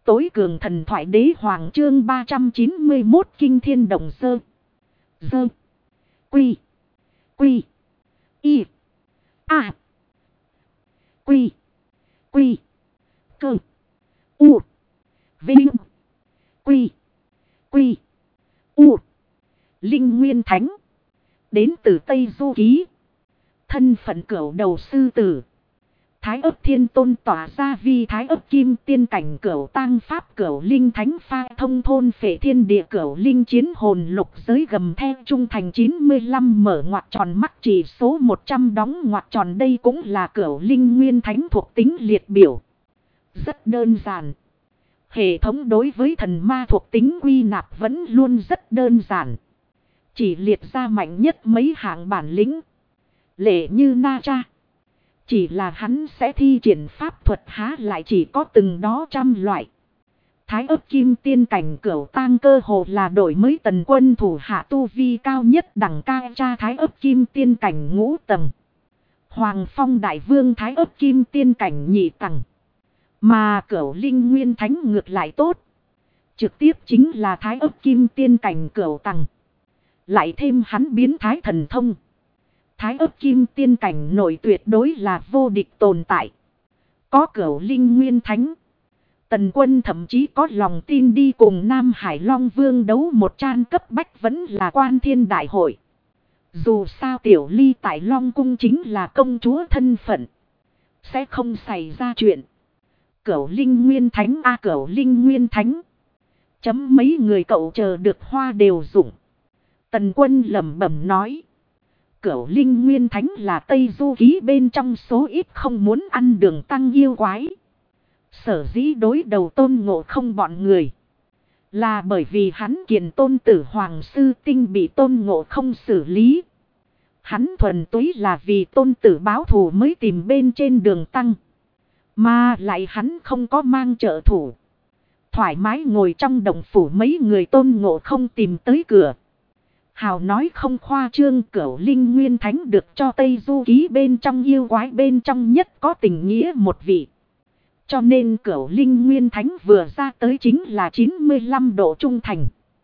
tối cường thần thoại đế hoàng chương 391 kinh thiên động dơ. Dơ. Quy. Quy. Y. A. Quy. Quy. Cơ. U. Vinh. Quy. Quy. U. Linh Nguyên Thánh. Đến từ Tây Du Ký. Thân phận cửu đầu sư tử. Thái ấp thiên tôn tỏa ra vi thái ấp kim tiên cảnh cửu tang pháp cửu linh thánh pha thông thôn phệ thiên địa cửu linh chiến hồn lục giới gầm theo trung thành 95 mở ngoặc tròn mắt chỉ số 100 đóng ngoặc tròn đây cũng là cửu linh nguyên thánh thuộc tính liệt biểu. Rất đơn giản. Hệ thống đối với thần ma thuộc tính quy nạp vẫn luôn rất đơn giản. Chỉ liệt ra mạnh nhất mấy hạng bản lĩnh. Lệ như Na Cha. Chỉ là hắn sẽ thi triển pháp thuật há lại chỉ có từng đó trăm loại. Thái ấp kim tiên cảnh cửu tang cơ hồ là đổi mới tần quân thủ hạ tu vi cao nhất đẳng ca cha thái ấp kim tiên cảnh ngũ tầng. Hoàng phong đại vương thái ấp kim tiên cảnh nhị tầng. Mà cửu linh nguyên thánh ngược lại tốt. Trực tiếp chính là thái ấp kim tiên cảnh cửu tầng. Lại thêm hắn biến thái thần thông. Thái ấp kim tiên cảnh nổi tuyệt đối là vô địch tồn tại. Có cửu linh nguyên thánh. Tần quân thậm chí có lòng tin đi cùng Nam Hải Long Vương đấu một trang cấp bách vẫn là quan thiên đại hội. Dù sao tiểu ly tại Long Cung chính là công chúa thân phận. Sẽ không xảy ra chuyện. Cửu linh nguyên thánh cửu linh nguyên thánh. Chấm mấy người cậu chờ được hoa đều dụng. Tần quân lẩm bẩm nói. Cửu linh nguyên thánh là Tây Du Ký bên trong số ít không muốn ăn đường tăng yêu quái. Sở dĩ đối đầu Tôn Ngộ Không bọn người. Là bởi vì hắn kiền tôn tử Hoàng Sư Tinh bị Tôn Ngộ Không xử lý. Hắn thuần túy là vì tôn tử báo thù mới tìm bên trên đường tăng. Mà lại hắn không có mang trợ thủ. Thoải mái ngồi trong động phủ mấy người Tôn Ngộ Không tìm tới cửa. Hào nói không khoa trương cửu linh nguyên thánh được cho Tây Du Ký bên trong yêu quái bên trong nhất có tình nghĩa một vị. Cho nên cửu linh nguyên thánh vừa ra tới chính là 95 độ trung thành.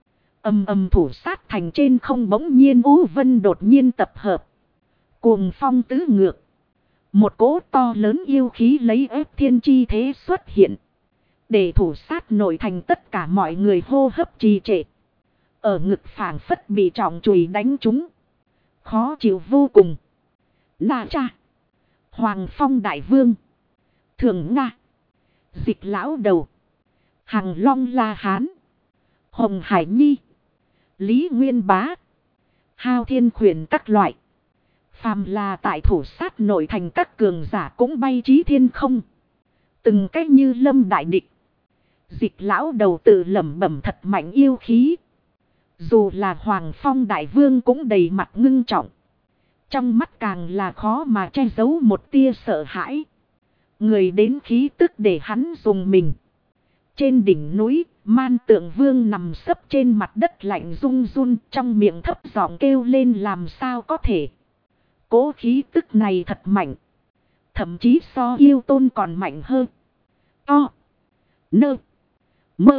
Âm thủ sát thành trên không bỗng nhiên u vân đột nhiên tập hợp. Cuồng phong tứ ngược. Một cỗ to lớn yêu khí lấy ép thiên chi thế xuất hiện. Để thủ sát nổi thành tất cả mọi người hô hấp trì trệ. Ở ngực phảng phất bị trọng chùy đánh trúng. Khó chịu vô cùng. Na Cha. Hoàng phong đại vương. Thường Nga. Dịch lão đầu. Hằng Long La Hán. Hồng Hải Nhi. Lý Nguyên Bá. Hao Thiên Khuyển các loại. Phàm là tại thủ sát nội thành các cường giả cũng bay trí thiên không. Từng cách như lâm đại địch. Dịch lão đầu tự lẩm bẩm thật mạnh yêu khí. Dù là Hoàng Phong đại vương cũng đầy mặt ngưng trọng. Trong mắt càng là khó mà che giấu một tia sợ hãi. Người đến khí tức để hắn dùng mình. Trên đỉnh núi, Man Tượng Vương nằm sấp trên mặt đất lạnh run run trong miệng thấp giọng kêu lên làm sao có thể. Cố khí tức này thật mạnh. Thậm chí so yêu tôn còn mạnh hơn. To. Nơ. Mơ.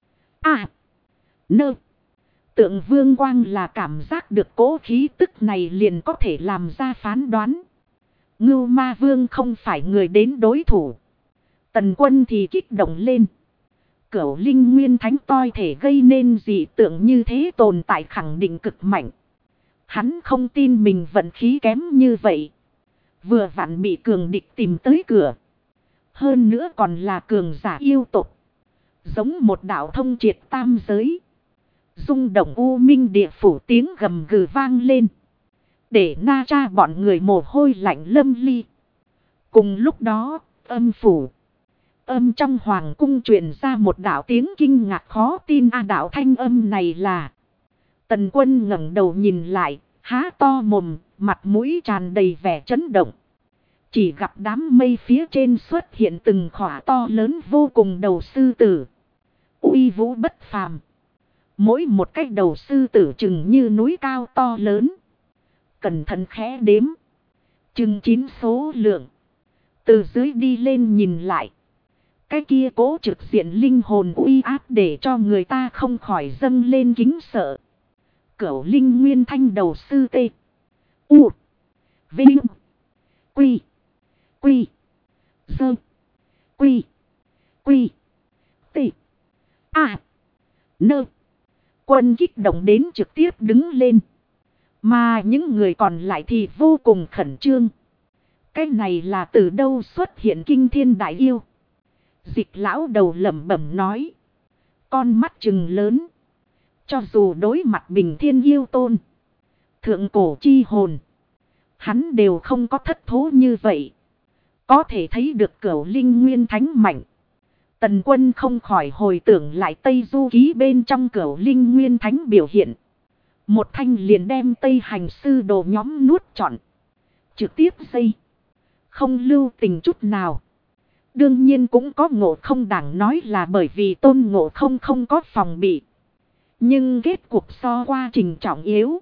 Nơ. Tượng Vương Quang là cảm giác được cố khí tức này liền có thể làm ra phán đoán. Ngưu Ma Vương không phải người đến đối thủ. Tần quân thì kích động lên. Cửu linh nguyên thánh toi thể gây nên dị tượng như thế tồn tại khẳng định cực mạnh. Hắn không tin mình vận khí kém như vậy. Vừa vặn bị cường địch tìm tới cửa. Hơn nữa còn là cường giả yêu tục. Giống một đạo thông triệt tam giới. Rung động u minh địa phủ tiếng gầm gừ vang lên. Để Na Cha bọn người mồ hôi lạnh lâm ly. Cùng lúc đó, âm phủ. Âm trong hoàng cung truyền ra một đạo tiếng kinh ngạc khó tin đạo thanh âm này là. Tần quân ngẩng đầu nhìn lại, há to mồm, mặt mũi tràn đầy vẻ chấn động. Chỉ gặp đám mây phía trên xuất hiện từng khỏa to lớn vô cùng đầu sư tử. Uy vũ bất phàm. Mỗi một cái đầu sư tử chừng như núi cao to lớn. Cẩn thận khẽ đếm. Chừng 9 số lượng. Từ dưới đi lên nhìn lại. Cái kia cố trực diện linh hồn uy áp để cho người ta không khỏi dâng lên kính sợ. Cửu linh nguyên thanh đầu sư tê. U. Vinh. Quy. Quy. Dơ. Quy. Quy. Tê. A. Nơ. Quân kích động đến trực tiếp đứng lên. Mà những người còn lại thì vô cùng khẩn trương. Cái này là từ đâu xuất hiện kinh thiên đại yêu? Dịch lão đầu lẩm bẩm nói. Con mắt trừng lớn. Cho dù đối mặt bình thiên yêu tôn, thượng cổ chi hồn, hắn đều không có thất thố như vậy. Có thể thấy được cửu linh nguyên thánh mạnh. Tần Quân không khỏi hồi tưởng lại Tây Du Ký bên trong cửu linh nguyên thánh biểu hiện. Một thanh liền đem Tây Hành sư đồ nhóm nuốt trọn. Trực tiếp dây. Không lưu tình chút nào. Đương nhiên cũng có Ngộ Không đảng nói là bởi vì Tôn Ngộ Không không có phòng bị. Nhưng kết cục so qua trình trọng yếu.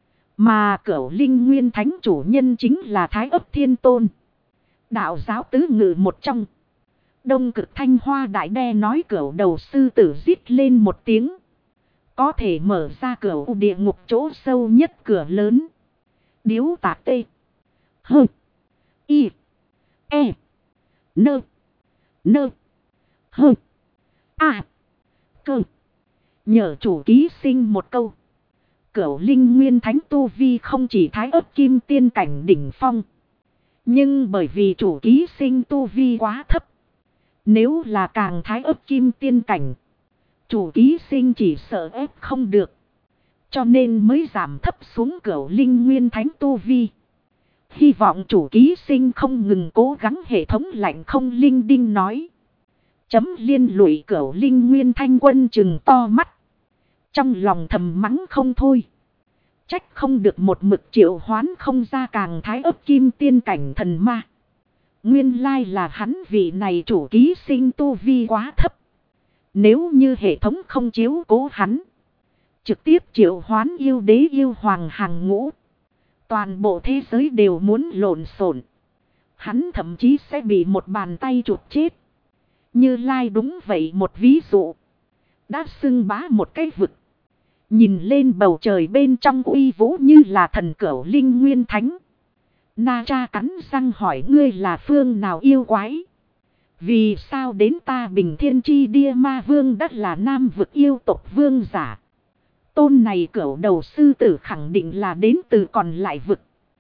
Mà cửu linh nguyên thánh chủ nhân chính là Thái Ấp Thiên Tôn. Đạo giáo tứ ngự một trong. Đông Cực Thanh Hoa Đại Đe nói cửu đầu sư tử rít lên một tiếng. Có thể mở ra cửu địa ngục chỗ sâu nhất cửa lớn. Điếu tạc tê. Hơ. Y. E. Nơ. Nơ. Hơ. A. Cơ. Nhờ chủ ký sinh một câu. Cửu linh nguyên thánh tu vi không chỉ thái ấp kim tiên cảnh đỉnh phong. Nhưng bởi vì chủ ký sinh tu vi quá thấp. Nếu là càng thái ấp kim tiên cảnh, chủ ký sinh chỉ sợ ép không được. Cho nên mới giảm thấp xuống cửu linh nguyên thánh tu vi. Hy vọng chủ ký sinh không ngừng cố gắng. Hệ thống lạnh không linh đinh nói. Chấm liên lụy cửu linh nguyên thanh quân trừng to mắt. Trong lòng thầm mắng không thôi. Trách không được một mực triệu hoán không ra càng thái ấp kim tiên cảnh thần ma. Nguyên lai là hắn vị này chủ ký sinh tu vi quá thấp. Nếu như hệ thống không chiếu cố hắn, trực tiếp triệu hoán yêu đế yêu hoàng hàng ngũ, toàn bộ thế giới đều muốn lộn xộn. Hắn thậm chí sẽ bị một bàn tay chụp chết. Như Lai đúng vậy một ví dụ. Đã xưng bá một cái vực. Nhìn lên bầu trời bên trong uy vũ như là thần cửu linh nguyên thánh. Na Cha cắn răng hỏi ngươi là phương nào yêu quái? Vì sao đến ta Bình Thiên Chi Địa Ma Vương đất là nam vực yêu tộc vương giả? Tôn này cửu đầu sư tử khẳng định là đến từ còn lại vực.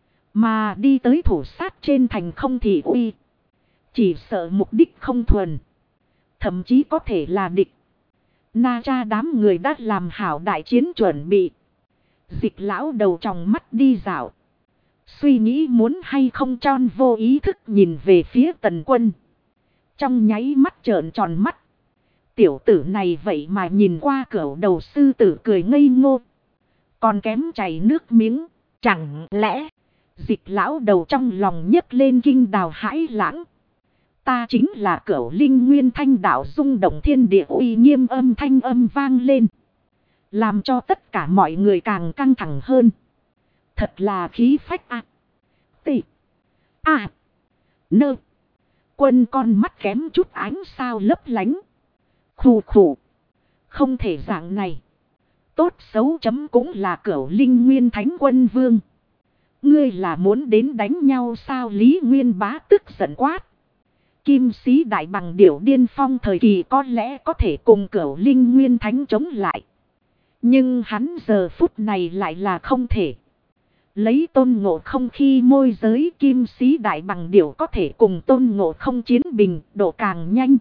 Mà đi tới thủ sát trên thành không thì uy. Chỉ sợ mục đích không thuần. Thậm chí có thể là địch. Na Cha đám người đã làm hảo đại chiến chuẩn bị. Dịch lão đầu trong mắt đi dạo. Suy nghĩ muốn hay không tròn vô ý thức nhìn về phía Tần Quân. Trong nháy mắt trợn tròn mắt. Tiểu tử này vậy mà nhìn qua cửu đầu sư tử cười ngây ngô. Còn kém chảy nước miếng. Chẳng lẽ dịch lão đầu trong lòng nhấc lên kinh đào hãi lãng. Ta chính là cửu linh nguyên thanh đạo rung động thiên địa uy nghiêm âm thanh âm vang lên. Làm cho tất cả mọi người càng căng thẳng hơn. Thật là khí phách a. Tị. A. Nơ. Quân con mắt kém chút ánh sao lấp lánh. Khủ khủ. Không thể dạng này. Tốt xấu chấm cũng là cửu linh nguyên thánh quân vương. Ngươi là muốn đến đánh nhau sao? Lý Nguyên Bá tức giận quát. Kim sĩ đại bằng điểu điên phong thời kỳ có lẽ có thể cùng cửu linh nguyên thánh chống lại. Nhưng hắn giờ phút này lại là không thể. Lấy Tôn Ngộ Không khi môi giới, kim sĩ đại bằng điểu có thể cùng Tôn Ngộ Không chiến bình độ càng nhanh.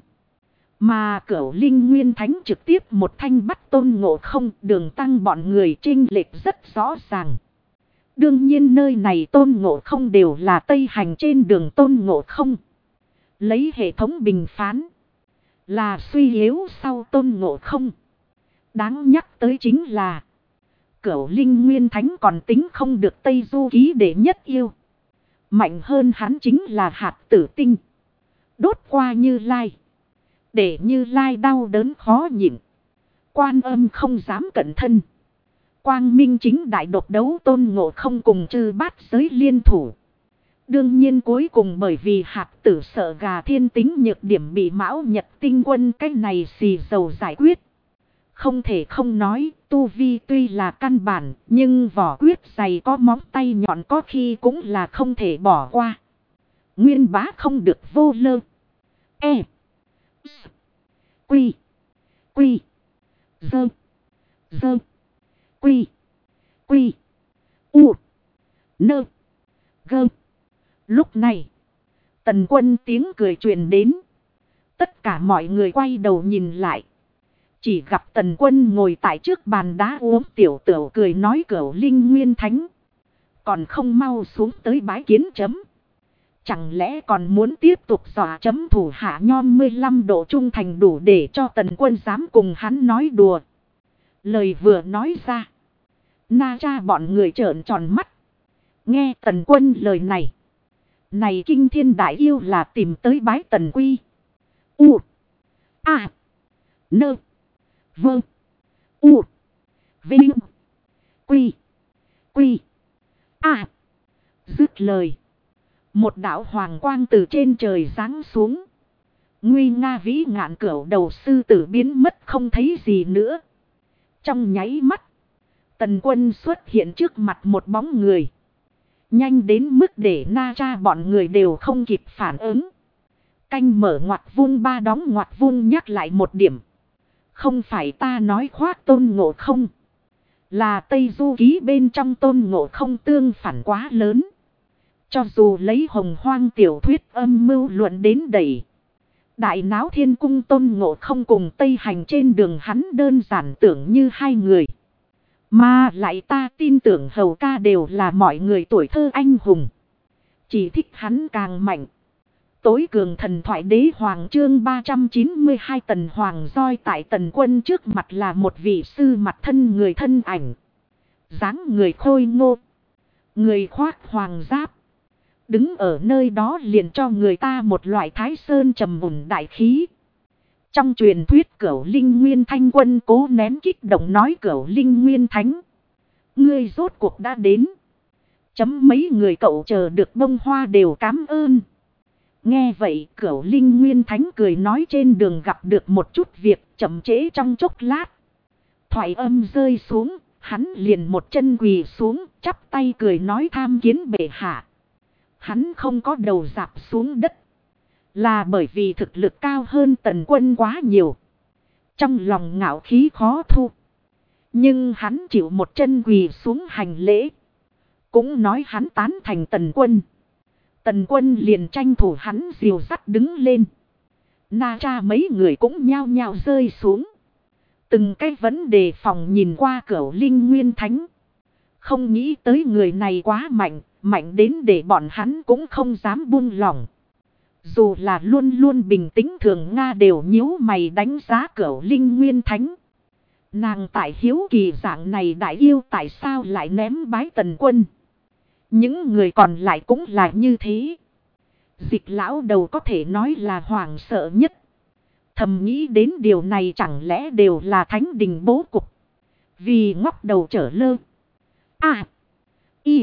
Mà cửu linh nguyên thánh trực tiếp một thanh bắt Tôn Ngộ Không, đường tăng bọn người chênh lệch rất rõ ràng. Đương nhiên nơi này Tôn Ngộ Không đều là Tây Hành trên đường Tôn Ngộ Không. Lấy hệ thống bình phán là suy yếu sau Tôn Ngộ Không. Đáng nhắc tới chính là cửu linh nguyên thánh còn tính không được Tây Du Ký đệ nhất yêu. Mạnh hơn hắn chính là hạt tử tinh. Đốt qua Như Lai. Để Như Lai đau đớn khó nhịn. Quan Âm không dám cẩn thân. Quang Minh chính đại độc đấu Tôn Ngộ Không cùng chư bát giới liên thủ. Đương nhiên cuối cùng bởi vì hạc tử sợ gà thiên tính nhược điểm bị Mão Nhật tinh quân cái này xì dầu giải quyết. Không thể không nói, tu vi tuy là căn bản, nhưng vỏ quyết dày có móng tay nhọn có khi cũng là không thể bỏ qua. Nguyên bá không được vô lơ. E. S. Quy. Quy. Dơ. Dơ. Quy. Quy. U. Nơ. Gơ. Lúc này, Tần Quân tiếng cười truyền đến. Tất cả mọi người quay đầu nhìn lại. Chỉ gặp Tần Quân ngồi tại trước bàn đá uống tiểu tiểu cười nói Cửu Linh Nguyên Thánh. Còn không mau xuống tới bái kiến chấm. Chẳng lẽ còn muốn tiếp tục dọa chấm thủ hạ nhom 15 độ trung thành đủ để cho Tần Quân dám cùng hắn nói đùa. Lời vừa nói ra. Na Cha bọn người trợn tròn mắt. Nghe Tần Quân lời này. Này kinh thiên đại yêu là tìm tới bái Tần Quy. U. A. Nơ. Vơ. U. Vinh. Quy. Quy. A. Dứt lời. Một đạo hoàng quang từ trên trời giáng xuống. Nguy nga vĩ ngạn cửu đầu sư tử biến mất không thấy gì nữa. Trong nháy mắt. Tần Quân xuất hiện trước mặt một bóng người. Nhanh đến mức để Na Cha bọn người đều không kịp phản ứng. Canh mở ngoặt vuông ba đóng ngoặt vuông nhắc lại một điểm. Không phải ta nói khoác Tôn Ngộ Không. Là Tây Du Ký bên trong Tôn Ngộ Không tương phản quá lớn. Cho dù lấy Hồng Hoang tiểu thuyết âm mưu luận đến đẩy. Đại náo thiên cung Tôn Ngộ Không cùng Tây Hành trên đường hắn đơn giản tưởng như hai người. Mà lại ta tin tưởng hầu ca đều là mọi người tuổi thơ anh hùng. Chỉ thích hắn càng mạnh. Tối cường thần thoại đế hoàng chương 392 Tần Hoàng roi tại Tần Quân trước mặt là một vị sư mặt thân người thân ảnh. Dáng người khôi ngô. Người khoác hoàng giáp. Đứng ở nơi đó liền cho người ta một loại thái sơn trầm mùn đại khí. Trong truyền thuyết Cửu Linh Nguyên Thanh Quân cố nén kích động nói Cửu Linh Nguyên Thánh. Ngươi rốt cuộc đã đến. Chấm mấy người cậu chờ được bông hoa đều cảm ơn. Nghe vậy Cửu Linh Nguyên Thánh cười nói trên đường gặp được một chút việc chậm trễ trong chốc lát. Thoại âm rơi xuống, hắn liền một chân quỳ xuống, chắp tay cười nói tham kiến bệ hạ. Hắn không có đầu rạp xuống đất. Là bởi vì thực lực cao hơn Tần Quân quá nhiều. Trong lòng ngạo khí khó thu. Nhưng hắn chịu một chân quỳ xuống hành lễ. Cũng nói hắn tán thành Tần Quân. Tần Quân liền tranh thủ hắn dìu dắt đứng lên. Na Cha mấy người cũng nhao nhao rơi xuống. Từng cái vấn đề phòng nhìn qua Cửu Linh Nguyên Thánh. Không nghĩ tới người này quá mạnh. Mạnh đến để bọn hắn cũng không dám buông lỏng. Dù là luôn luôn bình tĩnh thường Nga đều nhíu mày đánh giá Cửu Linh Nguyên Thánh. Nàng tại hiếu kỳ dạng này đại yêu tại sao lại ném bái Tần Quân. Những người còn lại cũng là như thế. Dịch lão đầu có thể nói là hoảng sợ nhất. Thầm nghĩ đến điều này chẳng lẽ đều là thánh đình bố cục. Vì ngóc đầu trở lơ. A. Y.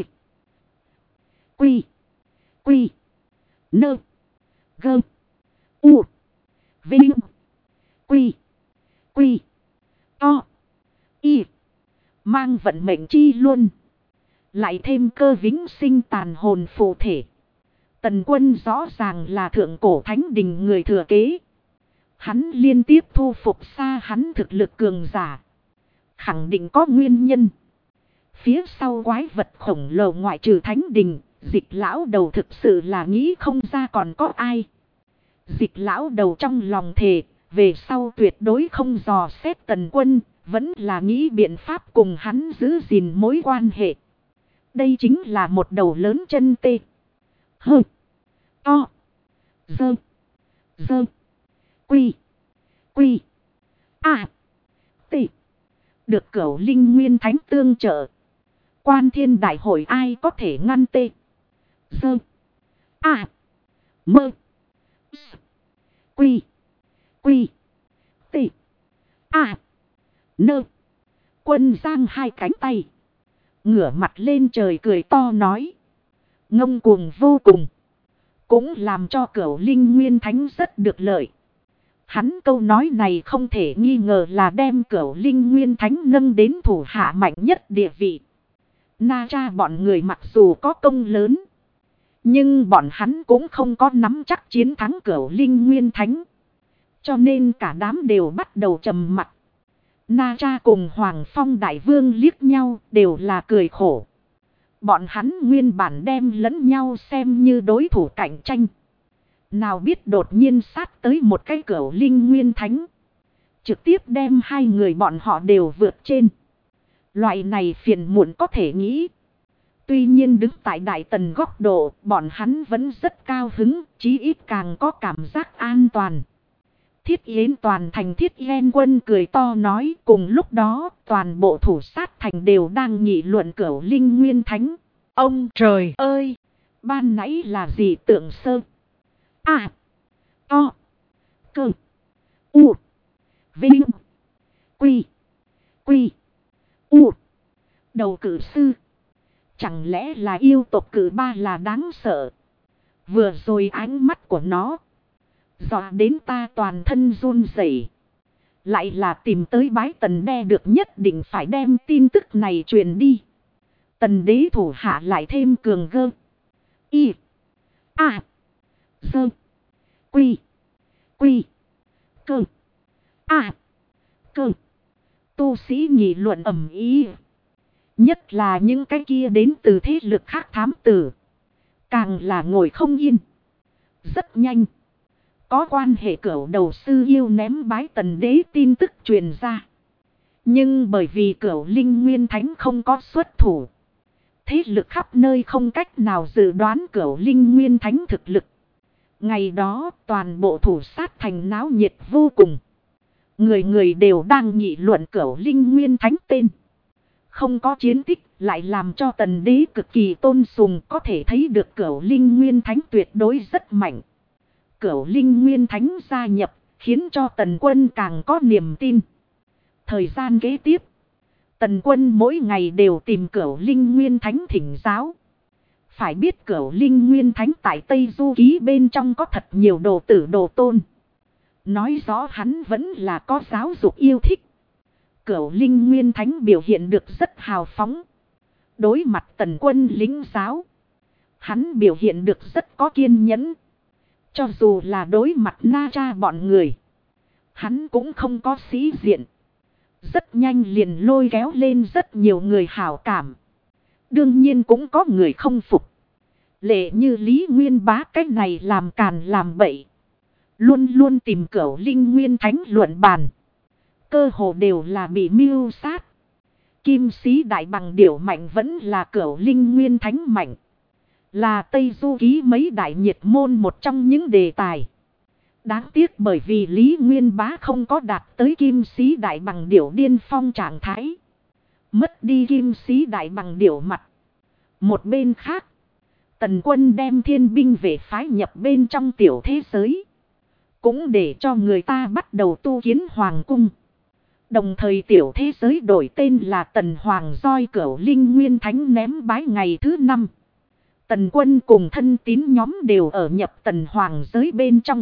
Quy. Quy. Nơ. Gơ. U. Vinh. Quy. Quy. To. Y. Mang vận mệnh chi luôn. Lại thêm cơ vĩnh sinh tàn hồn phụ thể. Tần Quân rõ ràng là thượng cổ thánh đình người thừa kế. Hắn liên tiếp thu phục xa hắn thực lực cường giả. Khẳng định có nguyên nhân. Phía sau quái vật khổng lồ ngoại trừ thánh đình. Dịch lão đầu thực sự là nghĩ không ra còn có ai. Dịch lão đầu trong lòng thề. Về sau tuyệt đối không dò xét Tần Quân. Vẫn là nghĩ biện pháp cùng hắn giữ gìn mối quan hệ. Đây chính là một đầu lớn chân tê. Hơ. To. Dơ. Dơ. Quy. Quy. A. Tị. Được Cửu Linh Nguyên Thánh tương trợ. Quan thiên đại hội ai có thể ngăn tê. Dơ. A. Mơ. S. Quy. Quy. Tị. A. Nơ. Quân giang hai cánh tay. Ngửa mặt lên trời cười to nói. ngông cuồng vô cùng. Cũng làm cho Cửu Linh Nguyên Thánh rất được lợi. Hắn câu nói này không thể nghi ngờ là đem Cửu Linh Nguyên Thánh nâng đến thủ hạ mạnh nhất địa vị. Na Tra bọn người mặc dù có công lớn, nhưng bọn hắn cũng không có nắm chắc chiến thắng Cửu Linh Nguyên Thánh. Cho nên cả đám đều bắt đầu trầm mặc. Na Tra cùng Hoàng Phong Đại Vương liếc nhau đều là cười khổ. Bọn hắn nguyên bản đem lẫn nhau xem như đối thủ cạnh tranh. Nào biết đột nhiên sát tới một cái Cửu Linh Nguyên Thánh. Trực tiếp đem hai người bọn họ đều vượt trên. Loại này phiền muộn có thể nghĩ. Tuy nhiên đứng tại Đại Tần góc độ, bọn hắn vẫn rất cao hứng, chí ít càng có cảm giác an toàn. Thiết Yến toàn thành Thiết Yến quân cười to nói, cùng lúc đó toàn bộ thủ sát thành đều đang nghị luận Cửu Linh Nguyên Thánh. Ông trời ơi! Ban nãy là gì tượng sơ? À! To! Cơ! U! Vinh! Quy! Quy! U! Đầu cử sư! Chẳng lẽ là yêu tộc cử ba là đáng sợ? Vừa rồi ánh mắt của nó dọa đến ta toàn thân run rẩy. Lại là tìm tới bái Tần Đe được, nhất định phải đem tin tức này truyền đi. Tần đế thủ hạ lại thêm cường gơ. Y. A. Dơ. Quy. Quy. Cơ. A. Cơ. Tu sĩ nghị luận ầm ý. Nhất là những cái kia đến từ thế lực khác thám tử. Càng là ngồi không yên. Rất nhanh. Có quan hệ Cửu đầu sư yêu ném bái Tần đế tin tức truyền ra. Nhưng bởi vì Cửu Linh Nguyên Thánh không có xuất thủ. Thế lực khắp nơi không cách nào dự đoán Cửu Linh Nguyên Thánh thực lực. Ngày đó toàn bộ thủ sát thành náo nhiệt vô cùng. Người người đều đang nghị luận Cửu Linh Nguyên Thánh tên. Không có chiến tích lại làm cho Tần đế cực kỳ tôn sùng, có thể thấy được Cửu Linh Nguyên Thánh tuyệt đối rất mạnh. Cửu Linh Nguyên Thánh gia nhập khiến cho Tần quân càng có niềm tin. Thời gian kế tiếp, Tần quân mỗi ngày đều tìm Cửu Linh Nguyên Thánh thỉnh giáo. Phải biết Cửu Linh Nguyên Thánh tại Tây Du Ký bên trong có thật nhiều đồ tử đồ tôn. Nói rõ hắn vẫn là có giáo dục yêu thích. Cửu Linh Nguyên Thánh biểu hiện được rất hào phóng. Đối mặt Tần quân lính giáo, hắn biểu hiện được rất có kiên nhẫn. Cho dù là đối mặt Na Tra bọn người, hắn cũng không có sĩ diện. Rất nhanh liền lôi kéo lên rất nhiều người hảo cảm. Đương nhiên cũng có người không phục. Lệ như Lý Nguyên Bá cái này làm càn làm bậy. Luôn luôn tìm Cửu Linh Nguyên Thánh luận bàn. Cơ hồ đều là bị mưu sát. Kim Sĩ Đại Bằng Điểu mạnh vẫn là Cửu Linh Nguyên Thánh mạnh. Là Tây Du Ký mấy đại nhiệt môn một trong những đề tài. Đáng tiếc bởi vì Lý Nguyên Bá không có đạt tới Kim Sĩ Đại Bằng Điểu điên phong trạng thái. Mất đi Kim Sĩ Đại Bằng Điểu mặt. Một bên khác, Tần quân đem thiên binh về phái nhập bên trong tiểu thế giới. Cũng để cho người ta bắt đầu tu kiến hoàng cung. Đồng thời tiểu thế giới đổi tên là Tần Hoàng Doi. Cửu Linh Nguyên Thánh ném bái ngày thứ 5. Tần quân cùng thân tín nhóm đều ở nhập Tần Hoàng giới bên trong.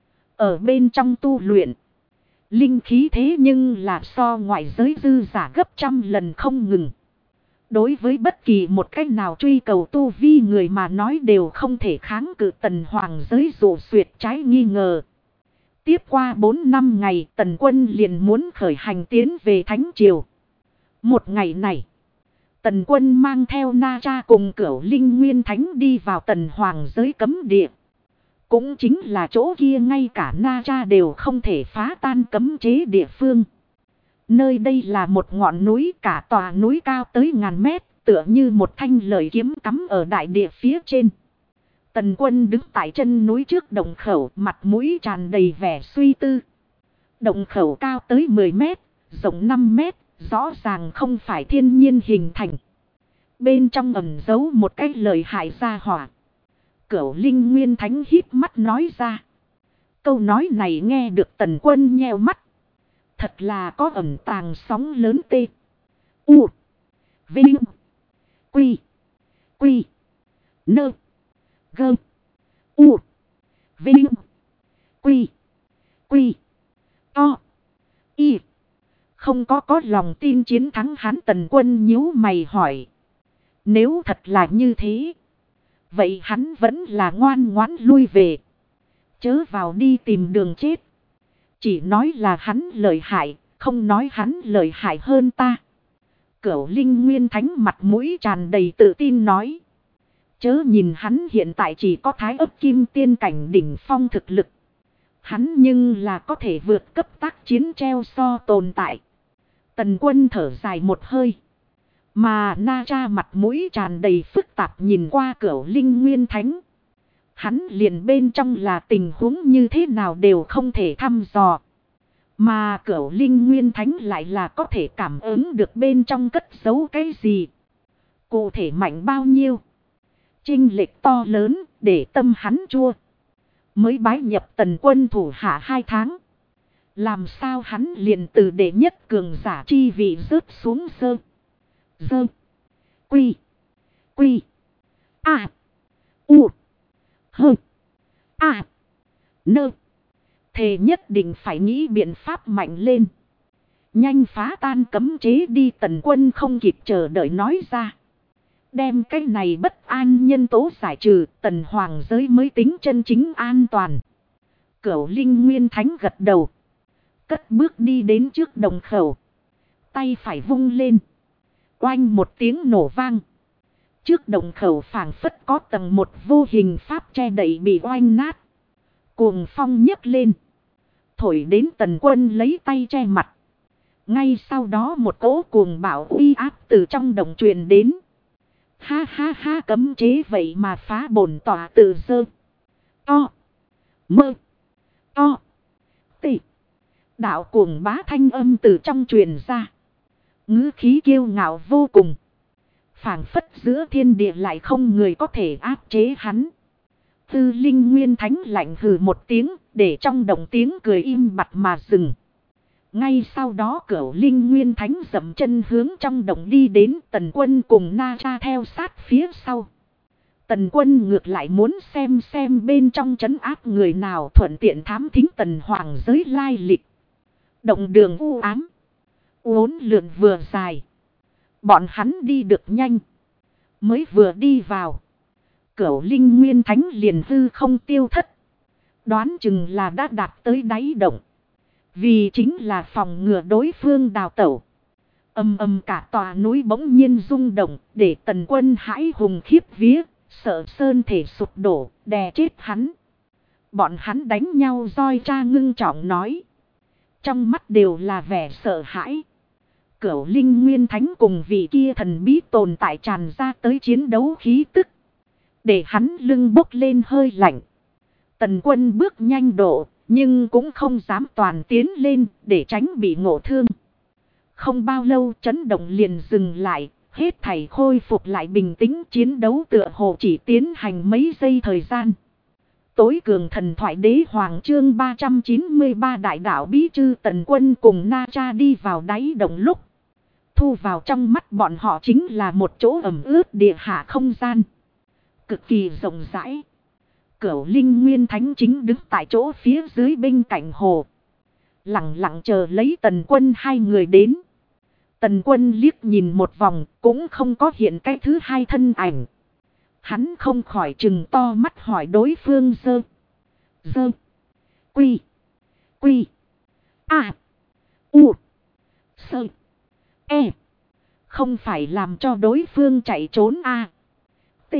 Ở bên trong tu luyện. Linh khí thế nhưng là so ngoại giới dư giả gấp trăm lần không ngừng. Đối với bất kỳ một cách nào truy cầu tu vi người mà nói đều không thể kháng cự Tần Hoàng giới dụ xuyệt trái nghi ngờ. Tiếp qua 4 năm ngày Tần quân liền muốn khởi hành tiến về Thánh Triều. Một ngày này, Tần quân mang theo Na Tra cùng Cửu Linh Nguyên Thánh đi vào Tần Hoàng giới cấm địa. Cũng chính là chỗ kia ngay cả Na Tra đều không thể phá tan cấm chế địa phương. Nơi đây là một ngọn núi, cả tòa núi cao tới ngàn mét, tựa như một thanh lợi kiếm cắm ở đại địa phía trên. Tần quân đứng tại chân núi trước động khẩu, mặt mũi tràn đầy vẻ suy tư. Động khẩu cao tới 10 mét, rộng 5 mét, rõ ràng không phải thiên nhiên hình thành. Bên trong ẩn giấu một cái lợi hại gia hỏa. Cửu Linh Nguyên Thánh híp mắt nói ra. Câu nói này nghe được Tần quân nheo mắt. Thật là có ẩn tàng sóng lớn tê. U. Vinh. Quy. Quy. Nơ. Gơ. U. Vinh. Quy. Quy. To. Y. Không có lòng tin chiến thắng hắn. Tần Quân nhíu mày hỏi. Nếu thật là như thế, vậy hắn vẫn là ngoan ngoãn lui về. Chớ vào đi tìm đường chết. Chỉ nói là hắn lợi hại, không nói hắn lợi hại hơn ta. Cửu Linh Nguyên Thánh mặt mũi tràn đầy tự tin nói. Chớ nhìn hắn hiện tại chỉ có thái ấp kim tiên cảnh đỉnh phong thực lực. Hắn nhưng là có thể vượt cấp tác chiến treo so tồn tại. Tần Quân thở dài một hơi. Mà Na Tra mặt mũi tràn đầy phức tạp nhìn qua Cửu Linh Nguyên Thánh. Hắn liền bên trong là tình huống như thế nào đều không thể thăm dò. Mà Cửu Linh Nguyên Thánh lại là có thể cảm ứng được bên trong cất giấu cái gì. Cụ thể mạnh bao nhiêu. Chênh lệch to lớn để tâm hắn chua. Mới bái nhập Tần Quân thủ hạ 2 tháng. Làm sao hắn liền từ đệ nhất cường giả chi vị rớt xuống sơ. Dơ. Quy. Quy. A. U. Hơ. A. Nơ. Thề nhất định phải nghĩ biện pháp mạnh lên. Nhanh phá tan cấm chế đi. Tần Quân không kịp chờ đợi nói ra. Đem cái này bất an nhân tố giải trừ. Tần hoàng giới mới tính chân chính an toàn. Cửu Linh Nguyên Thánh gật đầu. Cất bước đi đến trước đồng khẩu. Tay phải vung lên. Oanh một tiếng nổ vang. Trước đồng khẩu phảng phất có tầng một vô hình pháp che đậy bị oanh nát. Cuồng phong nhấc lên. Thổi đến Tần Quân lấy tay che mặt. Ngay sau đó một cỗ cuồng bạo uy áp từ trong đồng truyền đến. Ha ha ha, cấm chế vậy mà phá bổn tỏa tự dơ. To. Mơ. To. Tị. Đạo cuồng bá thanh âm từ trong truyền ra. Ngữ khí kiêu ngạo vô cùng. Phảng phất giữa thiên địa lại không người có thể áp chế hắn. Tư Linh Nguyên Thánh lạnh hừ một tiếng, để trong đồng tiếng cười im bặt mà dừng. Ngay sau đó Cửu Linh Nguyên Thánh dậm chân hướng trong đồng đi đến. Tần Quân cùng Na Tra theo sát phía sau. Tần Quân ngược lại muốn xem bên trong trấn áp người nào, thuận tiện thám thính Tần hoàng giới lai lịch. Động đường u ám, uốn lượn vừa dài. Bọn hắn đi được nhanh. Mới vừa đi vào, Cửu Linh Nguyên Thánh liền hư không tiêu thất. Đoán chừng là đã đạt tới đáy động. Vì chính là phòng ngừa đối phương đào tẩu. Ầm ầm cả tòa núi bỗng nhiên rung động, để Tần Quân hãi hùng khiếp vía, sợ sơn thể sụp đổ, đè chết hắn. Bọn hắn đánh nhau roi ra ngưng trọng nói. Trong mắt đều là vẻ sợ hãi. Cửu Linh Nguyên Thánh cùng vị kia thần bí tồn tại tràn ra tới chiến đấu khí tức. Để hắn lưng bốc lên hơi lạnh. Tần Quân bước nhanh độ, nhưng cũng không dám toàn tiến lên để tránh bị ngộ thương. Không bao lâu chấn động liền dừng lại, hết thảy khôi phục lại bình tĩnh. Chiến đấu tựa hồ chỉ tiến hành mấy giây thời gian. Tối cường thần thoại đế hoàng chương 393 đại đạo bí chư. Tần Quân cùng Na Tra đi vào đáy động lúc. Thu vào trong mắt bọn họ chính là một chỗ ẩm ướt địa hạ không gian. Cực kỳ rộng rãi. Cửu Linh Nguyên Thánh chính đứng tại chỗ phía dưới bên cạnh hồ. Lặng lặng chờ lấy Tần Quân hai người đến. Tần Quân liếc nhìn một vòng cũng không có hiện cái thứ hai thân ảnh. Hắn không khỏi trừng to mắt hỏi đối phương dơ. Dơ. Quy. Quy. A. U. Sơ. E. Không phải làm cho đối phương chạy trốn A. T.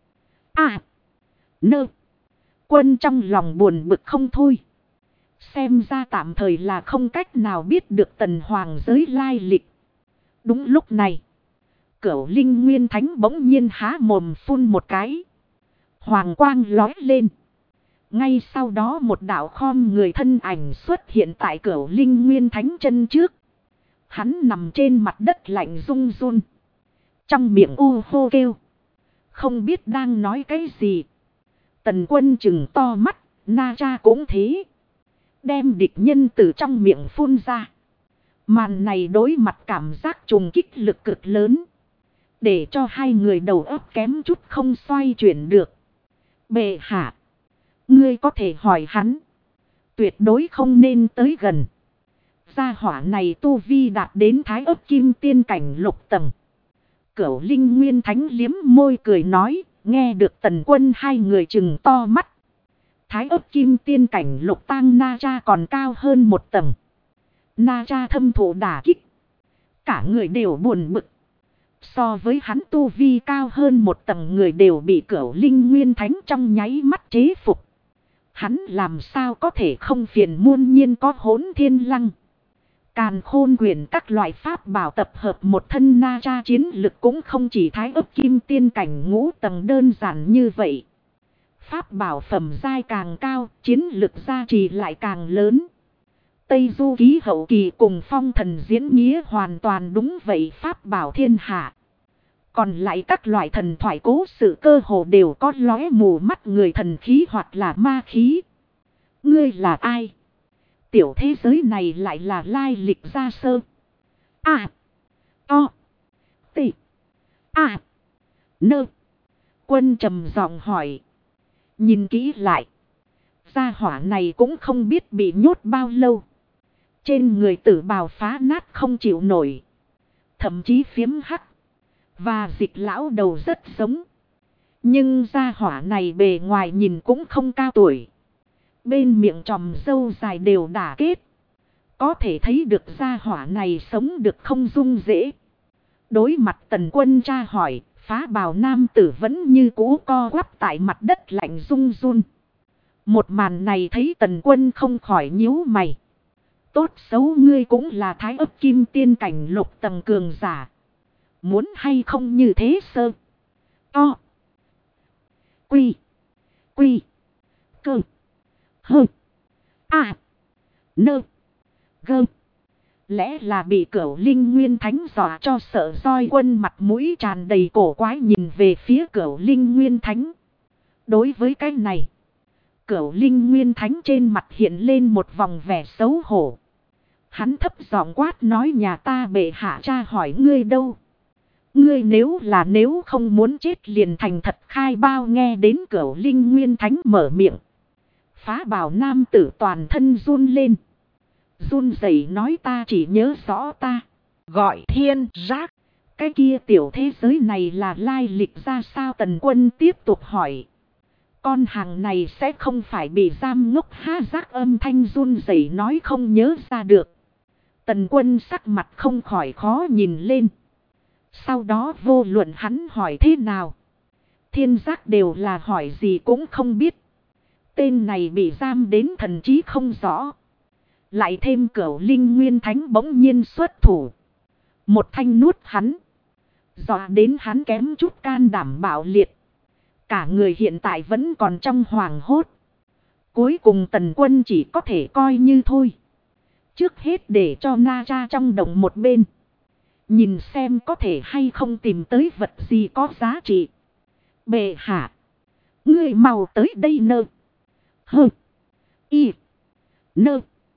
A. Nơ. Quân trong lòng buồn bực không thôi. Xem ra tạm thời là không cách nào biết được Tần hoàng giới lai lịch. Đúng lúc này, Cửu Linh Nguyên Thánh bỗng nhiên há mồm phun một cái. Hoàng quang lói lên. Ngay sau đó một đạo khom người thân ảnh xuất hiện tại Cửu Linh Nguyên Thánh chân trước. Hắn nằm trên mặt đất lạnh run run. Trong miệng u hô kêu. Không biết đang nói cái gì. Tần Quân chừng to mắt, Na Tra cũng thế. Đem địch nhân từ trong miệng phun ra. Màn này đối mặt cảm giác trùng kích lực cực lớn. Để cho hai người đầu óc kém chút không xoay chuyển được. Bệ hạ. Ngươi có thể hỏi hắn. Tuyệt đối không nên tới gần. Gia hỏa này tu vi đạt đến thái ấp kim tiên cảnh lục tầng. Cửu Linh Nguyên Thánh liếm môi cười nói. Nghe được Tần Quân hai người trừng to mắt. Thái ấp kim tiên cảnh lục tang Na Cha còn cao hơn một tầng. Na Cha thâm thụ đả kích. Cả người đều buồn bực. So với hắn tu vi cao hơn một tầng người đều bị Cửu Linh Nguyên Thánh trong nháy mắt chế phục. Hắn làm sao có thể không phiền muôn nhiên có Hỗn Thiên Lăng. Càn Khôn Quyển các loại pháp bảo tập hợp một thân Na Cha chiến lực cũng không chỉ thái ấp kim tiên cảnh ngũ tầng đơn giản như vậy. Pháp bảo phẩm giai càng cao, chiến lực gia trì lại càng lớn. Tây Du Ký hậu kỳ cùng Phong Thần diễn nghĩa hoàn toàn đúng vậy, pháp bảo thiên hạ. Còn lại các loại thần thoại cố sự cơ hồ đều có lóe mù mắt người thần khí hoặc là ma khí. Ngươi là ai? Tiểu thế giới này lại là lai lịch gia sơ. A. O. T. A. Nơ. Quân trầm giọng hỏi. Nhìn kỹ lại. Gia hỏa này cũng không biết bị nhốt bao lâu. Trên người tử bào phá nát không chịu nổi. Thậm chí phiếm hắc. Và dịch lão đầu rất giống. Nhưng gia hỏa này bề ngoài nhìn cũng không cao tuổi. Bên miệng tròm râu dài đều đả kết. Có thể thấy được gia hỏa này sống được không dung dễ. Đối mặt Tần Quân tra hỏi, phá bào nam tử vẫn như cũ co quắp tại mặt đất lạnh run run. Một màn này thấy Tần Quân không khỏi nhíu mày. Tốt xấu ngươi cũng là thái ấp kim tiên cảnh lục tầng cường giả. Muốn hay không như thế sơ. To. Quy. Quy. Cơ. Hơ. À. Nơ. Gơ. Lẽ là bị Cửu Linh Nguyên Thánh dọa cho sợ, roi quân mặt mũi tràn đầy cổ quái nhìn về phía Cửu Linh Nguyên Thánh. Đối với cái này, Cửu Linh Nguyên Thánh trên mặt hiện lên một vòng vẻ xấu hổ. Hắn thấp giọng quát nói, nhà ta bệ hạ cha hỏi ngươi đâu. Ngươi nếu không muốn chết liền thành thật khai bao. Nghe đến Cửu Linh Nguyên Thánh mở miệng, phá bào nam tử toàn thân run lên. Run rẩy nói, ta chỉ nhớ rõ ta gọi Thiên Giác. Cái kia tiểu thế giới này là lai lịch ra sao? Tần Quân tiếp tục hỏi. Con hàng này sẽ không phải bị giam ngốc ha? Giác âm thanh run rẩy nói không nhớ ra được. Tần Quân sắc mặt không khỏi khó nhìn lên. Sau đó vô luận hắn hỏi thế nào, Thiên Giác đều là hỏi gì cũng không biết. Tên này bị giam đến thần trí không rõ. Lại thêm Cửu Linh Nguyên Thánh bỗng nhiên xuất thủ. Một thanh nuốt hắn. Dọa đến hắn kém chút can đảm bạo liệt. Cả người hiện tại vẫn còn trong hoảng hốt. Cuối cùng Tần Quân chỉ có thể coi như thôi. Trước hết để cho Na Cha trong động một bên. Nhìn xem có thể hay không tìm tới vật gì có giá trị. Bệ hạ. Ngươi mau tới đây nơ. Hơ. Y. Nơ.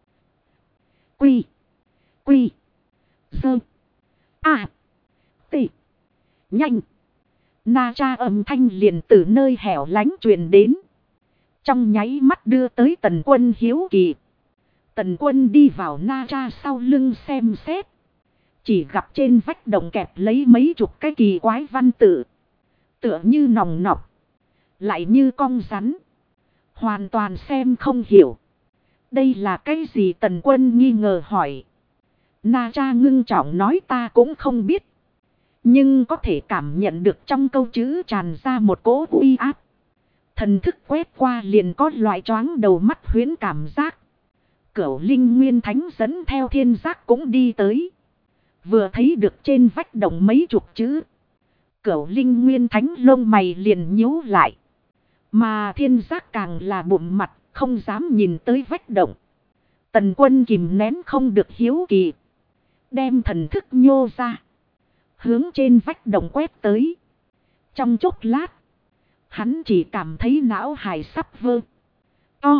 Quy. Quy. Sơ. À. Tị. Nhanh. Na Cha âm thanh liền từ nơi hẻo lánh truyền đến. Trong nháy mắt đưa tới Tần Quân hiếu kỳ. Tần Quân đi vào Na Cha sau lưng xem xét. Chỉ gặp trên vách động kẹp lấy mấy chục cái kỳ quái văn tự. Tựa như nòng nọc. Lại như cong rắn. Hoàn toàn xem không hiểu. Đây là cái gì? Tần Quân nghi ngờ hỏi. Na Cha ngưng trọng nói, ta cũng không biết. Nhưng có thể cảm nhận được trong câu chữ tràn ra một cỗ uy áp. Thần thức quét qua liền có loại choáng đầu mắt huyễn cảm giác. Cửu Linh Nguyên Thánh dẫn theo Thiên Giác cũng đi tới. Vừa thấy được trên vách động mấy chục chữ. Cửu Linh Nguyên Thánh lông mày liền nhíu lại. Mà Thiên Giác càng là bụng mặt, không dám nhìn tới vách động. Tần Quân kìm nén không được hiếu kỳ. Đem thần thức nhô ra. Hướng trên vách động quét tới. Trong chốc lát. Hắn chỉ cảm thấy não hải sắp vơ. To.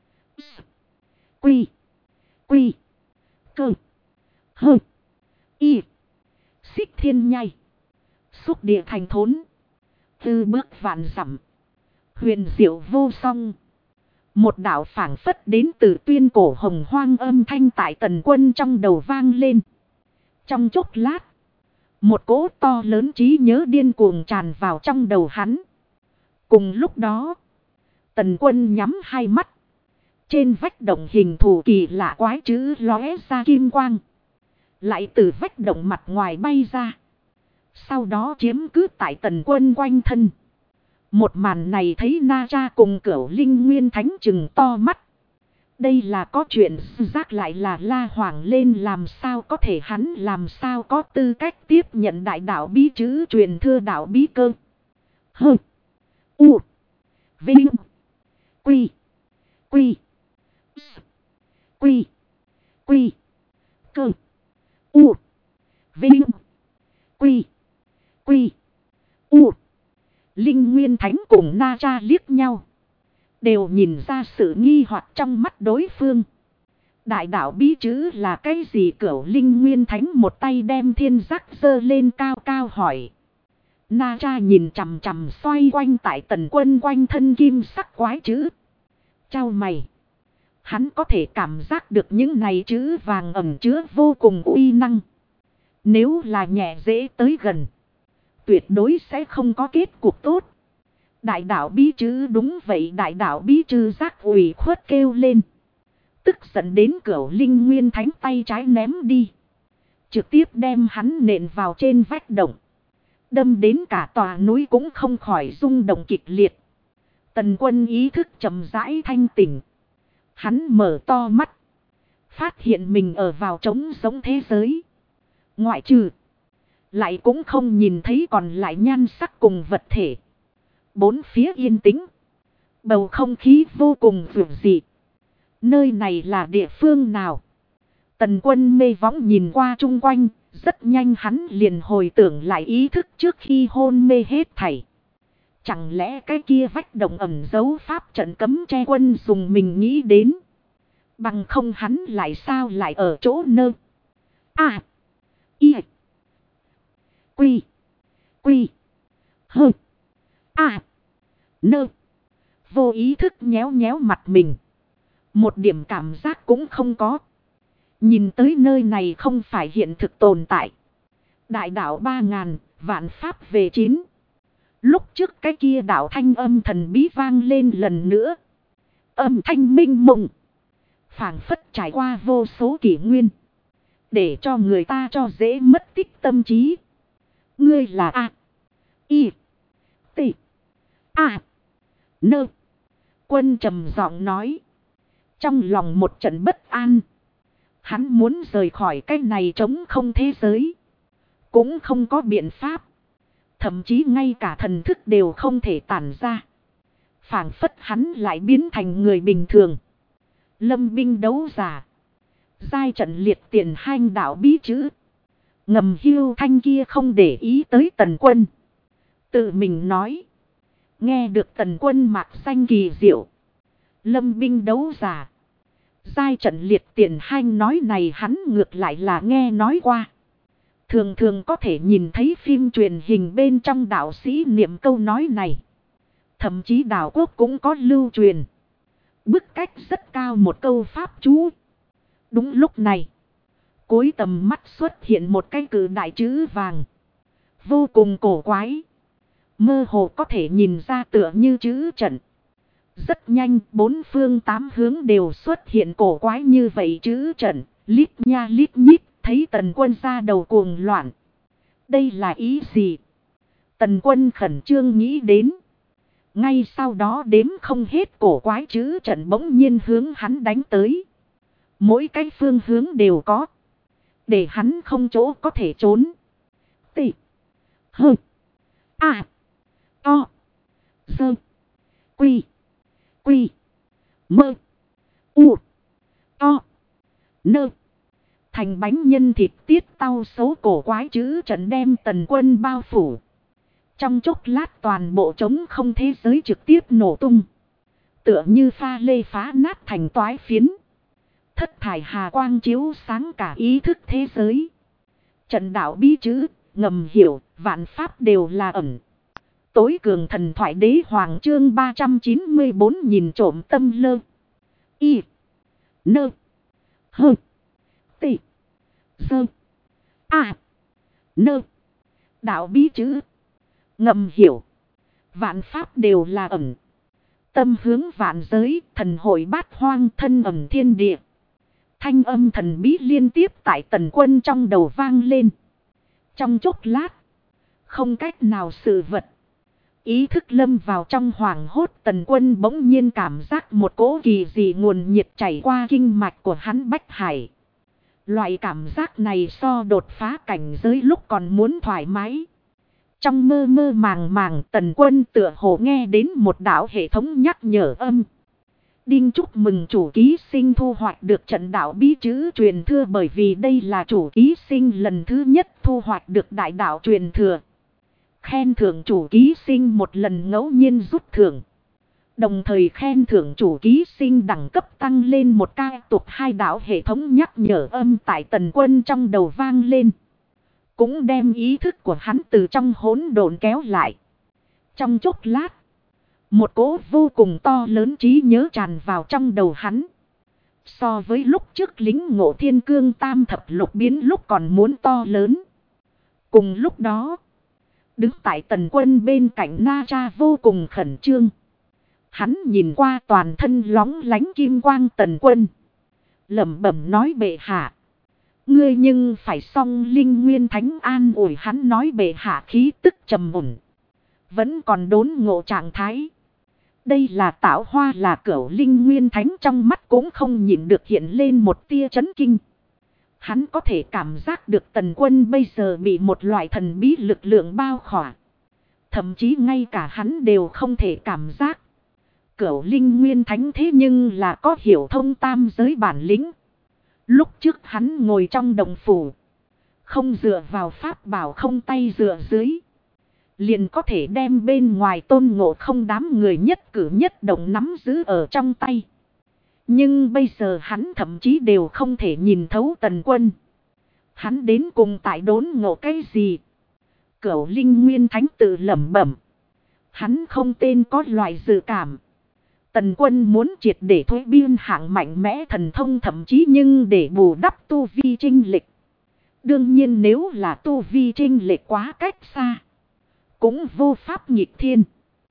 Quy. Quy. Cơ. Hơ. Y. Xích thiên nhai. Xúc địa thành thốn. Tư bước vạn dặm. Huyền diệu vô song. Một đạo phảng phất đến từ tuyên cổ hồng hoang âm thanh tại Tần Quân trong đầu vang lên. Trong chốc lát. Một cỗ to lớn trí nhớ điên cuồng tràn vào trong đầu hắn. Cùng lúc đó. Tần Quân nhắm hai mắt. Trên vách động hình thù kỳ lạ quái chữ lóe ra kim quang. Lại từ vách động mặt ngoài bay ra. Sau đó chiếm cứ tại Tần Quân quanh thân. Một màn này thấy Na Cha cùng Cửu Linh Nguyên Thánh chừng to mắt. Đây là có chuyện giác lại là La Hoàng lên, làm sao có thể, hắn làm sao có tư cách tiếp nhận đại đạo bí chữ truyền thừa đạo bí cơ. Hơ. U. Vinh. Quy. Quy. S. Quy. Quy. Cơ. U. Vinh. Quy. Quy. U. Linh Nguyên Thánh cùng Na Cha liếc nhau. Đều nhìn ra sự nghi hoặc trong mắt đối phương. Đại đạo bí chữ là cái gì? Cửu Linh Nguyên Thánh một tay đem thiên giác giơ lên cao cao hỏi. Na Cha nhìn chằm chằm xoay quanh tại Tần Quân quanh thân kim sắc quái chữ. Chau mày. Hắn có thể cảm giác được những này chữ vàng ẩn chứa vô cùng uy năng. Nếu là nhẹ dễ tới gần, tuyệt đối sẽ không có kết cục tốt. Đại đạo bí chữ, đúng vậy, đại đạo bí chữ giác ủy khuất kêu lên. Tức giận đến Cửu Linh Nguyên Thánh tay trái ném đi. Trực tiếp đem hắn nện vào trên vách động. Đâm đến cả tòa núi cũng không khỏi rung động kịch liệt. Tần Quân ý thức chậm rãi thanh tỉnh. Hắn mở to mắt. Phát hiện mình ở vào trống giống thế giới. Ngoại trừ. Lại cũng không nhìn thấy còn lại nhan sắc cùng vật thể. Bốn phía yên tĩnh. Bầu không khí vô cùng vượng dị. Nơi này là địa phương nào? Tần Quân mê võng nhìn qua chung quanh. Rất nhanh hắn liền hồi tưởng lại ý thức trước khi hôn mê hết thảy. Chẳng lẽ cái kia vách động ẩn dấu pháp trận cấm che quân dùng mình nghĩ đến. Bằng không hắn lại sao lại ở chỗ nơ. À. Y. Quy. Quy. Hơ. À. Nơ. Vô ý thức nhéo nhéo mặt mình. Một điểm cảm giác cũng không có. Nhìn tới nơi này không phải hiện thực tồn tại. Đại đạo 3000, vạn pháp về 9. Lúc trước cái kia đạo thanh âm thần bí vang lên lần nữa. Âm thanh minh mộng. Phảng phất trải qua vô số kỷ nguyên. Để cho người ta cho dễ mất tích tâm trí. Ngươi là A. Y. T. A. Nơ. Quân trầm giọng nói. Trong lòng một trận bất an. Hắn muốn rời khỏi cái này trống không thế giới. Cũng không có biện pháp. Thậm chí ngay cả thần thức đều không thể tản ra. Phảng phất hắn lại biến thành người bình thường. Lâm binh đấu giả. Giai trận liệt tiền hanh đạo bí chữ. Ngầm Hưu Thanh kia không để ý tới Tần Quân. Tự mình nói. Nghe được Tần Quân mạc danh kỳ diệu. Lâm binh đấu giả. Giai trận liệt tiền hanh nói này hắn ngược lại là nghe nói qua. Thường thường có thể nhìn thấy phim truyền hình bên trong đạo sĩ niệm câu nói này. Thậm chí đạo quốc cũng có lưu truyền. Bức cách rất cao một câu pháp chú. Đúng lúc này. Cuối tầm mắt xuất hiện một cái cự đại chữ vàng. Vô cùng cổ quái. Mơ hồ có thể nhìn ra tựa như chữ trận. Rất nhanh, bốn phương tám hướng đều xuất hiện cổ quái như vậy chữ trận. Lít nha lít nhít, thấy Tần Quân ra đầu cuồng loạn. Đây là ý gì? Tần Quân khẩn trương nghĩ đến. Ngay sau đó đếm không hết cổ quái chữ trận bỗng nhiên hướng hắn đánh tới. Mỗi cái phương hướng đều có. Để hắn không chỗ có thể trốn. T. Hơ. A. O. Sơ. Quy. Quy. Mơ. U. O. Nơ. Thành bánh nhân thịt tiết tau xấu cổ quái chữ trận đem Tần Quân bao phủ. Trong chốc lát toàn bộ trống không thế giới trực tiếp nổ tung. Tựa như pha lê phá nát thành toái phiến. Thất thải hà quang chiếu sáng cả ý thức thế giới. Trận đạo bí chữ, ngầm hiểu, vạn pháp đều là ẩn. Tối cường thần thoại đế hoàng chương 394 nhìn trộm tâm lơ. Y. Nơ. Hơ. Tị. Sơ. A. Nơ. Đạo bí chữ. Ngầm hiểu. Vạn pháp đều là ẩn. Tâm hướng vạn giới, thần hội bát hoang thân ẩn thiên địa. Thanh âm thần bí liên tiếp tại Tần Quân trong đầu vang lên. Trong chốc lát, không cách nào sự vật. Ý thức lâm vào trong hoảng hốt, Tần Quân bỗng nhiên cảm giác một cỗ kỳ dị nguồn nhiệt chảy qua kinh mạch của hắn bách hải. Loại cảm giác này so đột phá cảnh giới lúc còn muốn thoải mái. Trong mơ mơ màng màng, Tần Quân tựa hồ nghe đến một đạo hệ thống nhắc nhở âm. Đinh chúc mừng chủ ký sinh thu hoạch được trận đạo bí chữ truyền thừa, bởi vì đây là chủ ký sinh lần thứ nhất thu hoạch được đại đạo truyền thừa. Khen thưởng chủ ký sinh một lần ngẫu nhiên rút thưởng. Đồng thời khen thưởng chủ ký sinh đẳng cấp tăng lên một ca tục, hai đạo hệ thống nhắc nhở âm tại Tần Quân trong đầu vang lên. Cũng đem ý thức của hắn từ trong hỗn độn kéo lại. Trong chốc lát, một cỗ vô cùng to lớn trí nhớ tràn vào trong đầu hắn. So với lúc trước lính ngộ thiên cương tam thập lục biến lúc còn muốn to lớn. Cùng lúc đó, đứng tại Tần Quân bên cạnh Na Tra vô cùng khẩn trương. Hắn nhìn qua toàn thân lóng lánh kim quang Tần Quân, lẩm bẩm nói: bệ hạ, ngươi nhưng phải song linh nguyên thánh an ủi hắn nói: bệ hạ khí tức trầm ổn, vẫn còn đốn ngộ trạng thái. Đây là tạo hoa, là cửu linh nguyên thánh trong mắt cũng không nhịn được hiện lên một tia chấn kinh. Hắn có thể cảm giác được Tần Quân bây giờ bị một loại thần bí lực lượng bao khỏa. Thậm chí ngay cả hắn đều không thể cảm giác. Cửu linh nguyên thánh thế nhưng là có hiểu thông tam giới bản lĩnh. Lúc trước hắn ngồi trong đồng phủ, không dựa vào pháp bảo, không tay dựa dưới, liền có thể đem bên ngoài Tôn Ngộ Không đám người nhất cử nhất động nắm giữ ở trong tay. Nhưng bây giờ hắn thậm chí đều không thể nhìn thấu Tần Quân. Hắn đến cùng tại đốn ngộ cái gì? Cửu linh nguyên thánh tự lẩm bẩm. Hắn không tên có loại dự cảm. Tần Quân muốn triệt để thuế biên hạng mạnh mẽ thần thông, thậm chí nhưng để bù đắp tu vi chênh lệch. Đương nhiên nếu là tu vi chênh lệch quá cách xa, cũng vô pháp nghịch thiên.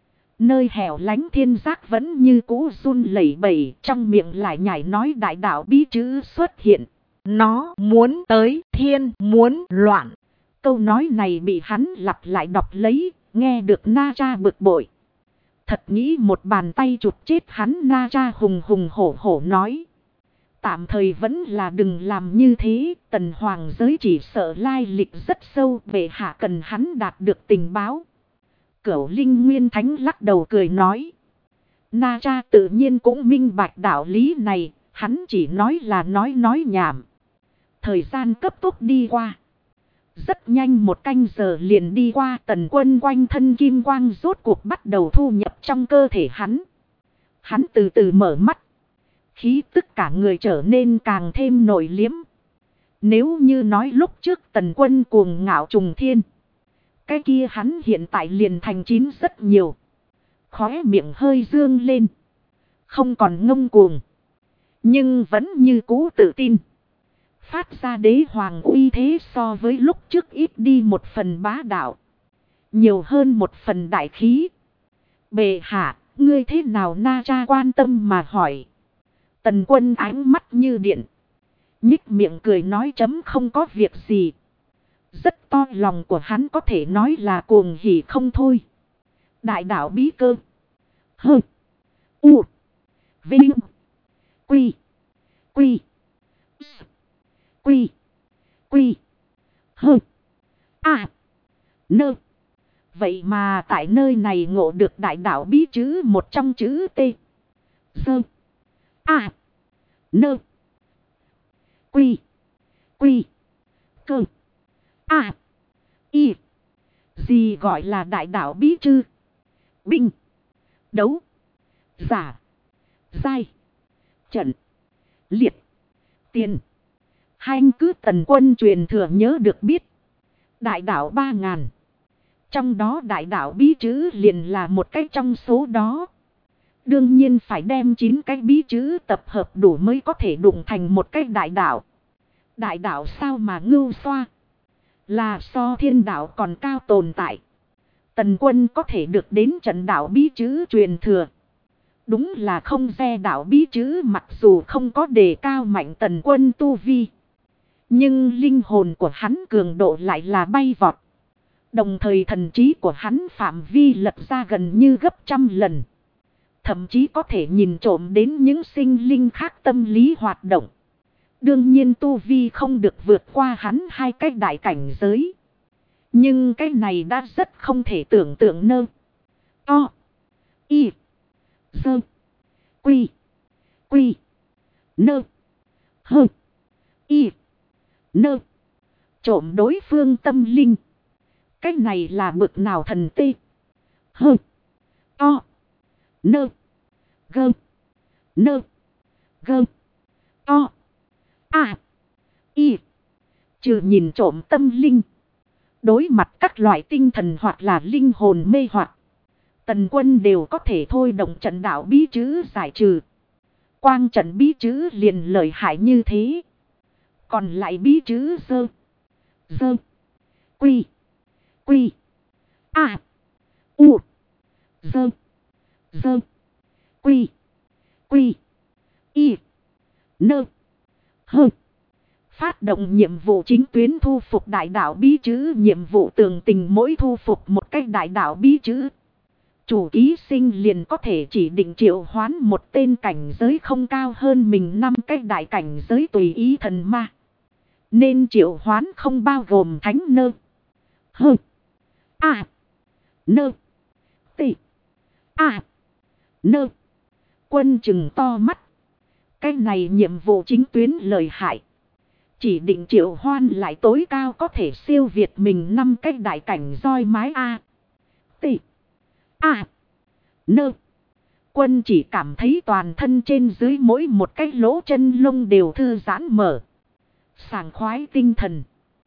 Nơi hẻo lánh thiên giác vẫn như cũ run lẩy bẩy, trong miệng lại nhảy nói đại đạo bí chữ xuất hiện. Nó muốn tới, thiên muốn loạn. Câu nói này bị hắn lặp lại đọc lấy, nghe được Na Tra bực bội. Thật nghĩ một bàn tay chụp chết hắn. Na Tra hùng hùng hổ hổ nói: tạm thời vẫn là đừng làm như thế, Tần Hoàng giới chỉ sợ lai lịch rất sâu, bệ hạ cần hắn đạt được tình báo. Cửu linh nguyên thánh lắc đầu cười nói: Na Tra tự nhiên cũng minh bạch đạo lý này, hắn chỉ nói là nói nhảm. Thời gian cấp tốc đi qua. Rất nhanh một canh giờ liền đi qua, Tần Quân quanh thân kim quang rốt cuộc bắt đầu thu nhập trong cơ thể hắn. Hắn từ từ mở mắt. Khí tức cả người trở nên càng thêm nội liếm. Nếu như nói lúc trước Tần Quân cuồng ngạo trùng thiên, cái kia hắn hiện tại liền thành chín rất nhiều. Khóe miệng hơi dương lên, không còn ngông cuồng, nhưng vẫn như cũ tự tin. Phát ra đế hoàng uy thế so với lúc trước ít đi một phần bá đạo, nhiều hơn một phần đại khí. Bệ hạ, ngươi thế nào? Na Tra quan tâm mà hỏi. Tần Quân ánh mắt như điện, nhích miệng cười nói: chấm không có việc gì. Rất to lòng của hắn có thể nói là cuồng hỉ không thôi. Đại đạo bí cơ. Hơ. U. Vinh. Quy. Quy. Quy. Quy. Hơ. À. Nơ. Vậy mà tại nơi này ngộ được đại đạo bí chữ, một trong chữ T. Sơ. À. Nơ. Quy. Quy. Cơ. À. Y. Gì gọi là đại đạo bí chữ? Binh. Đấu. Giả. Giai. Trận. Liệt. Tiền. Hanh cứ Tần Quân truyền thừa nhớ được biết. Đại đạo 3000. Trong đó đại đạo bí chữ liền là một cái trong số đó. Đương nhiên phải đem 9 cái bí chữ tập hợp đủ mới có thể đụng thành một cái đại đạo. Đại đạo sao mà ngưu xoa. Là so thiên đạo còn cao tồn tại. Tần Quân có thể được đến trận đạo bí chữ truyền thừa. Đúng là không ve đạo bí chữ, mặc dù không có đề cao mạnh Tần Quân tu vi. Nhưng linh hồn của hắn cường độ lại là bay vọt. Đồng thời thần trí của hắn phạm vi lật ra gần như gấp 100 lần. Thậm chí có thể nhìn trộm đến những sinh linh khác tâm lý hoạt động. Đương nhiên tu vi không được vượt qua hắn 2 cái đại cảnh giới. Nhưng cái này đã rất không thể tưởng tượng nơ. To. Y. Dơ. Quy. Quy. Nơ. Hơ. Y. Nơ. Trộm đối phương tâm linh. Cái này là bực nào thần tê. Hơ. To. Nơ. Gơ. Nơ. Gơ. To. À. Y. Trừ nhìn trộm tâm linh. Đối mặt các loại tinh thần hoặc là linh hồn mê hoặc, Tần Quân đều có thể thôi động trận đạo bí chữ giải trừ. Quang trận bí chữ liền lợi hại như thế. Còn lại bí chữ dơ. Dơ. Quy. Quy. À. U. Dơ. Dơ. Quy. Quy. Y. Nơ. Hơ. Phát động nhiệm vụ chính tuyến thu phục đại đạo bí chữ. Nhiệm vụ tường tình mỗi thu phục một cách đại đạo bí chữ. Chủ ký sinh liền có thể chỉ định triệu hoán một tên cảnh giới không cao hơn mình 5 cái đại cảnh giới tùy ý thần ma. Nên triệu hoán không bao gồm thánh nơ. Hơ. À. Nơ. Tị. À. Nơ. Quân chừng to mắt. Cái này nhiệm vụ chính tuyến lợi hại. Chỉ định triệu hoan lại tối cao có thể siêu việt mình 5 cái đại cảnh roi mái A. Tị. À. Nơ. Quân chỉ cảm thấy toàn thân trên dưới mỗi một cái lỗ chân lông đều thư giãn mở. Sảng khoái tinh thần.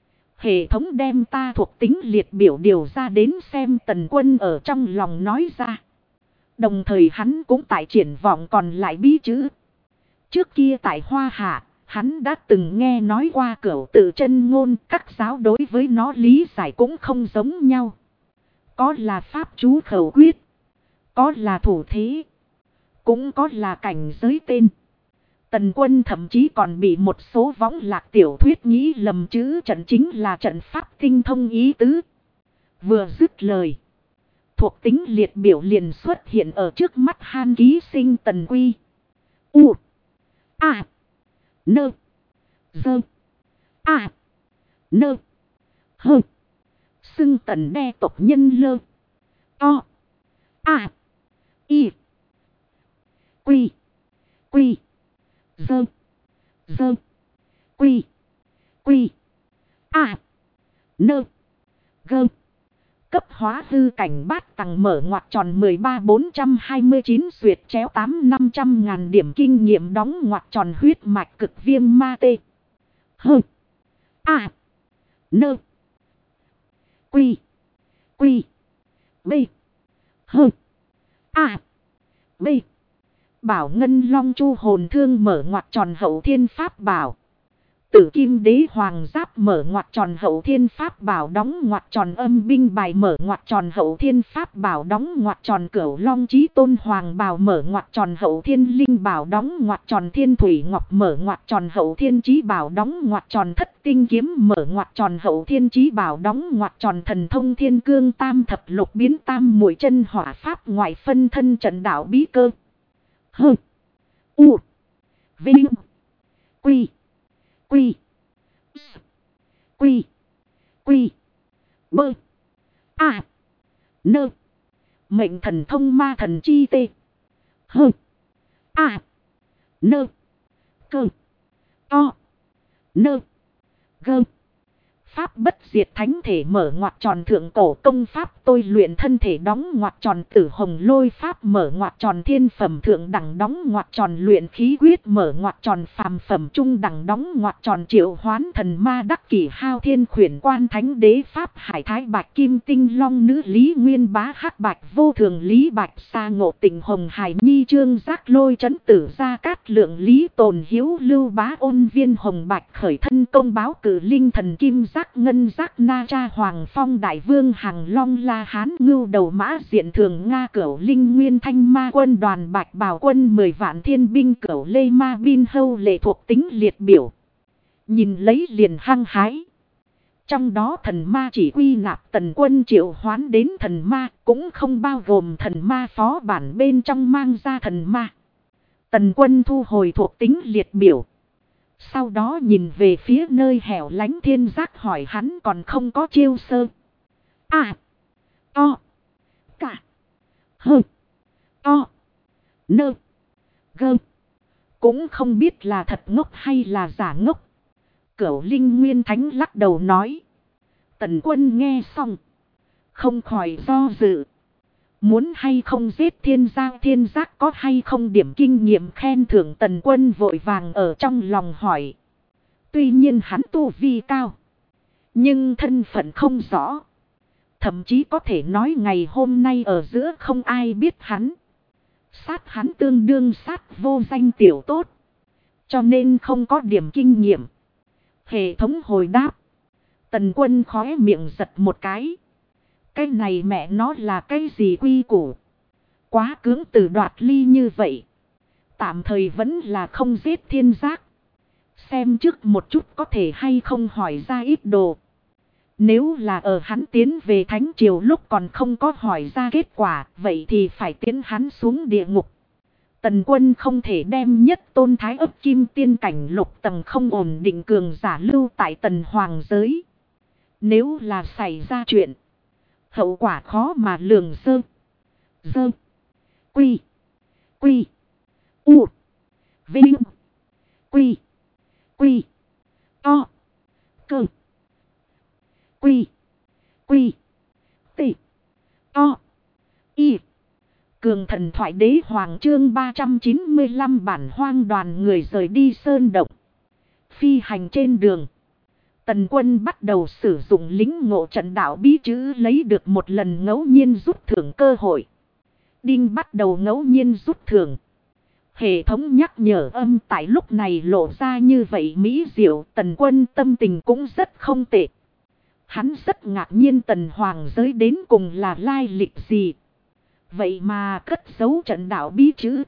Hệ thống đem ta thuộc tính liệt biểu điều ra đến xem. Tần Quân ở trong lòng nói ra. Đồng thời hắn cũng tại triển vọng còn lại bí chữ. Trước kia tại Hoa Hạ, hắn đã từng nghe nói qua cửu tự chân ngôn. Các giáo đối với nó lý giải cũng không giống nhau. Có là pháp chú khẩu quyết. Có là thủ thế. Cũng có là cảnh giới tên. Tần Quân thậm chí còn bị một số võng lạc tiểu thuyết nghĩ lầm chữ trận chính là trận pháp tinh thông ý tứ. Vừa dứt lời. Thuộc tính liệt biểu liền xuất hiện ở trước mắt han ký sinh Tần Quy. U. A. Nơ. Dơ. A. Nơ. Hơ. Xưng Tần đe tộc nhân lơ. To. A. Y. Quy. Quy. Dơ. Dơ. Quy. Quy. À. Nơ. Gơ. Cấp hóa hư cảnh bát tầng mở ngoặc tròn 13.429 xuyệt chéo 8.500.000 điểm kinh nghiệm đóng ngoặc tròn huyết mạch cực viêm ma tê. Hơ. À. Nơ. Quy. Quy. B. Hơ. À. B. Bảo ngân long chu hồn thương mở ngoặc tròn hậu thiên pháp bảo. Tử kim đế hoàng giáp mở ngoặc tròn hậu thiên pháp bảo đóng ngoặc tròn âm binh bài mở ngoặc tròn hậu thiên pháp bảo đóng ngoặc tròn cửu long chí tôn hoàng bào mở ngoặc tròn hậu thiên linh bảo đóng ngoặc tròn thiên thủy ngọc mở ngoặc tròn hậu thiên chí bảo đóng ngoặc tròn thất tinh kiếm mở ngoặc tròn hậu thiên chí bảo đóng ngoặc tròn thần thông thiên cương tam thập lục biến tam muội chân hỏa pháp ngoại phân thân trận đạo bí cơ. Hơ. U. Vinh. Quy. Quy. Quy. Quy. Bơ. À. Nơ. Mệnh thần thông ma thần chi tê. Hơ. À. Nơ. Cơ. To. Nơ. Gơ. Pháp bất diệt thánh thể mở ngoặc tròn thượng cổ công pháp tôi luyện thân thể đóng ngoặc tròn tử hồng lôi pháp mở ngoặc tròn thiên phẩm thượng đẳng đóng ngoặc tròn luyện khí quyết mở ngoặc tròn phàm phẩm trung đẳng đóng ngoặc tròn triệu hoán thần ma đắc kỷ hao thiên khuyển quan thánh đế pháp hải thái bạch kim tinh long nữ lý nguyên bá hắc bạch vô thường lý bạch sa ngộ tình hồng hải nhi trương giác lôi trấn tử gia cát lượng lý tồn hiếu lưu bá ôn viên hồng bạch khởi thân công báo cử linh thần kim giác ngân giác na cha hoàng phong đại vương hằng long la hán ngưu đầu mã diện thường nga cửu linh nguyên thanh ma quân đoàn bạch bào quân 10 vạn thiên binh cửu lê ma bin hâu lệ thuộc tính liệt biểu. Nhìn lấy liền hăng hái. Trong đó thần ma chỉ quy nạp Tần Quân triệu hoán đến thần ma, cũng không bao gồm thần ma phó bản bên trong mang ra thần ma. Tần Quân thu hồi thuộc tính liệt biểu. Sau đó nhìn về phía nơi hẻo lánh thiên giác hỏi hắn còn không có chiêu sơ. À. To. Cả. Hơ. To. Nơ. Gơ. Cũng không biết là thật ngốc hay là giả ngốc. Cửu Linh Nguyên Thánh lắc đầu nói. Tần Quân nghe xong. Không khỏi do dự. Muốn hay không giết thiên giác có hay không điểm kinh nghiệm khen thưởng. Tần Quân vội vàng ở trong lòng hỏi. Tuy nhiên hắn tu vi cao. Nhưng thân phận không rõ. Thậm chí có thể nói ngày hôm nay ở giữa không ai biết hắn. Sát hắn tương đương sát vô danh tiểu tốt. Cho nên không có điểm kinh nghiệm. Hệ thống hồi đáp. Tần Quân khóe miệng giật một cái. Cái này mẹ nó là cái gì quy củ. Quá cưỡng từ đoạt ly như vậy. Tạm thời vẫn là không giết thiên giác. Xem trước một chút có thể hay không hỏi ra ít đồ. Nếu là ở hắn tiến về Thánh Triều lúc còn không có hỏi ra kết quả. Vậy thì phải tiến hắn xuống địa ngục. Tần Quân không thể đem nhất tôn thái ấp kim tiên cảnh lục tầng không ổn định cường giả lưu tại Tần Hoàng giới. Nếu là xảy ra chuyện. Hậu quả khó mà lường sơ. Dơ. Quy. Quy. U. Vinh. Quy. Quy. To. Cơ. Quy. Quy. Tị. To. Y. Cường thần thoại đế hoàng chương 395 bản hoang đoàn người rời đi sơn động. Phi hành trên đường. Tần Quân bắt đầu sử dụng lính ngộ trận đạo bí chữ lấy được một lần ngẫu nhiên rút thưởng cơ hội. Đinh bắt đầu ngẫu nhiên rút thưởng. Hệ thống nhắc nhở âm tại lúc này lộ ra như vậy mỹ diệu. Tần Quân tâm tình cũng rất không tệ. Hắn rất ngạc nhiên Tần Hoàng giới đến cùng là lai lịch gì. Vậy mà cất giấu trận đạo bí chữ.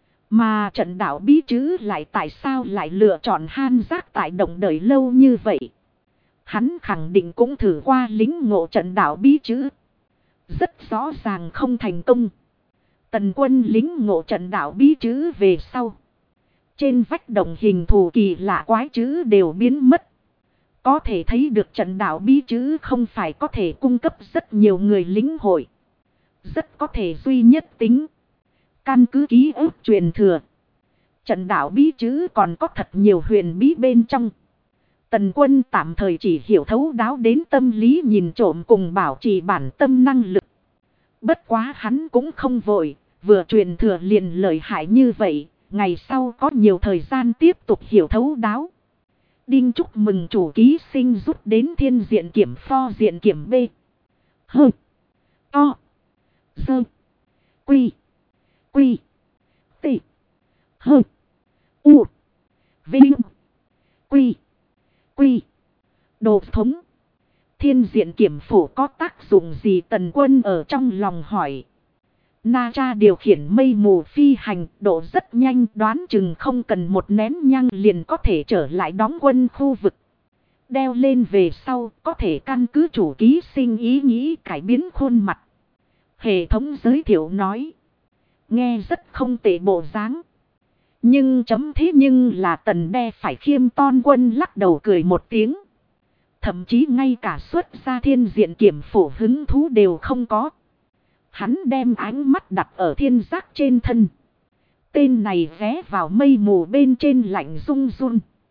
Mà trận đạo bí chữ lại tại sao lại lựa chọn han giác tại động đời lâu như vậy. Hắn khẳng định cũng thử qua lính ngộ trận đạo bí chữ. Rất rõ ràng không thành công. Tần Quân lính ngộ trận đạo bí chữ về sau. Trên vách đồng hình thù kỳ lạ quái chữ đều biến mất. Có thể thấy được trận đạo bí chữ không phải có thể cung cấp rất nhiều người lính hội. Rất có thể duy nhất tính. Căn cứ ký ức truyền thừa. Trận đạo bí chữ còn có thật nhiều huyền bí bên trong. Tần Quân tạm thời chỉ hiểu thấu đáo đến tâm lý nhìn trộm cùng bảo trì bản tâm năng lực. Bất quá hắn cũng không vội, vừa truyền thừa liền lợi hại như vậy, ngày sau có nhiều thời gian tiếp tục hiểu thấu đáo. Đinh chúc mừng chủ ký sinh rút đến thiên diện kiểm pho diện kiểm B. Hơ. To. Dơ. Quy. Quy. Tị. Hơ. U. Vinh. Quy. Quy. Đồ thống. Thiên diện kiểm phủ có tác dụng gì Tần Quân ở trong lòng hỏi. Na Cha điều khiển mây mù phi hành độ rất nhanh đoán chừng không cần một nén nhang liền có thể trở lại đóng quân khu vực. Đeo lên về sau có thể căn cứ chủ ký sinh ý nghĩ cải biến khuôn mặt. Hệ thống giới thiệu nói. Nghe rất không tệ bộ dáng. Nhưng chấm thế nhưng là Tần Đe phải khiêm ton Quân lắc đầu cười một tiếng. Thậm chí ngay cả xuất ra thiên diện kiểm phủ hứng thú đều không có. Hắn đem ánh mắt đặt ở thiên giác trên thân. Tên này ghé vào mây mù bên trên lạnh run run.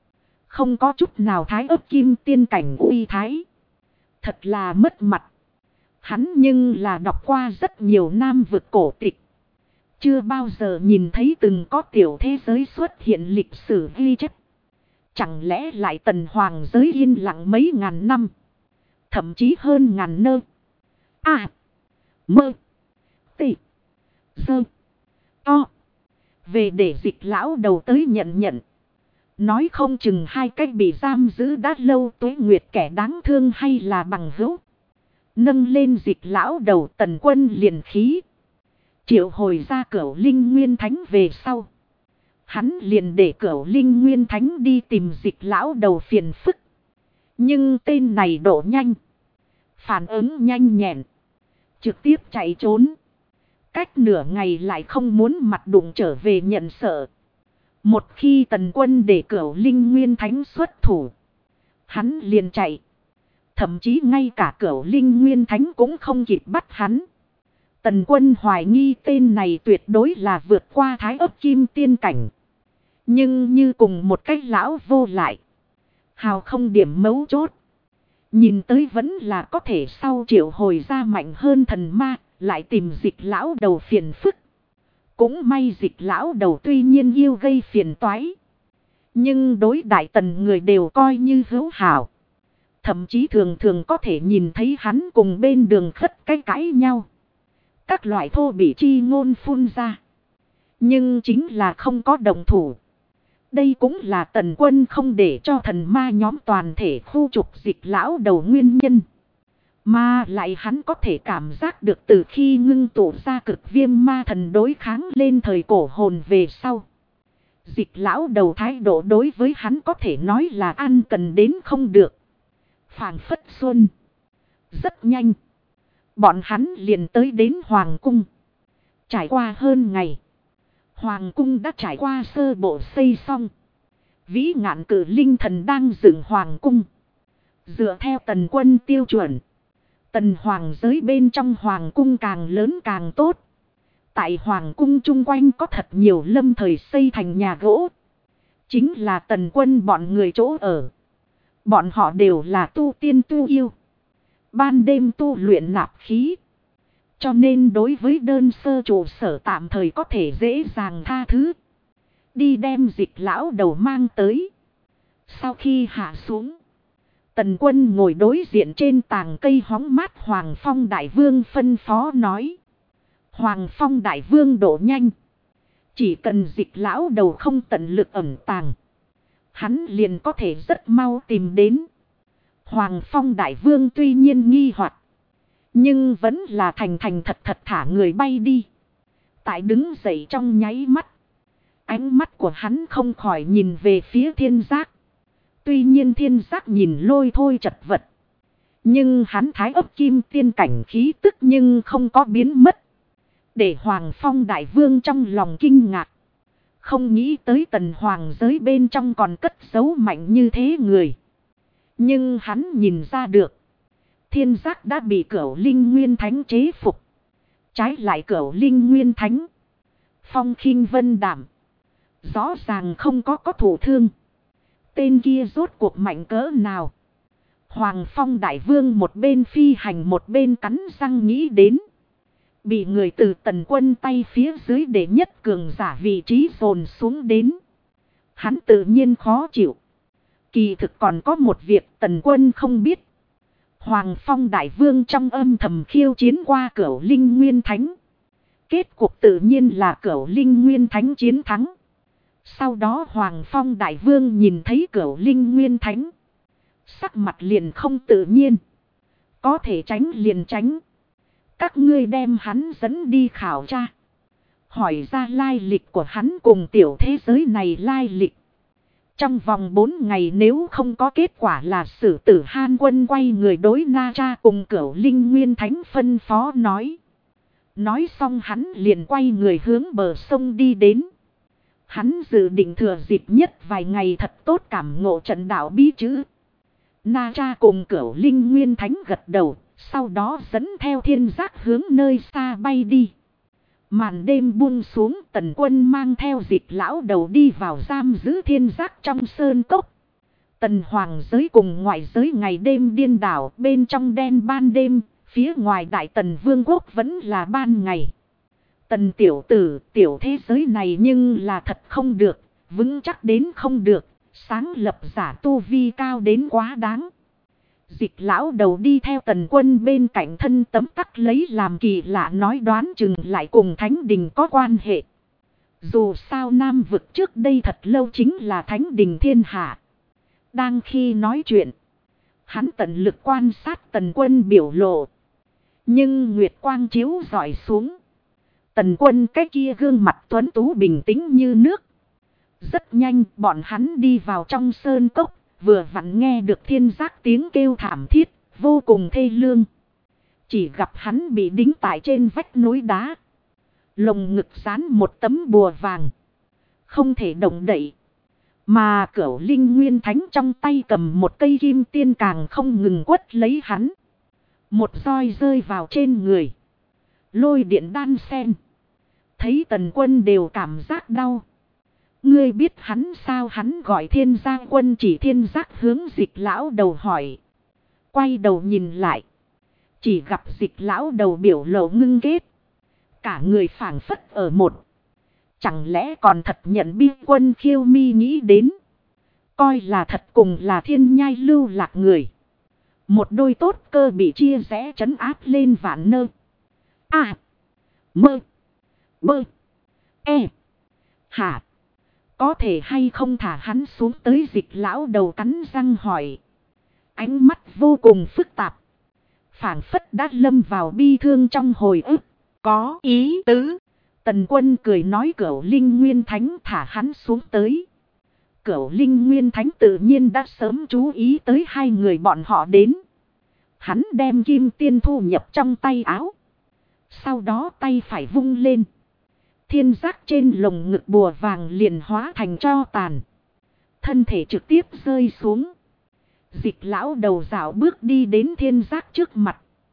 Không có chút nào thái ấp kim tiên cảnh uy thái. Thật là mất mặt. Hắn nhưng là đọc qua rất nhiều nam vực cổ tịch. Chưa bao giờ nhìn thấy từng có tiểu thế giới xuất hiện lịch sử ghi chép. Chẳng lẽ lại tần hoàng giới yên lặng mấy ngàn năm. Thậm chí hơn ngàn nơ. Mơ. Tị. Dơ. To. Về để dịch lão đầu tới nhận. Nói không chừng hai cách bị giam giữ đã lâu tuế nguyệt kẻ đáng thương hay là bằng hữu. Nâng lên dịch lão đầu Tần Quân liền khí. Triệu hồi ra Cửu Linh Nguyên Thánh về sau. Hắn liền để Cửu Linh Nguyên Thánh đi tìm dịch lão đầu phiền phức. Nhưng tên này độ nhanh. Phản ứng nhanh nhẹn. Trực tiếp chạy trốn. Cách nửa ngày lại không muốn mặt đụng trở về nhận sợ. Một khi Tần Quân để Cửu Linh Nguyên Thánh xuất thủ. Hắn liền chạy. Thậm chí ngay cả Cửu Linh Nguyên Thánh cũng không kịp bắt hắn. Tần Quân hoài nghi tên này tuyệt đối là vượt qua thái ấp kim tiên cảnh. Nhưng như cùng một cái lão vô lại. Hào không điểm mấu chốt. Nhìn tới vẫn là có thể sau triệu hồi ra mạnh hơn thần ma. Lại tìm dịch lão đầu phiền phức. Cũng may dịch lão đầu tuy nhiên yêu gây phiền toái. Nhưng đối đại tần người đều coi như hữu hảo. Thậm chí thường thường có thể nhìn thấy hắn cùng bên đường khất cái cãi nhau. Các loại thô bị chi ngôn phun ra. Nhưng chính là không có đồng thủ. Đây cũng là Tần Quân không để cho thần ma nhóm toàn thể khu trục dịch lão đầu nguyên nhân. Mà lại hắn có thể cảm giác được từ khi ngưng tụ ra cực viêm ma thần đối kháng lên thời cổ hồn về sau. Dịch lão đầu thái độ đối với hắn có thể nói là ăn cần đến không được. Phảng phất xuân. Rất nhanh. Bọn hắn liền tới đến Hoàng Cung. Trải qua hơn ngày. Hoàng Cung đã trải qua sơ bộ xây xong. Vĩ Ngạn Cử Linh Thần đang dựng Hoàng Cung. Dựa theo Tần Quân tiêu chuẩn. Tần Hoàng giới bên trong Hoàng Cung càng lớn càng tốt. Tại Hoàng Cung chung quanh có thật nhiều lâm thời xây thành nhà gỗ. Chính là Tần Quân bọn người chỗ ở. Bọn họ đều là tu tiên tu yêu. Ban đêm tu luyện nạp khí. Cho nên đối với đơn sơ trụ sở tạm thời có thể dễ dàng tha thứ. Đi đem dịch lão đầu mang tới. Sau khi hạ xuống. Tần Quân ngồi đối diện trên tàng cây hóng mát Hoàng Phong Đại Vương phân phó nói. Hoàng Phong Đại Vương độ nhanh. Chỉ cần dịch lão đầu không tận lực ẩn tàng. Hắn liền có thể rất mau tìm đến. Hoàng Phong Đại Vương tuy nhiên nghi hoặc. Nhưng vẫn là thành thật thả người bay đi. Tại đứng dậy trong nháy mắt. Ánh mắt của hắn không khỏi nhìn về phía thiên giác. Tuy nhiên thiên giác nhìn lôi thôi chật vật. Nhưng hắn thái ấp kim tiên cảnh khí tức nhưng không có biến mất. Để Hoàng Phong Đại Vương trong lòng kinh ngạc. Không nghĩ tới Tần Hoàng giới bên trong còn cất giấu mạnh như thế người. Nhưng hắn nhìn ra được. Thiên giác đã bị Cửu Linh Nguyên Thánh chế phục. Trái lại Cửu Linh Nguyên Thánh. Phong khinh vân đảm. Rõ ràng không có thủ thương. Tên kia rốt cuộc mạnh cỡ nào. Hoàng Phong Đại Vương một bên phi hành một bên cắn răng nghĩ đến. Bị người từ Tần Quân tay phía dưới để nhất cường giả vị trí dồn xuống đến. Hắn tự nhiên khó chịu. Kỳ thực còn có một việc Tần Quân không biết. Hoàng Phong Đại Vương trong âm thầm khiêu chiến qua Cửu Linh Nguyên Thánh. Kết cục tự nhiên là Cửu Linh Nguyên Thánh chiến thắng. Sau đó Hoàng Phong Đại Vương nhìn thấy Cửu Linh Nguyên Thánh. Sắc mặt liền không tự nhiên. Có thể tránh liền tránh. Các ngươi đem hắn dẫn đi khảo tra. Hỏi ra lai lịch của hắn cùng tiểu thế giới này lai lịch. Trong vòng 4 ngày nếu không có kết quả là xử tử Han Quân quay người đối Na Tra cùng Cửu Linh Nguyên Thánh phân phó nói. Nói xong hắn liền quay người hướng bờ sông đi đến. Hắn dự định thừa dịp nhất vài ngày thật tốt cảm ngộ trận đạo bí chữ. Na Tra cùng Cửu Linh Nguyên Thánh gật đầu. Sau đó dẫn theo thiên giác hướng nơi xa bay đi. Màn đêm buông xuống Tần Quân mang theo dịch lão đầu đi vào giam giữ thiên giác trong sơn cốc. Tần hoàng giới cùng ngoại giới ngày đêm điên đảo, bên trong đen ban đêm, phía ngoài đại tần vương quốc vẫn là ban ngày. Tần tiểu tử, tiểu thế giới này nhưng là thật không được, vững chắc đến không được, sáng lập giả tu vi cao đến quá đáng. Dịch lão đầu đi theo tần quân bên cạnh thân tấm tắc lấy làm kỳ lạ, nói đoán chừng lại cùng thánh đình có quan hệ. Dù sao Nam vực trước đây thật lâu chính là thánh đình thiên hạ. Đang khi nói chuyện, hắn tận lực quan sát tần quân biểu lộ. Nhưng nguyệt quang chiếu rọi xuống, tần quân cái kia gương mặt tuấn tú bình tĩnh như nước. Rất nhanh bọn hắn đi vào trong sơn cốc, vừa vặn nghe được thiên giác tiếng kêu thảm thiết, vô cùng thê lương. Chỉ gặp hắn bị đính tại trên vách núi đá. Lồng ngực dán một tấm bùa vàng, không thể động đậy. Mà Cửu Linh Nguyên Thánh trong tay cầm một cây kim tiên càng không ngừng quất lấy hắn. Một roi rơi vào trên người, lôi điện đan sen. Thấy tần quân đều cảm giác đau. Ngươi biết hắn sao? Hắn gọi Thiên Giang Quân, chỉ thiên giác hướng Dịch lão đầu hỏi. Quay đầu nhìn lại, chỉ gặp Dịch lão đầu biểu lộ ngưng kết. Cả người phảng phất ở một. Chẳng lẽ còn thật nhận Bi Quân Khiêu Mi nghĩ đến. Coi là thật cùng là thiên nhai lưu lạc người. Một đôi tốt cơ bị chia rẽ trấn áp lên vạn nơ. À. Mơ. Bơ. E. Hả. Có thể hay không thả hắn xuống tới? Dịch lão đầu cắn răng hỏi. Ánh mắt vô cùng phức tạp. Phảng phất đã lâm vào bi thương trong hồi ức. Có ý tứ. Tần quân cười nói Cửu Linh Nguyên Thánh thả hắn xuống tới. Cửu Linh Nguyên Thánh tự nhiên đã sớm chú ý tới hai người bọn họ đến. Hắn đem kim tiên thu nhập trong tay áo. Sau đó tay phải vung lên. Thiên giác trên lồng ngực bùa vàng liền hóa thành tro tàn. Thân thể trực tiếp rơi xuống. Dịch lão đầu dạo bước đi đến thiên giác trước mặt.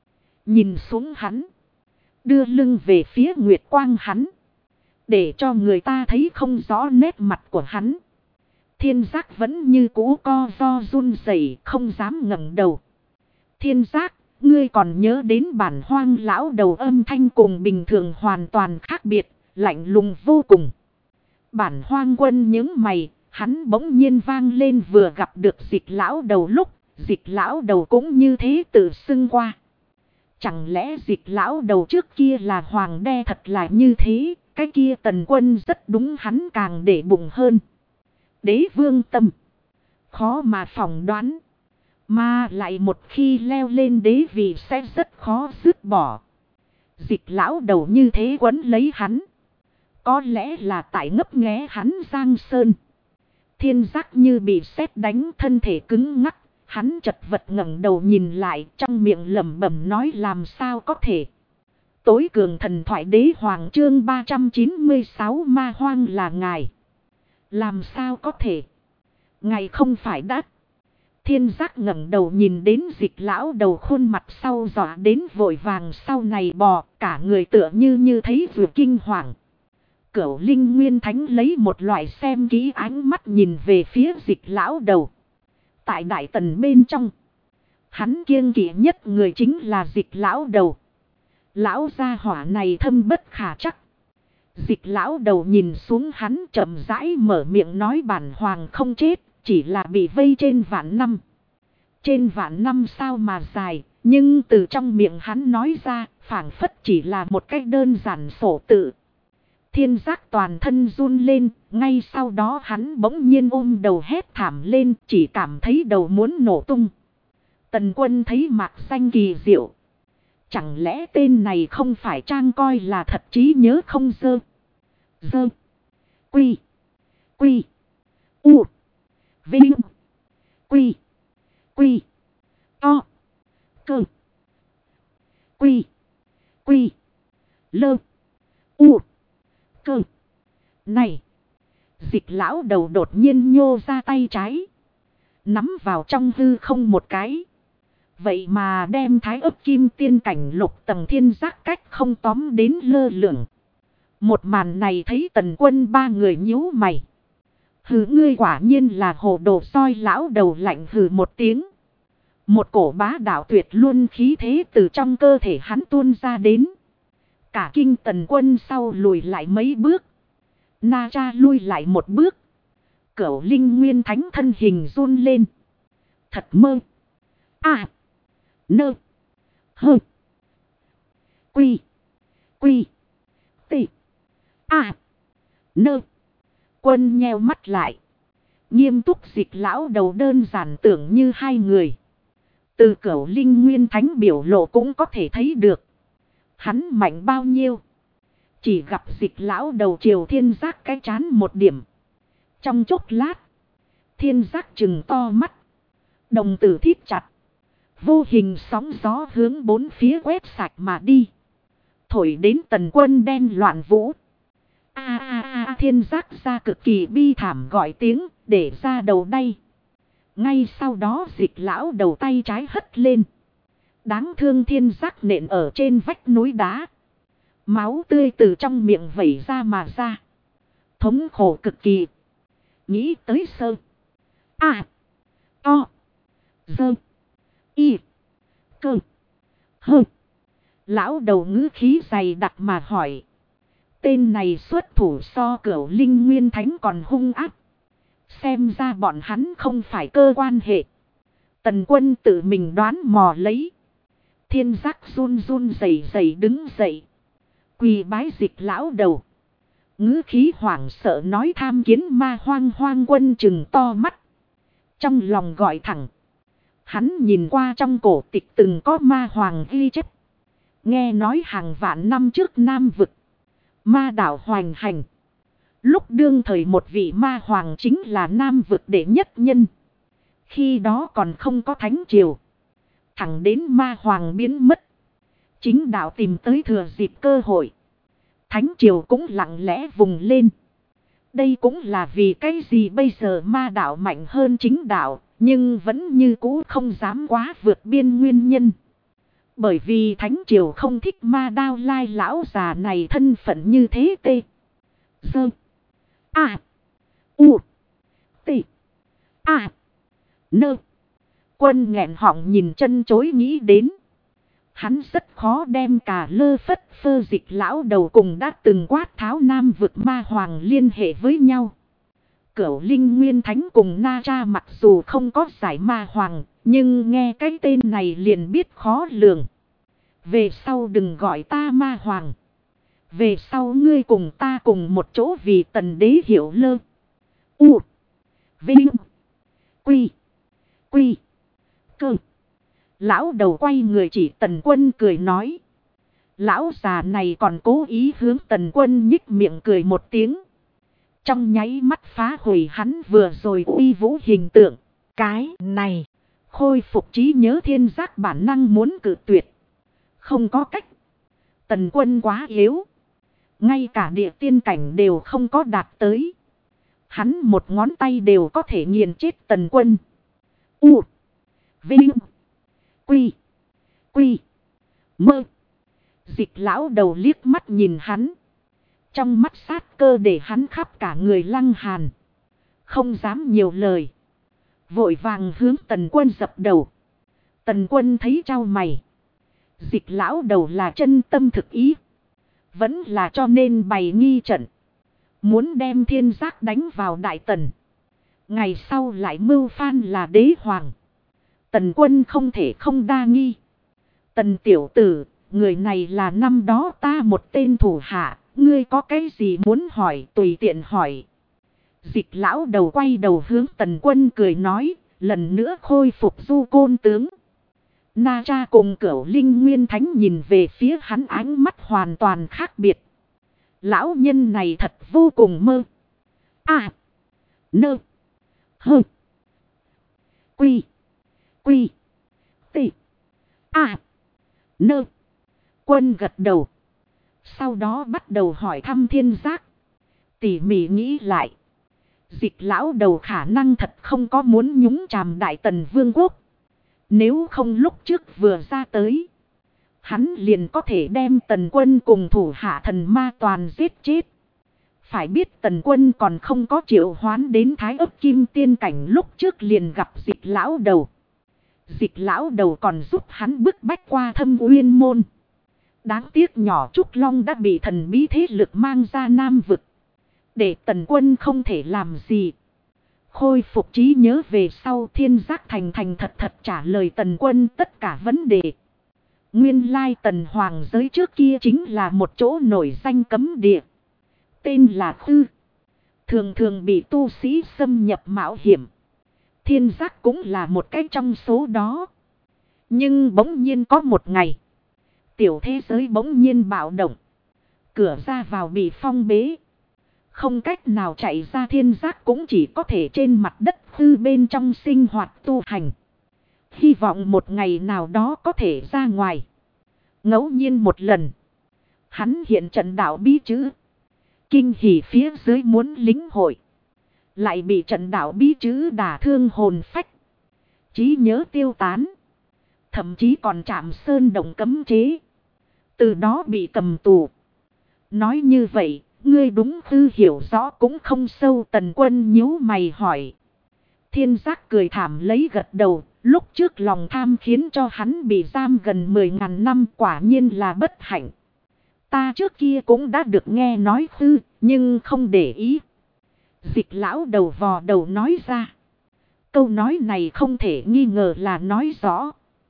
Nhìn xuống hắn. Đưa lưng về phía nguyệt quang hắn. Để cho người ta thấy không rõ nét mặt của hắn. Thiên giác vẫn như cũ co do run rẩy, không dám ngẩng đầu. Thiên giác, ngươi còn nhớ đến bản hoang lão đầu? Âm thanh cùng bình thường hoàn toàn khác biệt, lạnh lùng vô cùng. Bản hoang quân những mày, hắn bỗng nhiên vang lên vừa gặp được Dịch lão đầu lúc, Dịch lão đầu cũng như thế tự xưng qua. Chẳng lẽ Dịch lão đầu trước kia là hoàng đe thật là như thế, cái kia tần quân rất đúng hắn càng để bụng hơn. Đế vương tâm, khó mà phỏng đoán. Mà lại một khi leo lên đế vị sẽ rất khó dứt bỏ. Dịch lão đầu như thế quấn lấy hắn. Có lẽ là tại ngấp nghé hắn giang sơn. Thiên giác như bị sét đánh, thân thể cứng ngắc. Hắn chật vật ngẩng đầu nhìn lại, trong miệng lẩm bẩm nói làm sao có thể. Tối cường thần thoại đế hoàng chương 396 ma hoang là ngài. Làm sao có thể. Ngài không phải đã. Thiên giác ngẩng đầu nhìn đến Dịch lão đầu, khuôn mặt sau dọa đến vội vàng sau này bò, cả người tựa như thấy vừa kinh hoàng. Cửu Linh Nguyên Thánh lấy một loại xem kỹ ánh mắt nhìn về phía Dịch lão đầu. Tại đại tần bên trong, hắn kiêng kỵ nhất người chính là Dịch lão đầu. Lão gia hỏa này thâm bất khả chắc. Dịch lão đầu nhìn xuống hắn chậm rãi mở miệng nói bản hoàng không chết, chỉ là bị vây trên vạn năm. Trên vạn năm sao mà dài, nhưng từ trong miệng hắn nói ra, phảng phất chỉ là một cách đơn giản sổ tự. Thiên giác toàn thân run lên, ngay sau đó hắn bỗng nhiên ôm đầu hét thảm lên, chỉ cảm thấy đầu muốn nổ tung. Tần quân thấy mạc xanh kỳ diệu. Chẳng lẽ tên này không phải trang coi là thật, trí nhớ không dơ. Dơ. Quy. Quy. U. Vinh. Quy. Quy. To. Cơ. Quy. Quy. Lơ. U. Cơ. Này. Dịch lão đầu đột nhiên nhô ra tay trái. Nắm vào trong hư không một cái. Vậy mà đem thái ấp kim tiên cảnh lục tầng thiên giác cách không tóm đến lơ lửng. Một màn này thấy tần quân ba người nhíu mày. Hừ, ngươi quả nhiên là hồ đồ soi. Lão đầu lạnh hừ một tiếng. Một cổ bá đạo tuyệt luôn khí thế từ trong cơ thể hắn tuôn ra đến. Cả kinh Tần Quân sau lùi lại mấy bước. Na Tra lui lại một bước. Cửu Linh Nguyên Thánh thân hình run lên. Thật mơ. À. Nơ. Hơ. Quy. Quy. Tị. À. Nơ. Quân nheo mắt lại. Nghiêm túc Dịch lão đầu đơn giản tưởng như hai người. Từ Cửu Linh Nguyên Thánh biểu lộ cũng có thể thấy được. Hắn mạnh bao nhiêu. Chỉ gặp Dịch lão đầu Triều Thiên Giác cái chán một điểm. Trong chốc lát. Thiên Giác trừng to mắt. Đồng tử thít chặt. Vô hình sóng gió hướng bốn phía quét sạch mà đi. Thổi đến Tần Quân đen loạn vũ. Thiên Giác ra cực kỳ bi thảm gọi tiếng để ra đầu đay. Ngay sau đó Dịch lão đầu tay trái hất lên. Đáng thương Thiên Giác nện ở trên vách núi đá. Máu tươi từ trong miệng vẩy ra mà ra. Thống khổ cực kỳ. Nghĩ tới sơ. À. To. Dơ. Y. Cơ. Hơ. Lão đầu ngữ khí dày đặc mà hỏi. Tên này xuất thủ so Cửu Linh Nguyên Thánh còn hung ác. Xem ra bọn hắn không phải cơ quan hệ. Tần Quân tự mình đoán mò lấy. Thiên Giác run run rẩy rẩy đứng dậy. Quỳ bái Dịch lão đầu. Ngữ khí hoảng sợ nói tham kiến ma hoang hoang quân trừng to mắt. Trong lòng gọi thẳng. Hắn nhìn qua trong cổ tịch từng có ma hoàng ghi chép. Nghe nói hàng vạn năm trước Nam Vực. Ma đảo hoành hành. Lúc đương thời một vị ma hoàng chính là Nam Vực đệ nhất nhân. Khi đó còn không có thánh triều. Thẳng đến ma hoàng biến mất. Chính đạo tìm tới thừa dịp cơ hội. Thánh triều cũng lặng lẽ vùng lên. Đây cũng là vì cái gì bây giờ ma đạo mạnh hơn chính đạo. Nhưng vẫn như cũ không dám quá vượt biên nguyên nhân. Bởi vì thánh triều không thích ma đao lai lão già này thân phận như thế tê. Dơ. À. U. Tị. À. Nơ. Quân nghẹn họng nhìn chân chối nghĩ đến. Hắn rất khó đem cả lơ phất phơ Dịch lão đầu cùng đã từng quát tháo Nam Vực ma hoàng liên hệ với nhau. Cửu Linh Nguyên Thánh cùng Na Tra mặc dù không có giải ma hoàng, nhưng nghe cái tên này liền biết khó lường. Về sau đừng gọi ta ma hoàng. Về sau ngươi cùng ta cùng một chỗ vì Tần đế hiểu lơ. U. Vinh. Quy. Quy. Cơ. Lão đầu quay người chỉ Tần Quân cười nói. Lão già này còn cố ý hướng Tần Quân nhích miệng cười một tiếng. Trong nháy mắt phá hủy hắn vừa rồi uy vũ hình tượng. Cái này. Khôi phục trí nhớ Thiên Giác bản năng muốn cự tuyệt. Không có cách. Tần Quân quá yếu. Ngay cả địa tiên cảnh đều không có đạt tới. Hắn một ngón tay đều có thể nghiền chết Tần Quân. U. Vinh. Quy. Quy. Mơ. Dịch lão đầu liếc mắt nhìn hắn. Trong mắt sát cơ để hắn khắp cả người lăng hàn. Không dám nhiều lời. Vội vàng hướng Tần Quân dập đầu. Tần Quân thấy trao mày. Dịch lão đầu là chân tâm thực ý. Vẫn là cho nên bày nghi trận. Muốn đem Thiên Giác đánh vào Đại Tần. Ngày sau lại mưu phan là đế hoàng. Tần Quân không thể không đa nghi. Tần tiểu tử, người này là năm đó ta một tên thủ hạ. Ngươi có cái gì muốn hỏi tùy tiện hỏi. Dịch lão đầu quay đầu hướng Tần Quân cười nói. Lần nữa khôi phục du côn tướng. Na Tra cùng Cửu Linh Nguyên Thánh nhìn về phía hắn ánh mắt hoàn toàn khác biệt. Lão nhân này thật vô cùng mơ. À. Nơ. Hơ. Quy. Quy. Tị. À. Nơ. Quân gật đầu. Sau đó bắt đầu hỏi thăm Thiên Giác. Tỉ mỉ nghĩ lại. Dịch lão đầu khả năng thật không có muốn nhúng chàm Đại Tần Vương quốc. Nếu không lúc trước vừa ra tới. Hắn liền có thể đem Tần Quân cùng thủ hạ thần ma toàn giết chết. Phải biết Tần Quân còn không có triệu hoán đến Thái Ấp Kim Tiên cảnh lúc trước liền gặp Dịch lão đầu. Dịch lão đầu còn giúp hắn bức bách qua Thâm Uyên môn. Đáng tiếc nhỏ Trúc Long đã bị thần bí thế lực mang ra Nam vực. Để Tần Quân không thể làm gì. Khôi phục trí nhớ về sau, Thiên Giác thành thành thật thật trả lời Tần Quân tất cả vấn đề. Nguyên lai Tần Hoàng giới trước kia chính là một chỗ nổi danh cấm địa. Tên là Khư. Thường thường bị tu sĩ xâm nhập mạo hiểm. Thiên Giác cũng là một cái trong số đó. Nhưng bỗng nhiên có một ngày, tiểu thế giới bỗng nhiên bạo động. Cửa ra vào bị phong bế. Không cách nào chạy ra, Thiên Giác cũng chỉ có thể trên mặt đất Khư bên trong sinh hoạt tu hành. Hy vọng một ngày nào đó có thể ra ngoài. Ngẫu nhiên một lần, hắn hiện trận đạo bí chữ. Kinh hỉ phía dưới muốn lính hội. Lại bị trận đạo bí chữ đả thương hồn phách. Trí nhớ tiêu tán. Thậm chí còn chạm sơn động cấm chế. Từ đó bị cầm tù. Nói như vậy, ngươi đúng hư hiểu rõ cũng không sâu. Tần Quân nhíu mày hỏi. Thiên Giác cười thảm lấy gật đầu. Lúc trước lòng tham khiến cho hắn bị giam gần 10.000 năm, quả nhiên là bất hạnh. Ta trước kia cũng đã được nghe nói hư, nhưng không để ý. Dịch lão đầu vò đầu nói ra. Câu nói này không thể nghi ngờ là nói rõ.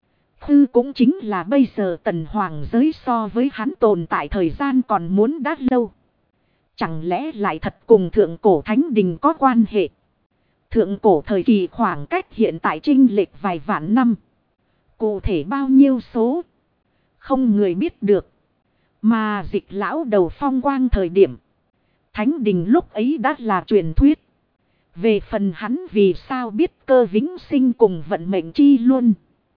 Hư cũng chính là bây giờ Tần Hoàng giới so với hắn tồn tại thời gian còn muốn đã lâu. Chẳng lẽ lại thật cùng thượng cổ thánh đình có quan hệ? Thượng cổ thời kỳ khoảng cách hiện tại chênh lệch vài vạn năm. Cụ thể bao nhiêu số? Không người biết được. Mà Dịch lão đầu phong quang thời điểm, thánh đình lúc ấy đã là truyền thuyết. Về phần hắn vì sao biết cơ vĩnh sinh cùng vận mệnh chi luôn,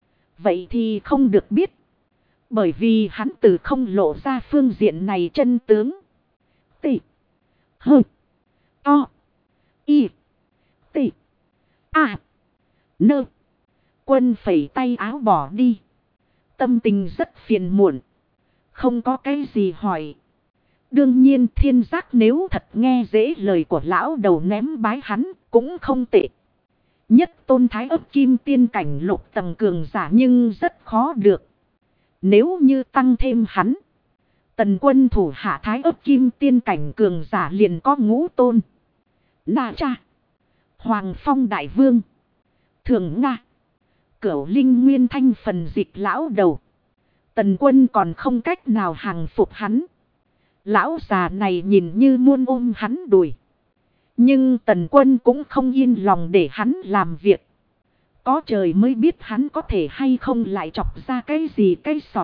vậy thì không được biết. Bởi vì hắn từ không lộ ra phương diện này chân tướng. T. H. O. I. T. A. Nơ. Quân phẩy tay áo bỏ đi. Tâm tình rất phiền muộn. Không có cái gì hỏi. Đương nhiên Thiên Giác nếu thật nghe dễ lời của lão đầu ném bái hắn cũng không tệ. Nhất tôn Thái Ấp Kim Tiên cảnh lục tầng cường giả nhưng rất khó được. Nếu như tăng thêm hắn, Tần Quân thủ hạ Thái Ấp Kim Tiên cảnh cường giả liền có ngũ tôn. Na Cha, Hoàng Phong Đại Vương, Thường Nga, Cửu Linh Nguyên Thanh phần Dịch lão đầu. Tần Quân còn không cách nào hàng phục hắn. Lão già này nhìn như muốn ôm hắn đùi. Nhưng Tần Quân cũng không yên lòng để hắn làm việc. Có trời mới biết hắn có thể hay không lại chọc ra cái gì cái sọt.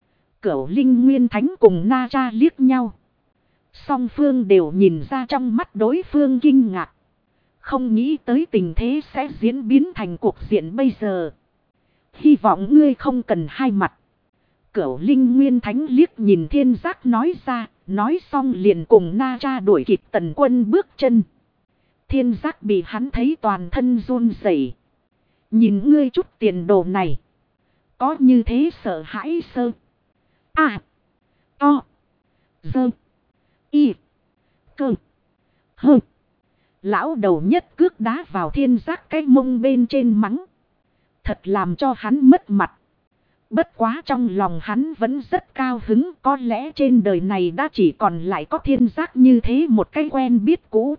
Cửu Linh Nguyên Thánh cùng Na Cha liếc nhau. Song phương đều nhìn ra trong mắt đối phương kinh ngạc. Không nghĩ tới tình thế sẽ diễn biến thành cuộc diện bây giờ. Hy vọng ngươi không cần hai mặt. Cửu Linh Nguyên Thánh liếc nhìn Thiên Giác nói ra. Nói xong liền cùng Na Cha đuổi kịp Tần Quân bước chân. Thiên Giác bị hắn thấy toàn thân run rẩy. Nhìn ngươi chút tiền đồ này, có như thế sợ hãi sơ. À. O. Dơ. Y. Cơ. Hơ. Lão đầu nhất cước đá vào Thiên Giác cái mông bên trên mắng. Thật làm cho hắn mất mặt. Bất quá trong lòng hắn vẫn rất cao hứng. Có lẽ trên đời này đã chỉ còn lại có Thiên Giác như thế một cái quen biết cũ.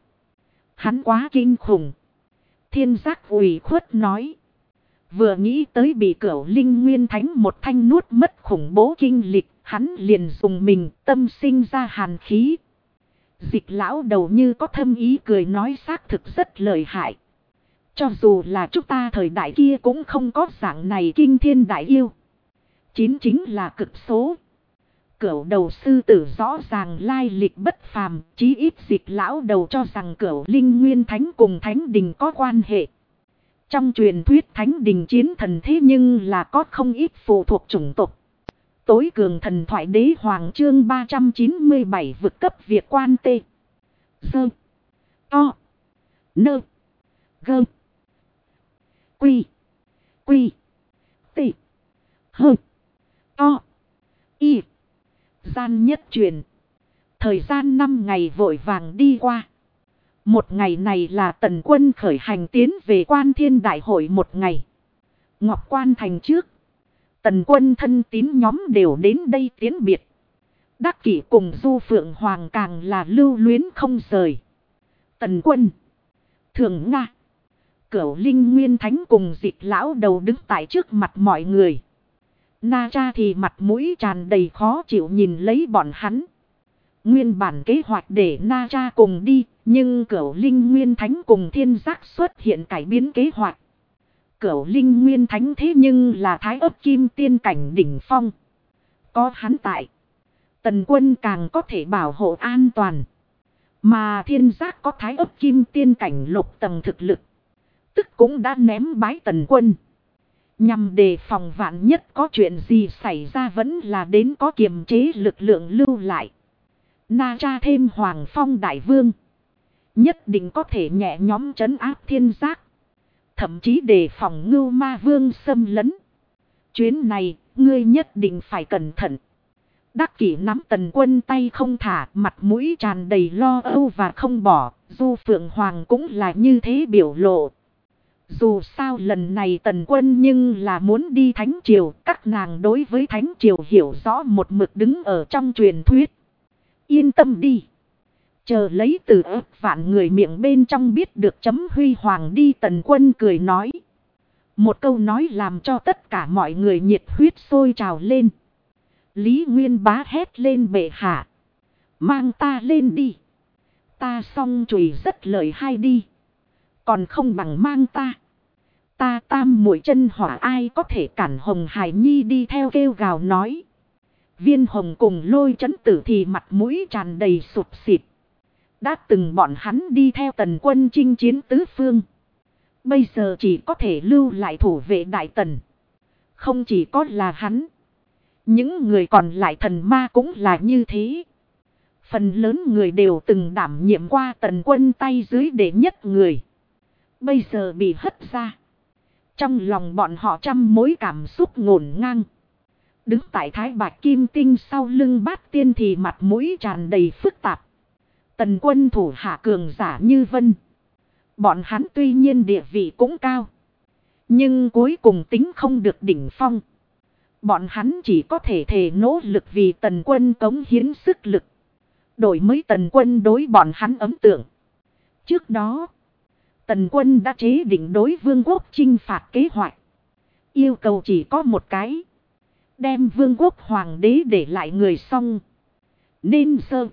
Hắn quá kinh khủng. Thiên Giác ủy khuất nói. Vừa nghĩ tới bị Cửu Linh Nguyên Thánh một thanh nuốt mất khủng bố kinh lịch. Hắn liền dùng mình tâm sinh ra hàn khí. Dịch lão đầu như có thâm ý cười nói xác thực rất lợi hại. Cho dù là chúng ta thời đại kia cũng không có dạng này kinh thiên đại yêu. Chính là cực số. Cửu đầu sư tử rõ ràng lai lịch bất phàm. Chí ít Dịch lão đầu cho rằng Cửu Linh Nguyên Thánh cùng Thánh Đình có quan hệ. Trong truyền thuyết Thánh Đình chiến thần thế nhưng là có không ít phụ thuộc chủng tộc. Tối cường thần thoại đế hoàng chương 397 vực cấp Việt quan tê. Dơ. O. Nơ. Gơ. Quy. Quy. Tê. Hơ. O. Y. Gian nhất truyền. Thời gian 5 ngày vội vàng đi qua. Một ngày này là Tần Quân khởi hành tiến về Quan Thiên Đại hội một ngày. Ngọc Quan thành trước. Tần Quân thân tín nhóm đều đến đây tiến biệt. Đắc Kỷ cùng Du Phượng Hoàng càng là lưu luyến không rời. Tần Quân, Thường Nga, Cửu Linh Nguyên Thánh cùng Dịch Lão Đầu đứng tại trước mặt mọi người. Na Cha thì mặt mũi tràn đầy khó chịu nhìn lấy bọn hắn. Nguyên bản kế hoạch để Na Cha cùng đi, nhưng Cửu Linh Nguyên Thánh cùng Thiên Giác xuất hiện cải biến kế hoạch. Cửu Linh Nguyên Thánh thế nhưng là Thái Ấp Kim Tiên cảnh đỉnh phong. Có hắn tại, Tần Quân càng có thể bảo hộ an toàn. Mà Thiên Giác có Thái Ấp Kim Tiên cảnh lục tầng thực lực, tức cũng đã ném bái Tần Quân. Nhằm đề phòng vạn nhất có chuyện gì xảy ra vẫn là đến có kiềm chế lực lượng lưu lại. Na Cha thêm Hoàng Phong Đại Vương, nhất định có thể nhẹ nhóm trấn áp Thiên Giác. Thậm chí đề phòng Ngưu Ma Vương xâm lấn. Chuyến này, ngươi nhất định phải cẩn thận. Đắc Kỷ nắm Tần Quân tay không thả, mặt mũi tràn đầy lo âu và không bỏ. Du Phượng Hoàng cũng là như thế biểu lộ. Dù sao lần này Tần Quân nhưng là muốn đi Thánh Triều. Các nàng đối với Thánh Triều hiểu rõ một mực đứng ở trong truyền thuyết. Yên tâm đi. Chờ lấy từ ức vạn người miệng bên trong biết được chấm huy hoàng đi. Tần Quân cười nói. Một câu nói làm cho tất cả mọi người nhiệt huyết sôi trào lên. Lý Nguyên Bá hét lên bệ hạ. Mang ta lên đi. Ta song chùy rất lợi hay đi. Còn không bằng mang ta. Ta tam muội chân hỏa ai có thể cản Hồng Hải Nhi đi theo kêu gào nói. Viên Hồng cùng Lôi Chấn Tử thì mặt mũi tràn đầy sụp xịt. Đã từng bọn hắn đi theo Tần Quân chinh chiến tứ phương. Bây giờ chỉ có thể lưu lại thủ vệ Đại Tần. Không chỉ có là hắn. Những người còn lại thần ma cũng là như thế. Phần lớn người đều từng đảm nhiệm qua Tần Quân tay dưới đệ nhất người. Bây giờ bị hất ra. Trong lòng bọn họ trăm mối cảm xúc ngổn ngang. Đứng tại Thái Bạch Kim Tinh sau lưng Bát Tiên thì mặt mũi tràn đầy phức tạp. Tần Quân thủ hạ cường giả như vân. Bọn hắn tuy nhiên địa vị cũng cao. Nhưng cuối cùng tính không được đỉnh phong. Bọn hắn chỉ có thể thề nỗ lực vì Tần Quân cống hiến sức lực. Đổi mới Tần Quân đối bọn hắn ấn tượng. Trước đó, Tần Quân đã chế định đối vương quốc chinh phạt kế hoạch. Yêu cầu chỉ có một cái. Đem vương quốc hoàng đế để lại người xong. Nên sơ.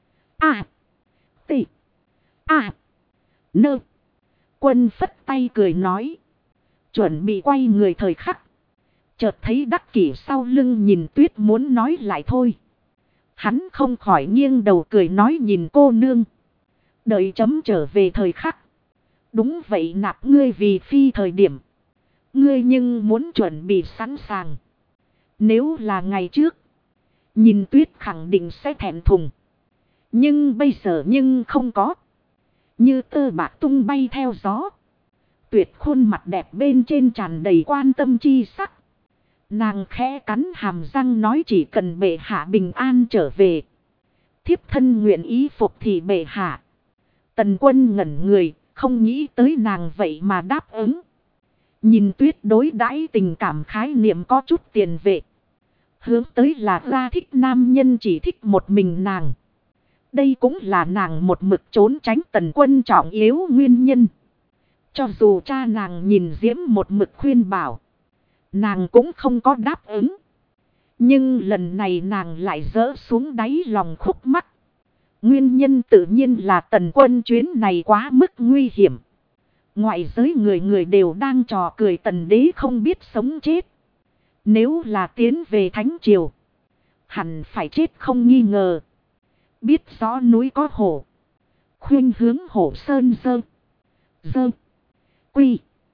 Tị. Nơ. Quân phất tay cười nói. Chuẩn bị quay người thời khắc. Chợt thấy Đắc Kỷ sau lưng nhìn Tuyết muốn nói lại thôi. Hắn không khỏi nghiêng đầu cười nói nhìn cô nương. Đợi chấm trở về thời khắc. Đúng vậy nạp ngươi vì phi thời điểm. Ngươi nhưng muốn chuẩn bị sẵn sàng. Nếu là ngày trước. Nhìn Tuyết khẳng định sẽ thẹn thùng. Nhưng bây giờ nhưng không có. Như tơ bạc tung bay theo gió. Tuyệt khuôn mặt đẹp bên trên tràn đầy quan tâm chi sắc. Nàng khẽ cắn hàm răng nói chỉ cần bệ hạ bình an trở về. Thiếp thân nguyện ý phục thì bệ hạ. Tần Quân ngẩn người, không nghĩ tới nàng vậy mà đáp ứng. Nhìn Tuyết đối đãi tình cảm khái niệm có chút tiền vệ. Hướng tới là ra thích nam nhân chỉ thích một mình nàng. Đây cũng là nàng một mực trốn tránh Tần Quân trọng yếu nguyên nhân. Cho dù cha nàng nhìn Diễm một mực khuyên bảo. Nàng cũng không có đáp ứng. Nhưng lần này nàng lại dỡ xuống đáy lòng khúc mắc. Nguyên nhân tự nhiên là Tần Quân chuyến này quá mức nguy hiểm. Ngoại giới người người đều đang trò cười Tần Đế không biết sống chết. Nếu là tiến về Thánh Triều. Hẳn phải chết không nghi ngờ. Biết rõ núi có hổ. Khuyên hướng hổ sơn dơ. Dơ. Quy.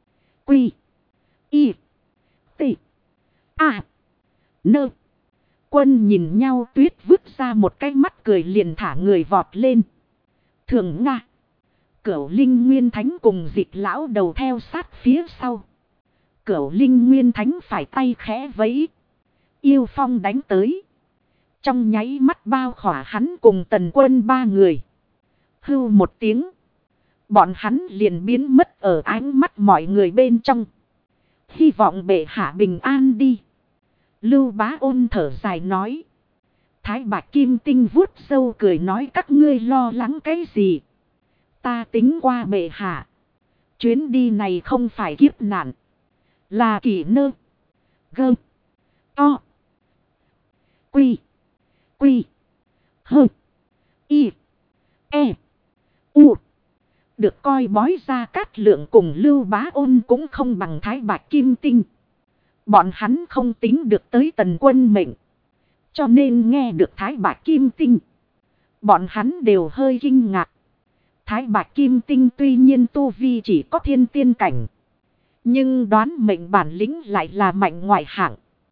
Y. Tị. Nơ. Quân nhìn nhau Tuyết vứt ra một cái mắt cười liền thả người vọt lên. Thường Nga. Cửu Linh Nguyên Thánh cùng Dịch Lão Đầu theo sát phía sau. Cửu Linh Nguyên Thánh phải tay khẽ vẫy. Yêu phong đánh tới. trong nháy mắt bao khỏa hắn cùng Tần Quân ba người. Hưu một tiếng. Bọn hắn liền biến mất ở ánh mắt mọi người bên trong. Hy vọng bệ hạ bình an đi. Lưu Bá Ôn thở dài nói. Thái Bạch Kim Tinh vuốt râu cười nói các ngươi lo lắng cái gì. Ta tính qua bệ hạ. Chuyến đi này không phải kiếp nạn. Là kỷ nơ. Gơ. To. Quy. Quy. Hơ. Y. E. U. Được coi bói ra Cát Lượng cùng Lưu Bá Ôn cũng không bằng Thái Bạch Kim Tinh. Bọn hắn không tính được tới Tần Quân mệnh. Cho nên nghe được Thái Bạch Kim Tinh. Bọn hắn đều hơi kinh ngạc. Thái Bạch Kim Tinh tuy nhiên tu vi chỉ có thiên tiên cảnh. Nhưng đoán mệnh bản lĩnh lại là mạnh ngoại hạng.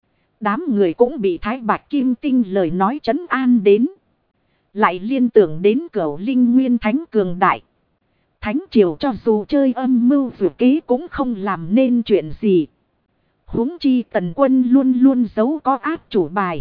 Đám người cũng bị Thái Bạch Kim Tinh lời nói trấn an đến. Lại liên tưởng đến Cửu Linh Nguyên Thánh cường đại. Thánh triều cho dù chơi âm mưu vừa kế cũng không làm nên chuyện gì. Huống chi Tần Quân luôn luôn giấu có áp chủ bài.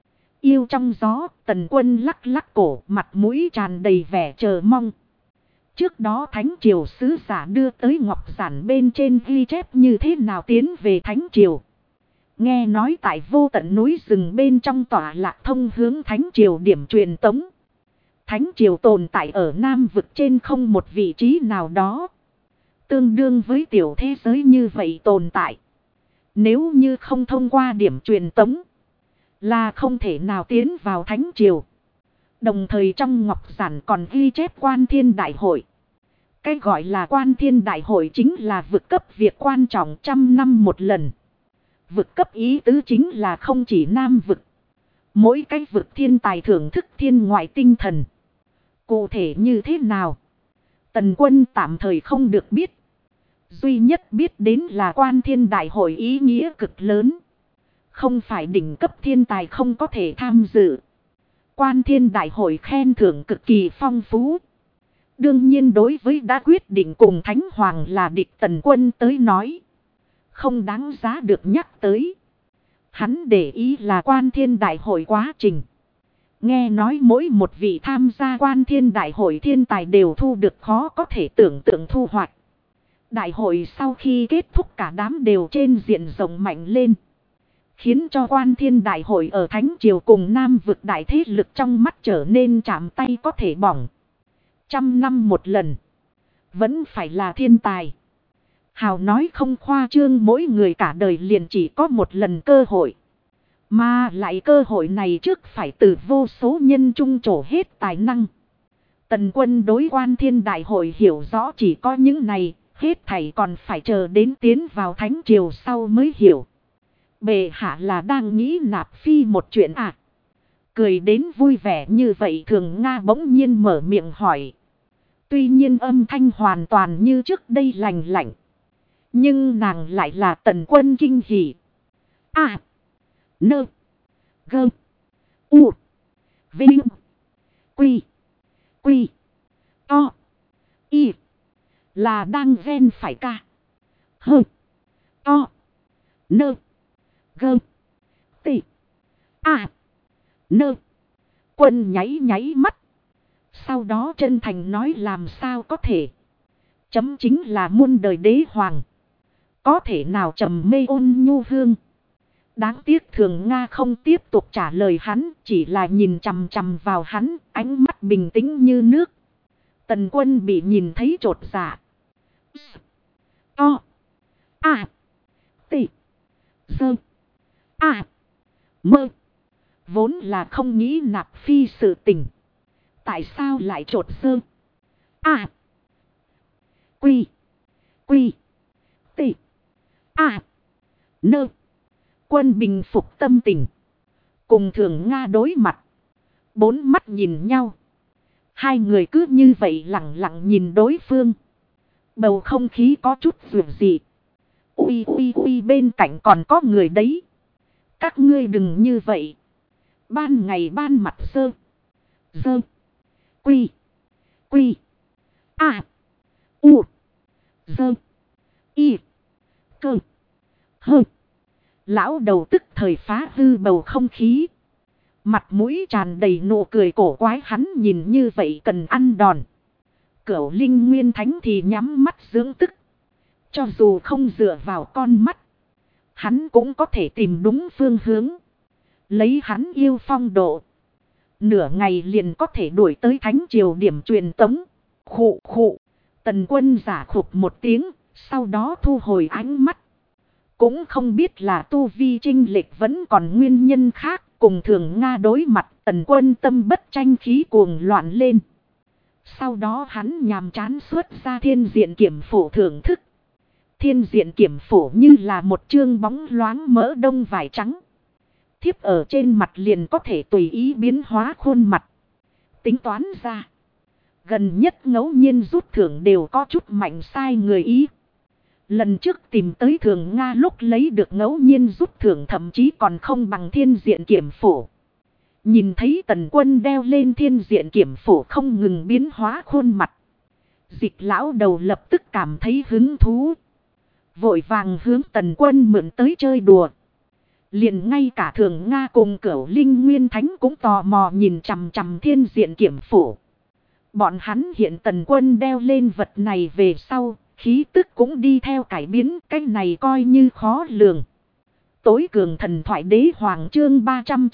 Yêu trong gió, Tần Quân lắc lắc cổ, mặt mũi tràn đầy vẻ chờ mong. Trước đó Thánh triều sứ giả đưa tới ngọc giản bên trên ghi chép như thế nào tiến về Thánh triều. Nghe nói tại vô tận núi rừng bên trong tỏa lạc thông hướng Thánh triều điểm truyền tống. Thánh triều tồn tại ở Nam vực trên không một vị trí nào đó. Tương đương với tiểu thế giới như vậy tồn tại. Nếu như không thông qua điểm truyền tống, là không thể nào tiến vào Thánh triều. Đồng thời trong ngọc giản còn ghi chép quan thiên đại hội. Cái gọi là quan thiên đại hội chính là vực cấp việc quan trọng 100 năm một lần. Vực cấp ý tứ chính là không chỉ Nam vực. Mỗi cái vực thiên tài thưởng thức thiên ngoại tinh thần. Cụ thể như thế nào? Tần Quân tạm thời không được biết. Duy nhất biết đến là quan thiên đại hội ý nghĩa cực lớn. Không phải đỉnh cấp thiên tài không có thể tham dự. Quan thiên đại hội khen thưởng cực kỳ phong phú. Đương nhiên đối với đã quyết định cùng Thánh Hoàng là địch Tần Quân tới nói. Không đáng giá được nhắc tới. Hắn để ý là quan thiên đại hội quá trình. Nghe nói mỗi một vị tham gia quan thiên đại hội thiên tài đều thu được khó có thể tưởng tượng thu hoạch. Đại hội sau khi kết thúc cả đám đều trên diện rộng mạnh lên. Khiến cho quan thiên đại hội ở Thánh triều cùng Nam vực đại thế lực trong mắt trở nên chạm tay có thể bỏng. 100 năm một lần. Vẫn phải là thiên tài. Hào nói không khoa trương mỗi người cả đời liền chỉ có một lần cơ hội. Mà lại cơ hội này trước phải từ vô số nhân trung trổ hết tài năng. Tần Quân đối quan thiên đại hội hiểu rõ chỉ có những này. Hết thảy còn phải chờ đến tiến vào Thánh triều sau mới hiểu. Bệ hạ là đang nghĩ nạp phi một chuyện à. Cười đến vui vẻ như vậy Thường Nga bỗng nhiên mở miệng hỏi. Tuy nhiên âm thanh hoàn toàn như trước đây lành lạnh. Nhưng nàng lại là Tần Quân kinh hỉ. À. Nơ. Gơ. U. Vinh. Quy. Quy. To. Y. Là đang ghen phải ca. Hơ. To. Nơ. Gơ. Tị. À. Nơ. Quân nháy nháy mắt. Sau đó chân thành nói làm sao có thể. Chấm chính là muôn đời đế hoàng. Có thể nào trầm mê ôn nhu hương. Đáng tiếc Thường Nga không tiếp tục trả lời hắn. Chỉ là nhìn chằm chằm vào hắn. Ánh mắt bình tĩnh như nước. Tần Quân bị nhìn thấy chột dạ. To. À. Tị. Dơ. À. Mơ. Vốn là không nghĩ nạp phi sự tình. Tại sao lại trột dơ. À. Quy. Quy. Tị. À. Nơ. Quân bình phục tâm tình. Cùng Thường Nga đối mặt. Bốn mắt nhìn nhau. Hai người cứ như vậy lặng lặng nhìn đối phương. Bầu không khí có chút dường dị. Ui ui ui bên cạnh còn có người đấy. Các ngươi đừng như vậy. Ban ngày ban mặt sơ. Dơ. Quy. Quy. À. U. Dơ. Y. Cơ. Hơ. Lão đầu tức thời phá hư bầu không khí. Mặt mũi tràn đầy nụ cười cổ quái, hắn nhìn như vậy cần ăn đòn. Cửu Linh Nguyên Thánh thì nhắm mắt dưỡng tức. Cho dù không dựa vào con mắt, hắn cũng có thể tìm đúng phương hướng. Lấy hắn yêu phong độ, nửa ngày liền có thể đuổi tới thánh triều điểm truyền tống. Khụ khụ. Tần Quân giả khục một tiếng, sau đó thu hồi ánh mắt. Cũng không biết là tu vi chênh lệch vẫn còn nguyên nhân khác. Cùng Thường Nga đối mặt, Tần Quân tâm bất tranh khí cuồng loạn lên. Sau đó hắn nhàm chán xuất ra thiên diện kiểm phổ thưởng thức. Thiên diện kiểm phổ như là một chương bóng loáng mỡ đông vải trắng. Thiếp ở trên mặt liền có thể tùy ý biến hóa khuôn mặt. Tính toán ra, gần nhất ngẫu nhiên rút thưởng đều có chút mạnh sai người ý. Lần trước tìm tới Thường Nga lúc lấy được ngẫu nhiên rút thưởng thậm chí còn không bằng thiên diện kiểm phổ. Nhìn thấy Tần Quân đeo lên thiên diện kiểm phổ không ngừng biến hóa khuôn mặt. Dịch lão đầu lập tức cảm thấy hứng thú. Vội vàng hướng Tần Quân mượn tới chơi đùa. Liền ngay cả Thường Nga cùng Cửu Linh Nguyên Thánh cũng tò mò nhìn chằm chằm thiên diện kiểm phổ. Bọn hắn hiện Tần Quân đeo lên vật này về sau, khí tức cũng đi theo cải biến, cái này coi như khó lường. Tối cường thần thoại đế hoàng chương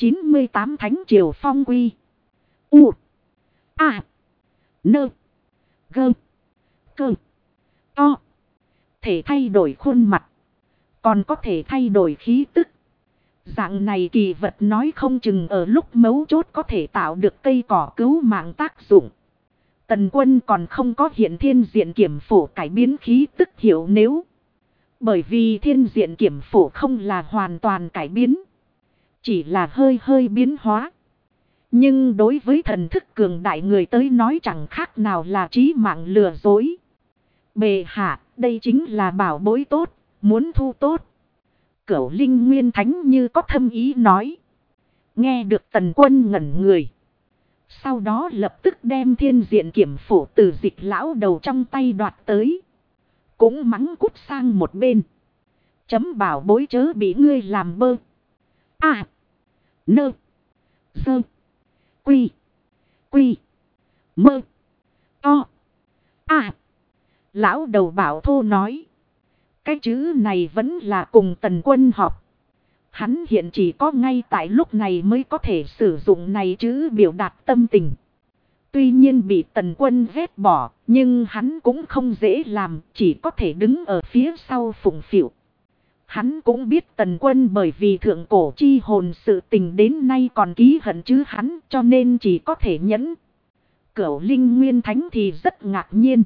398 Thánh Triều Phong Quy. U. A. Nơ. Gơ. Cơ. To. Thể thay đổi khuôn mặt. Còn có thể thay đổi khí tức. Dạng này kỳ vật nói không chừng ở lúc mấu chốt có thể tạo được cây cỏ cứu mạng tác dụng. Tần Quân còn không có hiện thiên diện kiểm phổ cải biến khí tức hiểu nếu. Bởi vì thiên diện kiểm phổ không là hoàn toàn cải biến. Chỉ là hơi hơi biến hóa. Nhưng đối với thần thức cường đại người tới nói chẳng khác nào là trí mạng lừa dối. Bệ hạ, đây chính là bảo bối tốt, muốn thu tốt. Cửu Linh Nguyên Thánh như có thâm ý nói. Nghe được Tần Quân ngẩn người. Sau đó lập tức đem thiên diện kiểm phổ từ dịch lão đầu trong tay đoạt tới. Cũng mắng cút sang một bên. Chấm bảo bối chớ bị ngươi làm bơ. À. Nơ. Sơ. Quy. Quy. Mơ. To. À. Lão đầu bảo thô nói. Cái chữ này vẫn là cùng Tần Quân học. Hắn hiện chỉ có ngay tại lúc này mới có thể sử dụng này chữ biểu đạt tâm tình. Tuy nhiên bị Tần Quân ghét bỏ, nhưng hắn cũng không dễ làm, chỉ có thể đứng ở phía sau phụng phịu. Hắn cũng biết Tần Quân bởi vì thượng cổ chi hồn sự tình đến nay còn ký hận chứ hắn, cho nên chỉ có thể nhẫn. Cửu Linh Nguyên Thánh thì rất ngạc nhiên.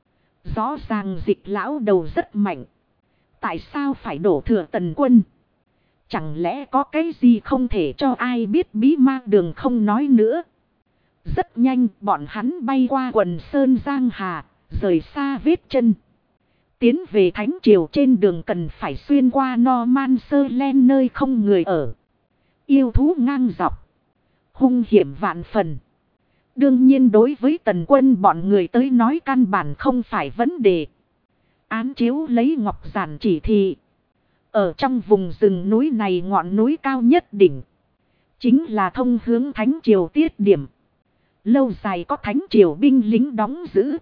Rõ ràng dịch lão đầu rất mạnh. Tại sao phải đổ thừa Tần Quân? Chẳng lẽ có cái gì không thể cho ai biết bí ma đường không nói nữa. Rất nhanh bọn hắn bay qua quần sơn Giang Hà, rời xa vết chân. Tiến về Thánh Triều trên đường cần phải xuyên qua Norman Sơ Len nơi không người ở. Yêu thú ngang dọc. Hung hiểm vạn phần. Đương nhiên đối với Tần Quân bọn người tới nói căn bản không phải vấn đề. Án chiếu lấy ngọc giản chỉ thị. Ở trong vùng rừng núi này ngọn núi cao nhất đỉnh. Chính là thông hướng Thánh Triều tiết điểm. Lâu dài có Thánh Triều binh lính đóng giữ.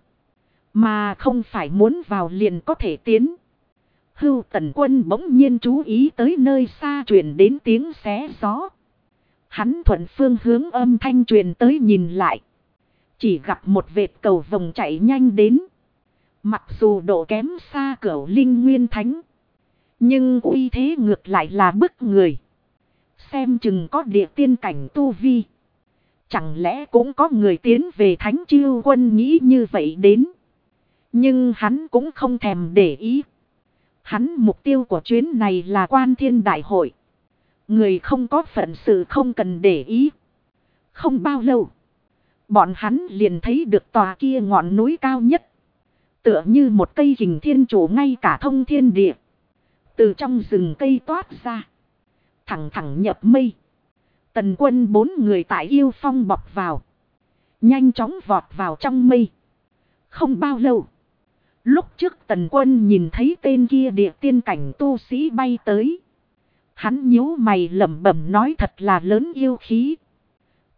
Mà không phải muốn vào liền có thể tiến. Hưu Tần Quân bỗng nhiên chú ý tới nơi xa truyền đến tiếng xé gió. Hắn thuận phương hướng âm thanh truyền tới nhìn lại. Chỉ gặp một vệt cầu vồng chạy nhanh đến. Mặc dù độ kém xa Cửu Linh Nguyên Thánh. Nhưng uy thế ngược lại là bức người. Xem chừng có địa tiên cảnh tu vi. Chẳng lẽ cũng có người tiến về Thánh Chiêu Quân nghĩ như vậy đến. Nhưng hắn cũng không thèm để ý. Hắn mục tiêu của chuyến này là Quan Thiên Đại Hội. Người không có phận sự không cần để ý. Không bao lâu. Bọn hắn liền thấy được tòa kia ngọn núi cao nhất. Tựa như một cây kình thiên chủ ngay cả thông thiên địa. Từ trong rừng cây toát ra. Thẳng thẳng nhập mây. Tần Quân 4 người tại yêu phong bọc vào. Nhanh chóng vọt vào trong mây. Không bao lâu. Lúc trước Tần Quân nhìn thấy tên kia địa tiên cảnh tu sĩ bay tới. Hắn nhíu mày lẩm bẩm nói thật là lớn yêu khí.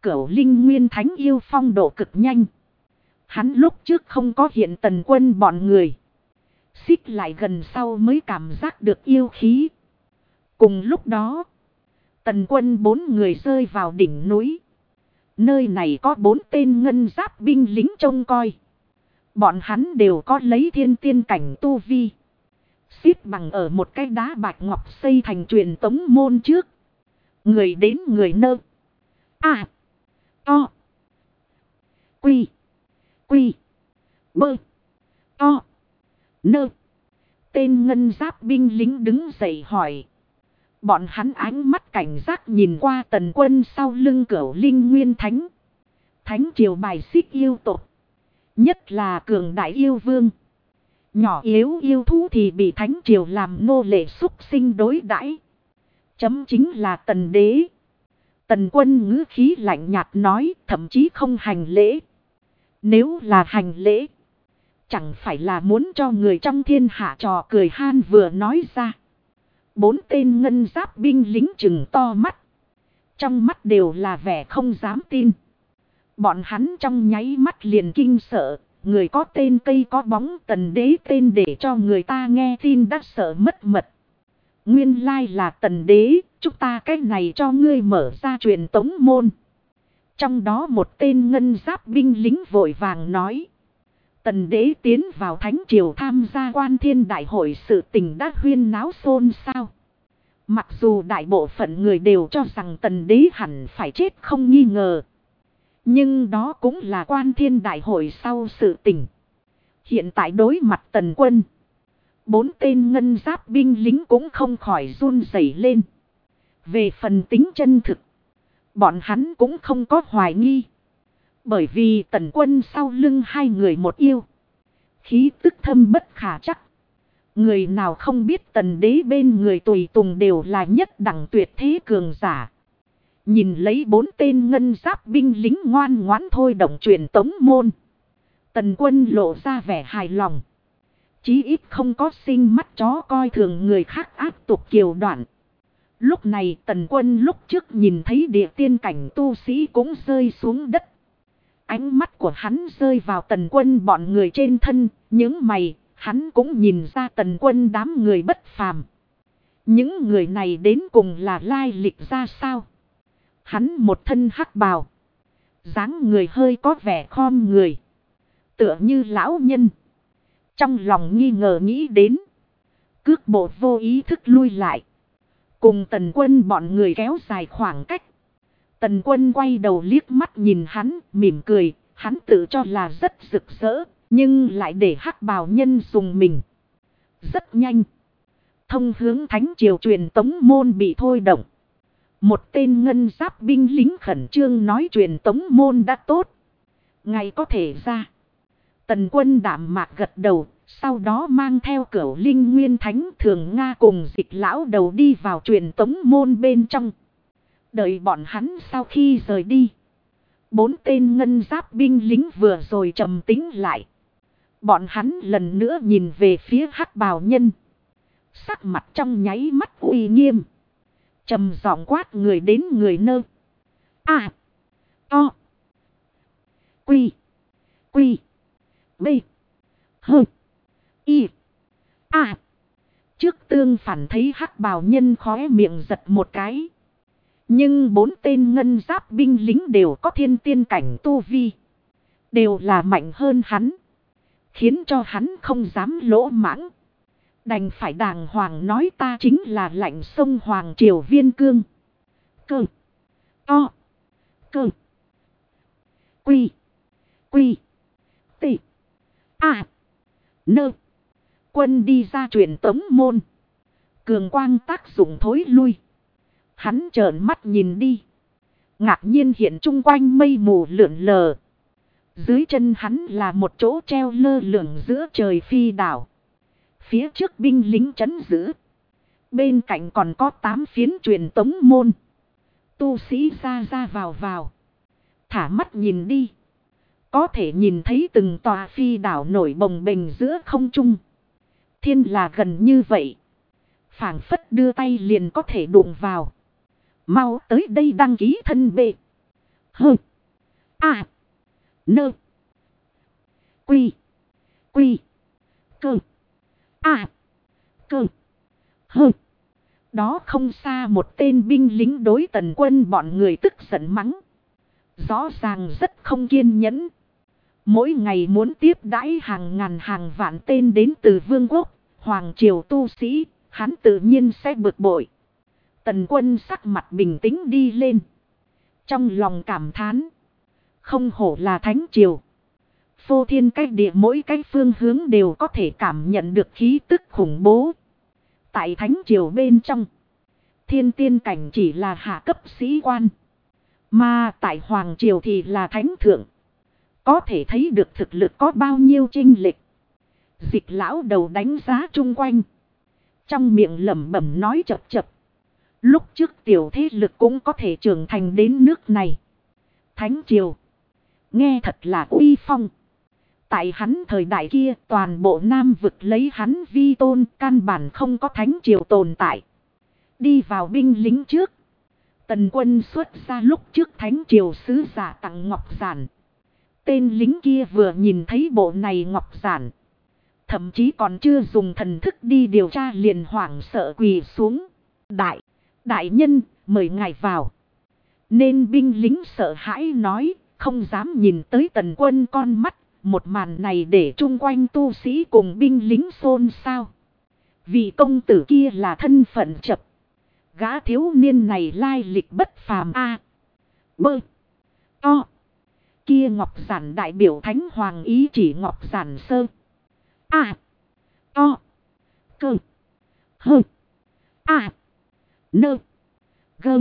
Cửu Linh Nguyên Thánh yêu phong độ cực nhanh. Hắn lúc trước không có hiện Tần Quân bọn người. Xích lại gần sau mới cảm giác được yêu khí. Cùng lúc đó, Tần Quân 4 người rơi vào đỉnh núi. Nơi này có 4 tên ngân giáp binh lính trông coi. Bọn hắn đều có lấy thiên tiên cảnh tu vi. Xếp bằng ở một cái đá bạch ngọc xây thành truyền tống môn trước. Người đến người nơ. À. To. Quy. Quy. Bơ. To. Nơ. Tên ngân giáp binh lính đứng dậy hỏi. Bọn hắn ánh mắt cảnh giác nhìn qua Tần Quân sau lưng Cửu Linh Nguyên Thánh. Thánh triều bài xích yêu tộc. Nhất là cường đại yêu vương. Nhỏ yếu yêu thú thì bị thánh triều làm nô lệ súc sinh đối đãi. Chấm chính là Tần đế. Tần Quân ngữ khí lạnh nhạt nói, thậm chí không hành lễ. Nếu là hành lễ, chẳng phải là muốn cho người trong thiên hạ trò cười han vừa nói ra. 4 tên ngân giáp binh lính trừng to mắt. Trong mắt đều là vẻ không dám tin. Bọn hắn trong nháy mắt liền kinh sợ. Người có tên cây có bóng, Tần đế tên để cho người ta nghe tin đã sợ mất mật. Nguyên lai là Tần đế, chúng ta cái này cho ngươi mở ra truyền tống môn. Trong đó một tên ngân giáp binh lính vội vàng nói. Tần đế tiến vào thánh triều tham gia quan thiên đại hội, sự tình đã huyên náo xôn xao. Mặc dù đại bộ phận người đều cho rằng Tần đế hẳn phải chết không nghi ngờ. Nhưng đó cũng là quan thiên đại hội sau sự tình. Hiện tại đối mặt Tần Quân, 4 tên ngân giáp binh lính cũng không khỏi run rẩy lên. Về phần tính chân thực, bọn hắn cũng không có hoài nghi. Bởi vì Tần Quân sau lưng 2 người một yêu. Khí tức thâm bất khả chắc. Người nào không biết Tần đế bên người tùy tùng đều là nhất đẳng tuyệt thế cường giả. Nhìn lấy 4 tên ngân giáp binh lính ngoan ngoãn thôi động truyền tống môn. Tần Quân lộ ra vẻ hài lòng. Chí ít không có sinh mắt chó coi thường người khác áp tục kiều đoạn. Lúc này Tần Quân lúc trước nhìn thấy địa tiên cảnh tu sĩ cũng rơi xuống đất. Ánh mắt của hắn rơi vào Tần Quân bọn người trên thân, những mày, hắn cũng nhìn ra Tần Quân đám người bất phàm. Những người này đến cùng là lai lịch ra sao? Hắn một thân hắc bào, dáng người hơi có vẻ khom người, tựa như lão nhân. Trong lòng nghi ngờ nghĩ đến, cước bộ vô ý thức lui lại, cùng Tần Quân bọn người kéo dài khoảng cách. Tần Quân quay đầu liếc mắt nhìn hắn, mỉm cười, hắn tự cho là rất rực rỡ, nhưng lại để hắc bào nhân dùng mình. Rất nhanh, thông hướng thánh triều truyền tống môn bị thôi động. Một tên ngân giáp binh lính khẩn trương nói truyền tống môn đã tốt, ngày có thể ra. Tần Quân đạm mạc gật đầu, sau đó mang theo Cửu Linh Nguyên Thánh Thường Nga cùng Dịch lão đầu đi vào truyền tống môn bên trong. Đợi bọn hắn sau khi rời đi, 4 tên ngân giáp binh lính vừa rồi trầm tĩnh lại. Bọn hắn lần nữa nhìn về phía hắc bào nhân. Sắc mặt trong nháy mắt uy nghiêm. Trầm giọng quát người đến người nơ. À. To. Quy. Quy. B. Hơ. Y. À. Trước tương phản thấy hắc bào nhân khóe miệng giật một cái. Nhưng 4 tên ngân giáp binh lính đều có thiên tiên cảnh tu vi. Đều là mạnh hơn hắn. Khiến cho hắn không dám lỗ mãng. Đành phải đàng hoàng nói ta chính là lạnh sông Hoàng Triều Viên Cương. Cơ. To. Cơ. Quy. Quy. T. À. Nơ. Quân đi ra truyền tống môn. Cường quang tác dụng thối lui. Hắn trợn mắt nhìn đi. Ngạc nhiên hiện chung quanh mây mù lượn lờ. Dưới chân hắn là một chỗ treo lơ lửng giữa trời phi đảo. Phía trước binh lính trấn giữ. Bên cạnh còn có 8 phiến truyền tống môn. Tu sĩ ra ra vào vào. Thả mắt nhìn đi. Có thể nhìn thấy từng tòa phi đảo nổi bồng bềnh giữa không trung. Thiên là gần như vậy. Phảng phất đưa tay liền có thể đụng vào. Mau tới đây đăng ký thân bệ. Hơ. A. Nơ. Quy. Quy. Cơ. A. Cơ. Hơ. Đó không xa một tên binh lính đối Tần Quân bọn người tức giận mắng. Rõ ràng rất không kiên nhẫn. Mỗi ngày muốn tiếp đãi hàng ngàn hàng vạn tên đến từ vương quốc, hoàng triều tu sĩ, hắn tự nhiên sẽ bực bội. Tần Quân sắc mặt bình tĩnh đi lên. Trong lòng cảm thán. Không hổ là thánh triều. Phô thiên cách địa mỗi cái phương hướng đều có thể cảm nhận được khí tức khủng bố. Tại thánh triều bên trong, thiên tiên cảnh chỉ là hạ cấp sĩ quan. Mà tại hoàng triều thì là thánh thượng. Có thể thấy được thực lực có bao nhiêu chênh lệch. Dịch lão đầu đánh giá chung quanh. Trong miệng lẩm bẩm nói chập chập. Lúc trước tiểu thế lực cũng có thể trưởng thành đến nước này. Thánh triều. Nghe thật là uy phong. Tại hắn thời đại kia toàn bộ Nam vực lấy hắn vi tôn, căn bản không có thánh triều tồn tại. Đi vào binh lính trước. Tần Quân xuất ra lúc trước thánh triều sứ giả tặng ngọc giản. Tên lính kia vừa nhìn thấy bộ này ngọc giản. Thậm chí còn chưa dùng thần thức đi điều tra liền hoảng sợ quỳ xuống. Đại nhân, mời ngài vào. Nên binh lính sợ hãi nói, không dám nhìn tới Tần Quân con mắt. Một màn này để chung quanh tu sĩ cùng binh lính xôn xao. Vì công tử kia là thân phận chập. Gã thiếu niên này lai lịch bất phàm a. Bơ. To. Kia ngọc giản đại biểu thánh hoàng ý chỉ ngọc giản sơ. A. To. Cơ. Hơ. A. Nơ. Gơ.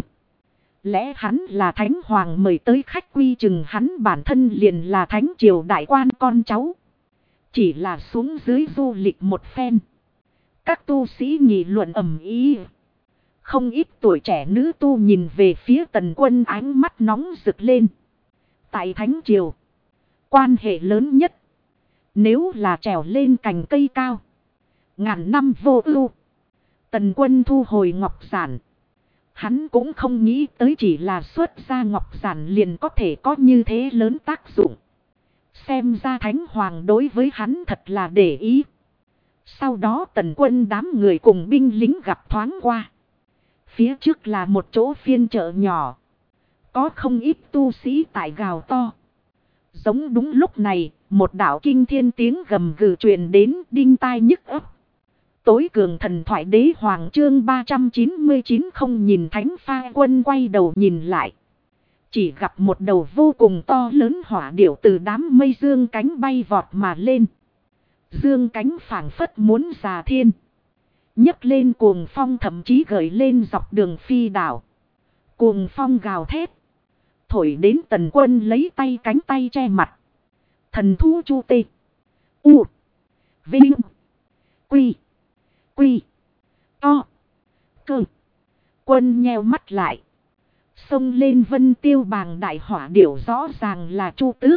Lẽ hắn là thánh hoàng mời tới khách quy chừng hắn bản thân liền là thánh triều đại quan con cháu. Chỉ là xuống dưới du lịch một phen. Các tu sĩ nghị luận ầm ĩ. Không ít tuổi trẻ nữ tu nhìn về phía Tần Quân ánh mắt nóng rực lên. Tại thánh triều, quan hệ lớn nhất. Nếu là trèo lên cành cây cao, ngàn năm vô ưu. Tần Quân thu hồi ngọc giản. Hắn cũng không nghĩ tới chỉ là xuất ra ngọc giản liền có thể có như thế lớn tác dụng. Xem ra thánh hoàng đối với hắn thật là để ý. Sau đó Tần Quân đám người cùng binh lính gặp thoáng qua. Phía trước là một chỗ phiên chợ nhỏ. Có không ít tu sĩ tại gào to. Giống đúng lúc này, một đạo kinh thiên tiếng gầm gừ truyền đến đinh tai nhức óc. Tối cường thần thoại đế hoàng chương 399 không nhìn thánh pha quân quay đầu nhìn lại. Chỉ gặp một đầu vô cùng to lớn hỏa điểu từ đám mây dương cánh bay vọt mà lên. Dương cánh phảng phất muốn già thiên. Nhấc lên cuồng phong thậm chí gợi lên dọc đường phi đảo. Cuồng phong gào thét. Thổi đến Tần Quân lấy tay cánh tay che mặt. Thần thú chu tê. U. Vinh. Quy. Quy. To. Cơ. Quân nheo mắt lại. Xông lên vân tiêu bàng đại hỏa điểu rõ ràng là Chu Tước.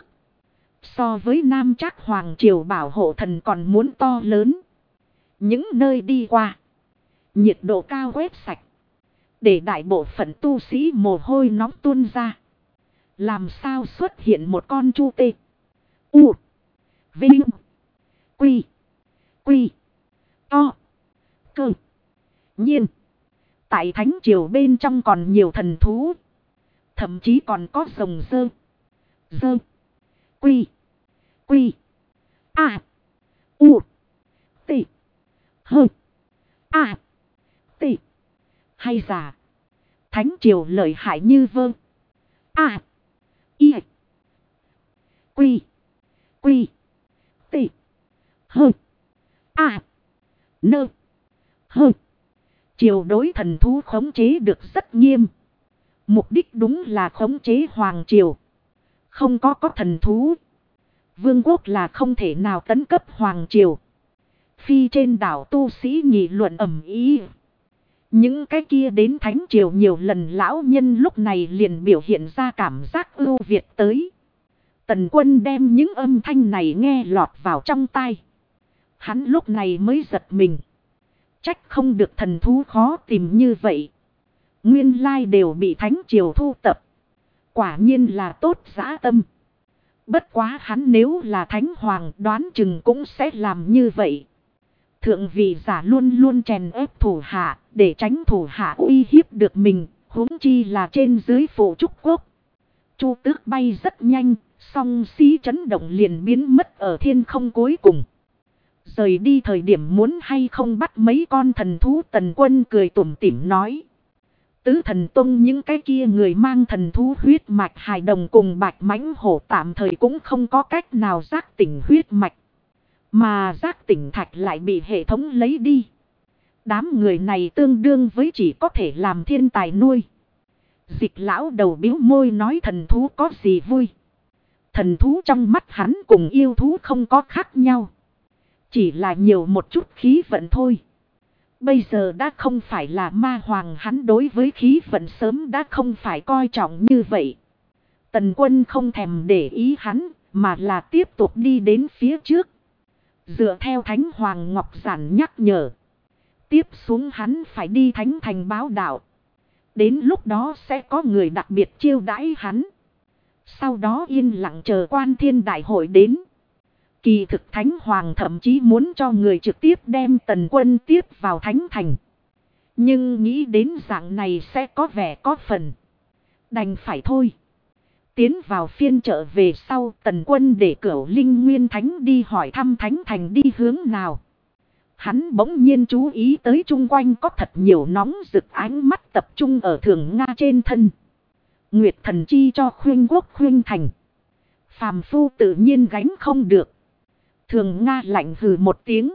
So với Nam Trác Hoàng Triều bảo hộ thần còn muốn to lớn. Những nơi đi qua. Nhiệt độ cao quét sạch. Để đại bộ phận tu sĩ mồ hôi nóng tuôn ra. Làm sao xuất hiện một con Chu Tê. U. Vinh. Quy. Quy. To. Cơ. Nhiên. Tại thánh triều bên trong còn nhiều thần thú. Thậm chí còn có rồng dơ. Dơ. Quy. Quy. A. U. T. Hơ. A. T. Hay giả. Thánh triều lợi hại như vơ. A. I. Quy. Quy. T. Hơ. A. Nơ. Hơ. Triều đối thần thú khống chế được rất nghiêm. Mục đích đúng là khống chế hoàng triều. Không có thần thú. Vương quốc là không thể nào tấn cấp hoàng triều. Phi trên đảo tu sĩ nghị luận ầm ĩ. Những cái kia đến thánh triều nhiều lần lão nhân lúc này liền biểu hiện ra cảm giác ưu việt tới. Tần Quân đem những âm thanh này nghe lọt vào trong tai. Hắn lúc này mới giật mình. Trách không được thần thú khó tìm như vậy. Nguyên lai đều bị thánh triều thu tập. Quả nhiên là tốt dã tâm. Bất quá hắn nếu là thánh hoàng đoán chừng cũng sẽ làm như vậy. Thượng vị giả luôn luôn chèn ép thủ hạ để tránh thủ hạ uy hiếp được mình, huống chi là trên dưới phủ trúc quốc. Chu Tước bay rất nhanh, song xí chấn động liền biến mất ở thiên không cuối cùng. Rời đi thời điểm muốn hay không bắt mấy con thần thú, Tần Quân cười tủm tỉm nói. Tứ thần tông những cái kia người mang thần thú huyết mạch hài đồng cùng bạch mãnh hổ tạm thời cũng không có cách nào giác tỉnh huyết mạch. Mà giác tỉnh thạch lại bị hệ thống lấy đi. Đám người này tương đương với chỉ có thể làm thiên tài nuôi. Dịch lão đầu biếu môi nói thần thú có gì vui. Thần thú trong mắt hắn cùng yêu thú không có khác nhau. Chỉ là nhiều một chút khí vận thôi. Bây giờ đã không phải là ma hoàng, hắn đối với khí vận sớm đã không phải coi trọng như vậy. Tần Quân không thèm để ý hắn, mà là tiếp tục đi đến phía trước. Dựa theo Thánh Hoàng Ngọc Giản nhắc nhở. Tiếp xuống hắn phải đi Thánh Thành báo đạo. Đến lúc đó sẽ có người đặc biệt chiêu đãi hắn. Sau đó yên lặng chờ Quan Thiên Đại hội đến. Kỳ thực Thánh Hoàng thậm chí muốn cho người trực tiếp đem Tần Quân tiếp vào Thánh Thành. Nhưng nghĩ đến dạng này sẽ có vẻ có phần. Đành phải thôi. Tiến vào phiên chợ về sau, Tần Quân để Cửu Linh Nguyên Thánh đi hỏi thăm Thánh Thành đi hướng nào. Hắn bỗng nhiên chú ý tới chung quanh có thật nhiều nóng rực ánh mắt tập trung ở Thường Nga trên thân. Nguyệt thần chi cho khuyên quốc khuyên thành. Phàm phu tự nhiên gánh không được. Thường Nga lạnh hừ một tiếng.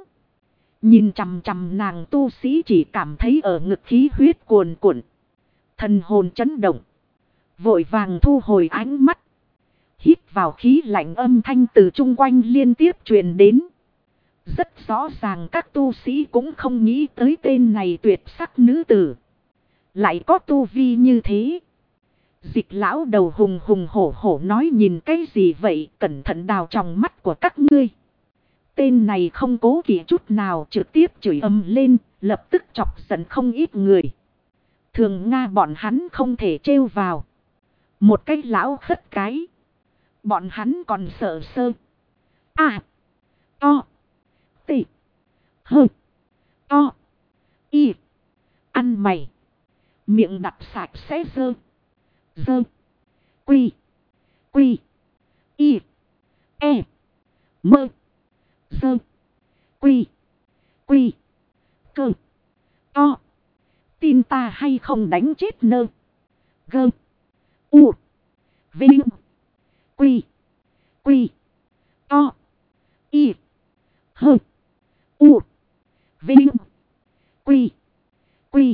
Nhìn chằm chằm nàng tu sĩ chỉ cảm thấy ở ngực khí huyết cuồn cuộn. Thần hồn chấn động. Vội vàng thu hồi ánh mắt. Hít vào khí lạnh, âm thanh từ chung quanh liên tiếp truyền đến. Rất rõ ràng các tu sĩ cũng không nghĩ tới tên này tuyệt sắc nữ tử. Lại có tu vi như thế. Dịch lão đầu hùng hùng hổ hổ nói, nhìn cái gì vậy, cẩn thận đào trong mắt của các ngươi. Tên này không cố kỵ chút nào, trực tiếp chửi ầm lên, lập tức chọc giận không ít người. Thường Nga bọn hắn không thể trêu vào. Một cái lão khất cái. Bọn hắn còn sợ sơ. À. To. Tị. Hơ. To. Y. Ăn mày. Miệng đặt sạch sẽ dơ. Dơ. Quy. Quy. Y. E. Mơ. Dơ. Quy. Quy. Cơ. To. Tin ta hay không đánh chết nơ. Gơ. U. Vinh. Quy. Quy. To. Y. Hơ. U. Vinh. Quy. Quy.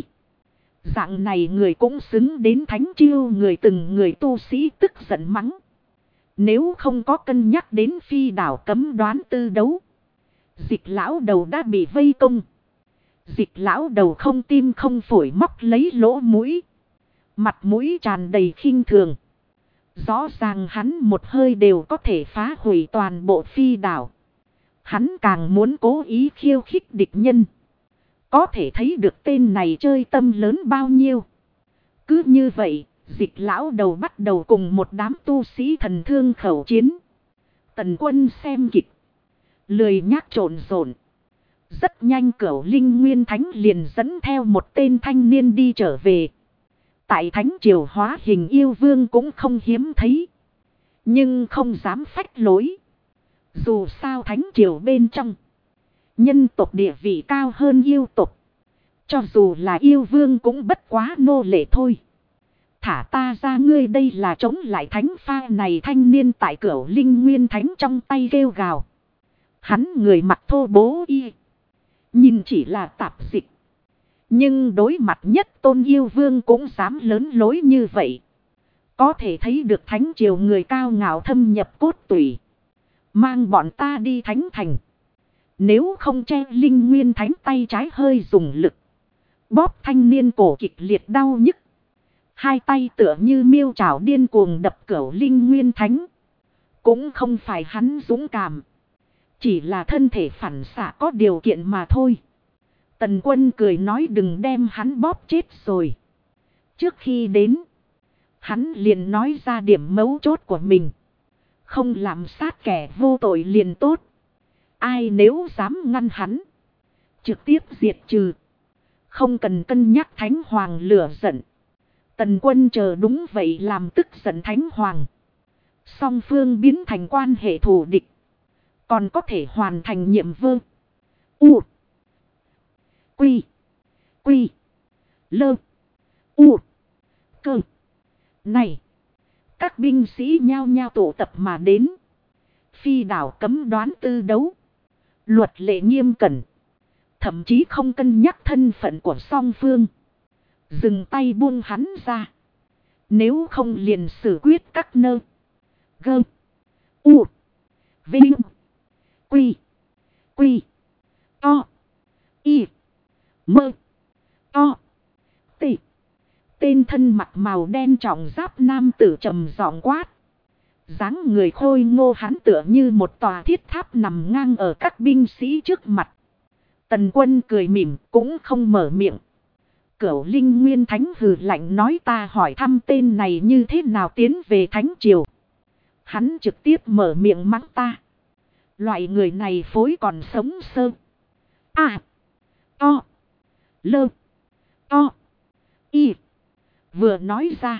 Dạng này người cũng xứng đến thánh chiêu, người từng người tu sĩ tức giận mắng. Nếu không có cân nhắc đến phi đảo cấm đoán tư đấu. Dịch lão đầu đã bị vây công. Dịch lão đầu không tim không phổi móc lấy lỗ mũi. Mặt mũi tràn đầy khinh thường. Rõ ràng hắn một hơi đều có thể phá hủy toàn bộ phi đảo. Hắn càng muốn cố ý khiêu khích địch nhân. Có thể thấy được tên này chơi tâm lớn bao nhiêu. Cứ như vậy, dịch lão đầu bắt đầu cùng một đám tu sĩ thần thương khẩu chiến. Tần Quân xem kịch. Lười nhác trộn rộn. Rất nhanh Cửu Linh Nguyên Thánh liền dẫn theo một tên thanh niên đi trở về. Tại Thánh Triều hóa hình yêu vương cũng không hiếm thấy. Nhưng không dám phách lối. Dù sao Thánh Triều bên trong. Nhân tộc địa vị cao hơn yêu tộc. Cho dù là yêu vương cũng bất quá nô lệ thôi. Thả ta ra, ngươi đây là chống lại thánh pha này. Thanh niên tại Cửu Linh Nguyên Thánh trong tay kêu gào. Hắn người mặc thô bố y. Nhìn chỉ là tạp dịch. Nhưng đối mặt nhất tôn yêu vương cũng dám lớn lối như vậy. Có thể thấy được Thánh Triều người cao ngạo thâm nhập cốt tủy. Mang bọn ta đi Thánh Thành. Nếu không che Linh Nguyên Thánh tay trái hơi dùng lực. Bóp thanh niên cổ kịch liệt đau nhức. Hai tay tựa như miêu trảo điên cuồng đập Cửu Linh Nguyên Thánh. Cũng không phải hắn dũng cảm. Chỉ là thân thể phản xạ có điều kiện mà thôi. Tần Quân cười nói, đừng đem hắn bóp chết rồi. Trước khi đến, Hắn liền nói ra điểm mấu chốt của mình. Không làm sát kẻ vô tội liền tốt. Ai nếu dám ngăn hắn, trực tiếp diệt trừ. Không cần cân nhắc Thánh Hoàng lửa giận. Tần Quân chờ đúng vậy làm tức giận Thánh Hoàng. Song phương biến thành quan hệ thù địch. Còn có thể hoàn thành nhiệm vụ. U. Quy. Quy. Lơ. U. Cơ. Này. Các binh sĩ nhao nhao tụ tập mà đến. Phi đảo cấm đoán tư đấu. Luật lệ nghiêm cẩn. Thậm chí không cân nhắc thân phận của song phương. Dừng tay buông hắn ra. Nếu không liền xử quyết các nơ. Gơ. U. Vinh. Quy. Quy. To. Y. Mơ. To. Tị. Tên thân mặt màu đen trọng giáp nam tử trầm giọng quát. Dáng người khôi ngô hắn tựa như một tòa thiết tháp nằm ngang ở các binh sĩ trước mặt. Tần Quân cười mỉm cũng không mở miệng. Cửu Linh Nguyên Thánh hừ lạnh nói ta hỏi thăm tên này như thế nào tiến về Thánh Triều. Hắn trực tiếp mở miệng mắng ta. Loại người này phối còn sống sơ. À. To. Lơ. To. Y. Vừa nói ra.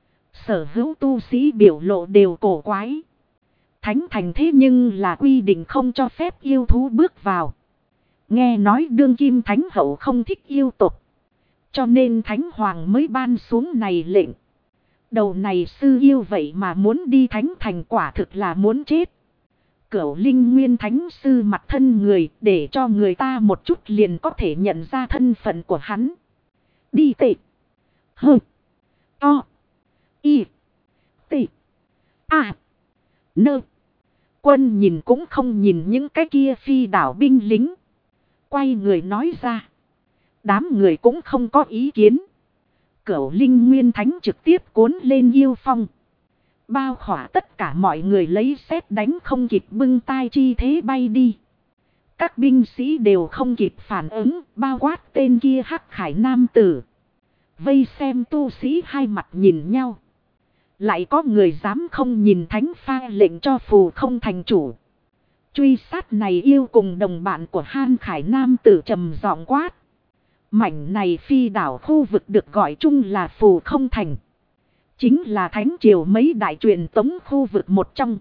Sở hữu tu sĩ biểu lộ đều cổ quái. Thánh thành thế nhưng là quy định không cho phép yêu thú bước vào. Nghe nói đương kim thánh hậu không thích yêu tục. Cho nên thánh hoàng mới ban xuống này lệnh. Đầu này sư yêu vậy mà muốn đi thánh thành quả thực là muốn chết. Cửu Linh Nguyên Thánh sư mặt thân người để cho người ta một chút liền có thể nhận ra thân phận của hắn. Đi tệ. Hơ. To. Y. Tệ. À. Nơ. Quân nhìn cũng không nhìn những cái kia phi đảo binh lính. Quay người nói ra. Đám người cũng không có ý kiến. Cửu Linh Nguyên Thánh trực tiếp cuốn lên yêu phong. Bao khỏa tất cả mọi người lấy sét đánh không kịp bưng tai chi thế bay đi. Các binh sĩ đều không kịp phản ứng, bao quát tên kia hắc khải nam tử. Vây xem tu sĩ hai mặt nhìn nhau. Lại có người dám không nhìn thánh pha lệnh cho phù không thành chủ. Truy sát này yêu cùng đồng bạn của Han Khải nam tử trầm giọng quát. Mảnh này phi đảo khu vực được gọi chung là phù không thành. Chính là thánh triều mấy đại truyền tống khu vực một trong.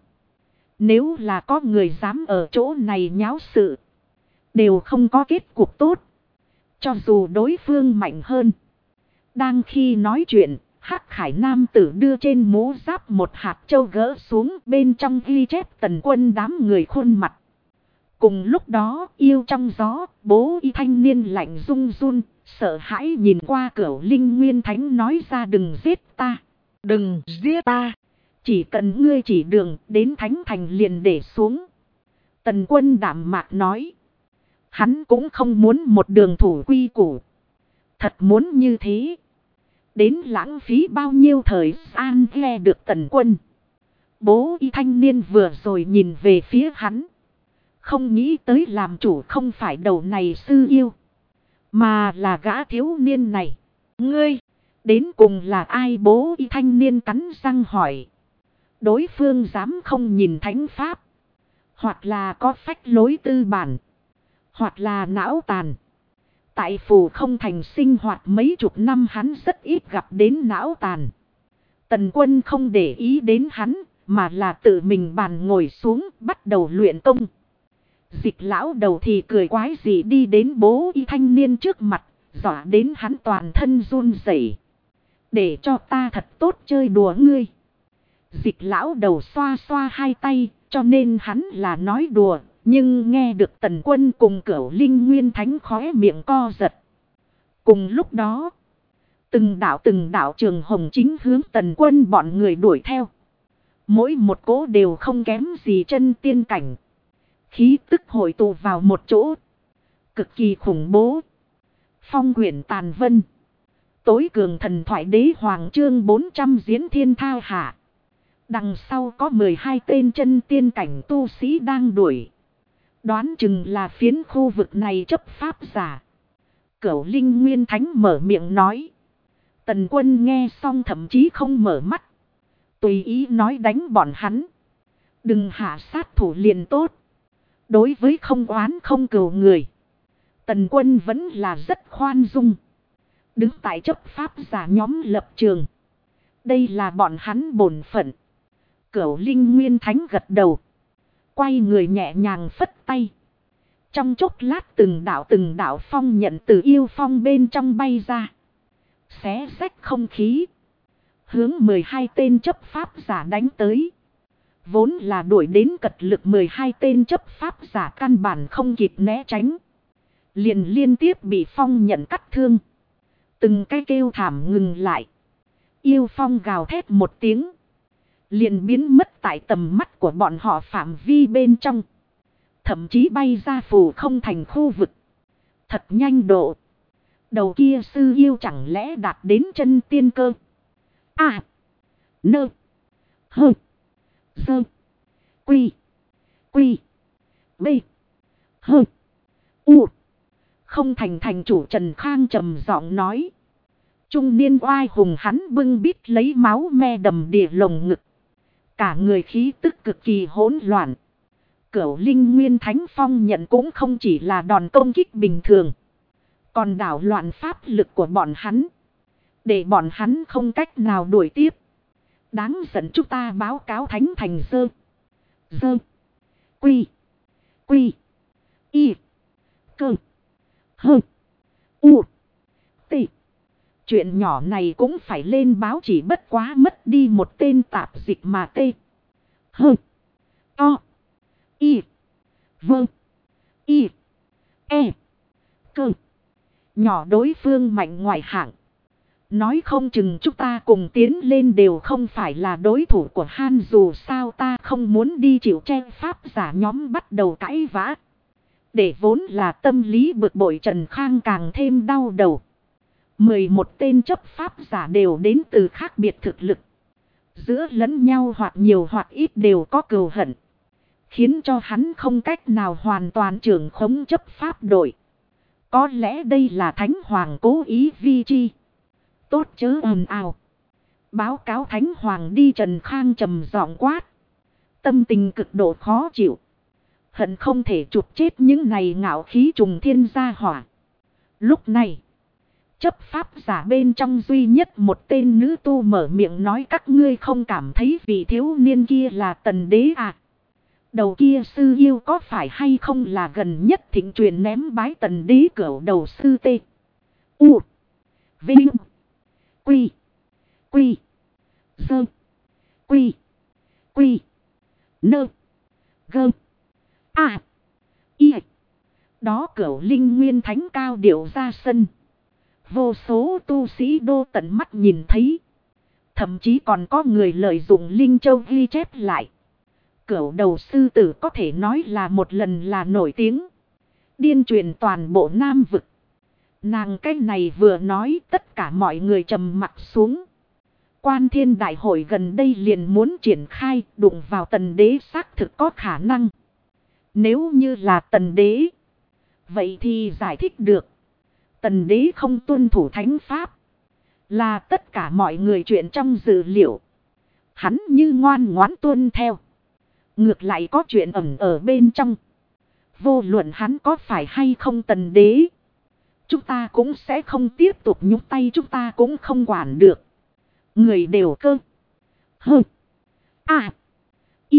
Nếu là có người dám ở chỗ này nháo sự. Đều không có kết cục tốt. Cho dù đối phương mạnh hơn. Đang khi nói chuyện. Hắc Khải nam tử đưa trên mũ giáp một hạt châu gỡ xuống bên trong ghi chép Tần Quân đám người khuôn mặt. Cùng lúc đó yêu trong gió bố y thanh niên lạnh run run. Sợ hãi nhìn qua Cửu Linh Nguyên Thánh nói ra đừng giết ta. Đừng giết ta. Chỉ cần ngươi chỉ đường đến Thánh Thành liền để xuống. Tần Quân đạm mạc nói. Hắn cũng không muốn một đường thủ quy củ. Thật muốn như thế. Đến lãng phí bao nhiêu thời gian nghe được Tần Quân. Bố y thanh niên vừa rồi nhìn về phía hắn. Không nghĩ tới làm chủ không phải đầu này sư yêu. Mà là gã thiếu niên này. Ngươi. Đến cùng là ai bố y thanh niên cắn răng hỏi. Đối phương dám không nhìn thánh pháp. Hoặc là có phách lối tư bản. Hoặc là não tàn. Tại phù không thành sinh hoạt mấy chục năm hắn rất ít gặp đến não tàn. Tần Quân không để ý đến hắn. Mà là tự mình bàn ngồi xuống bắt đầu luyện công. Dịch lão đầu thì cười quái dị đi đến bố y thanh niên trước mặt. Dọa đến hắn toàn thân run rẩy. Để cho ta thật tốt chơi đùa ngươi. Dịch lão đầu xoa xoa hai tay. Cho nên hắn là nói đùa. Nhưng nghe được Tần Quân cùng Cửu Linh Nguyên Thánh khóe miệng co giật. Cùng lúc đó. Từng đạo trường hồng chính hướng Tần Quân bọn người đuổi theo. Mỗi một cỗ đều không kém gì chân tiên cảnh. Khí tức hội tụ vào một chỗ. Cực kỳ khủng bố. Phong quyển tàn vân. Tối cường thần thoại đế hoàng chương 400 diễn thiên thao hạ. Đằng sau có 12 tên chân tiên cảnh tu sĩ đang đuổi. Đoán chừng là phiến khu vực này chấp pháp giả. Cửu Linh Nguyên Thánh mở miệng nói. Tần Quân nghe xong thậm chí không mở mắt. Tùy ý nói đánh bọn hắn. Đừng hạ sát thủ liền tốt. Đối với không oán không cừu người, Tần Quân vẫn là rất khoan dung. Đứng tại chấp pháp giả nhóm lập trường. Đây là bọn hắn bổn phận. Cửu Linh Nguyên Thánh gật đầu. Quay người nhẹ nhàng phất tay. Trong chốc lát từng đạo phong nhận từ yêu phong bên trong bay ra. Xé rách không khí. Hướng 12 tên chấp pháp giả đánh tới. Vốn là đuổi đến cật lực 12 tên chấp pháp giả căn bản không kịp né tránh. Liền liên tiếp bị phong nhận cắt thương. Từng cái kêu thảm ngừng lại. Yêu phong gào thét một tiếng. Liền biến mất tại tầm mắt của bọn họ phạm vi bên trong. Thậm chí bay ra phù không thành khu vực. Thật nhanh độ. Đầu kia sư yêu chẳng lẽ đạt đến chân tiên cơ. À. Nơ. Hơ. Sơ. Quy. Quy. B. Hơ. U. Không thành thành chủ Trần Khang trầm giọng nói. Trung niên oai hùng hắn bưng bít lấy máu me đầm đìa lồng ngực. Cả người khí tức cực kỳ hỗn loạn. Cửu Linh Nguyên Thánh Phong nhận cũng không chỉ là đòn công kích bình thường. Còn đảo loạn pháp lực của bọn hắn. Để bọn hắn không cách nào đuổi tiếp. Đáng giận chúng ta báo cáo thánh thành dơ. Dơ. Quy. Quy. Y. Cơ. Hơ. U. T. Chuyện nhỏ này cũng phải lên báo, chỉ bất quá mất đi một tên tạp dịch mà T. Hơ. To. Y. Vơ. Y. E. Cơ. Nhỏ đối phương mạnh ngoại hạng. Nói không chừng chúng ta cùng tiến lên đều không phải là đối thủ của Han, dù sao ta không muốn đi chịu che pháp giả nhóm bắt đầu cãi vã. Để vốn là tâm lý bực bội Trần Khang càng thêm đau đầu. 11 tên chấp pháp giả đều đến từ khác biệt thực lực. Giữa lẫn nhau hoặc nhiều hoặc ít đều có cừu hận. Khiến cho hắn không cách nào hoàn toàn trưởng khống chấp pháp đội. Có lẽ đây là Thánh Hoàng cố ý vi chi. Tốt chớ ồn ào. Báo cáo Thánh Hoàng đi, Trần Khang trầm giọng quát. Tâm tình cực độ khó chịu. Hận không thể chụp chết những này ngạo khí trùng thiên gia hỏa. Lúc này, chấp pháp giả bên trong duy nhất một tên nữ tu mở miệng nói, các ngươi không cảm thấy vị thiếu niên kia là Tần Đế à? Đầu kia sư yêu có phải hay không là gần nhất thịnh truyền ném bái Tần Đế cửu đầu sư tê. U. Vinh. Quy. Quy. Sơ. Quy. Quy. Nơ. Gơ. À. Y. Đó Cửu Linh Nguyên Thánh cao điệu ra sân. Vô số tu sĩ đô tận mắt nhìn thấy. Thậm chí còn có người lợi dụng Linh Châu ghi chép lại. Cửu đầu sư tử có thể nói là một lần là nổi tiếng. Điên truyền toàn bộ Nam vực. Nàng cái này vừa nói tất cả mọi người trầm mặt xuống. Quan Thiên Đại hội gần đây liền muốn triển khai, đụng vào Tần Đế xác thực có khả năng. Nếu như là Tần Đế, vậy thì giải thích được. Tần Đế không tuân thủ thánh pháp, là tất cả mọi người chuyện trong dự liệu. Hắn như ngoan ngoãn tuân theo, ngược lại có chuyện ẩn ở bên trong. Vô luận hắn có phải hay không Tần Đế, chúng ta cũng sẽ không tiếp tục nhúc tay, chúng ta cũng không quản được. Người đều cơ. Hơ. À. Y.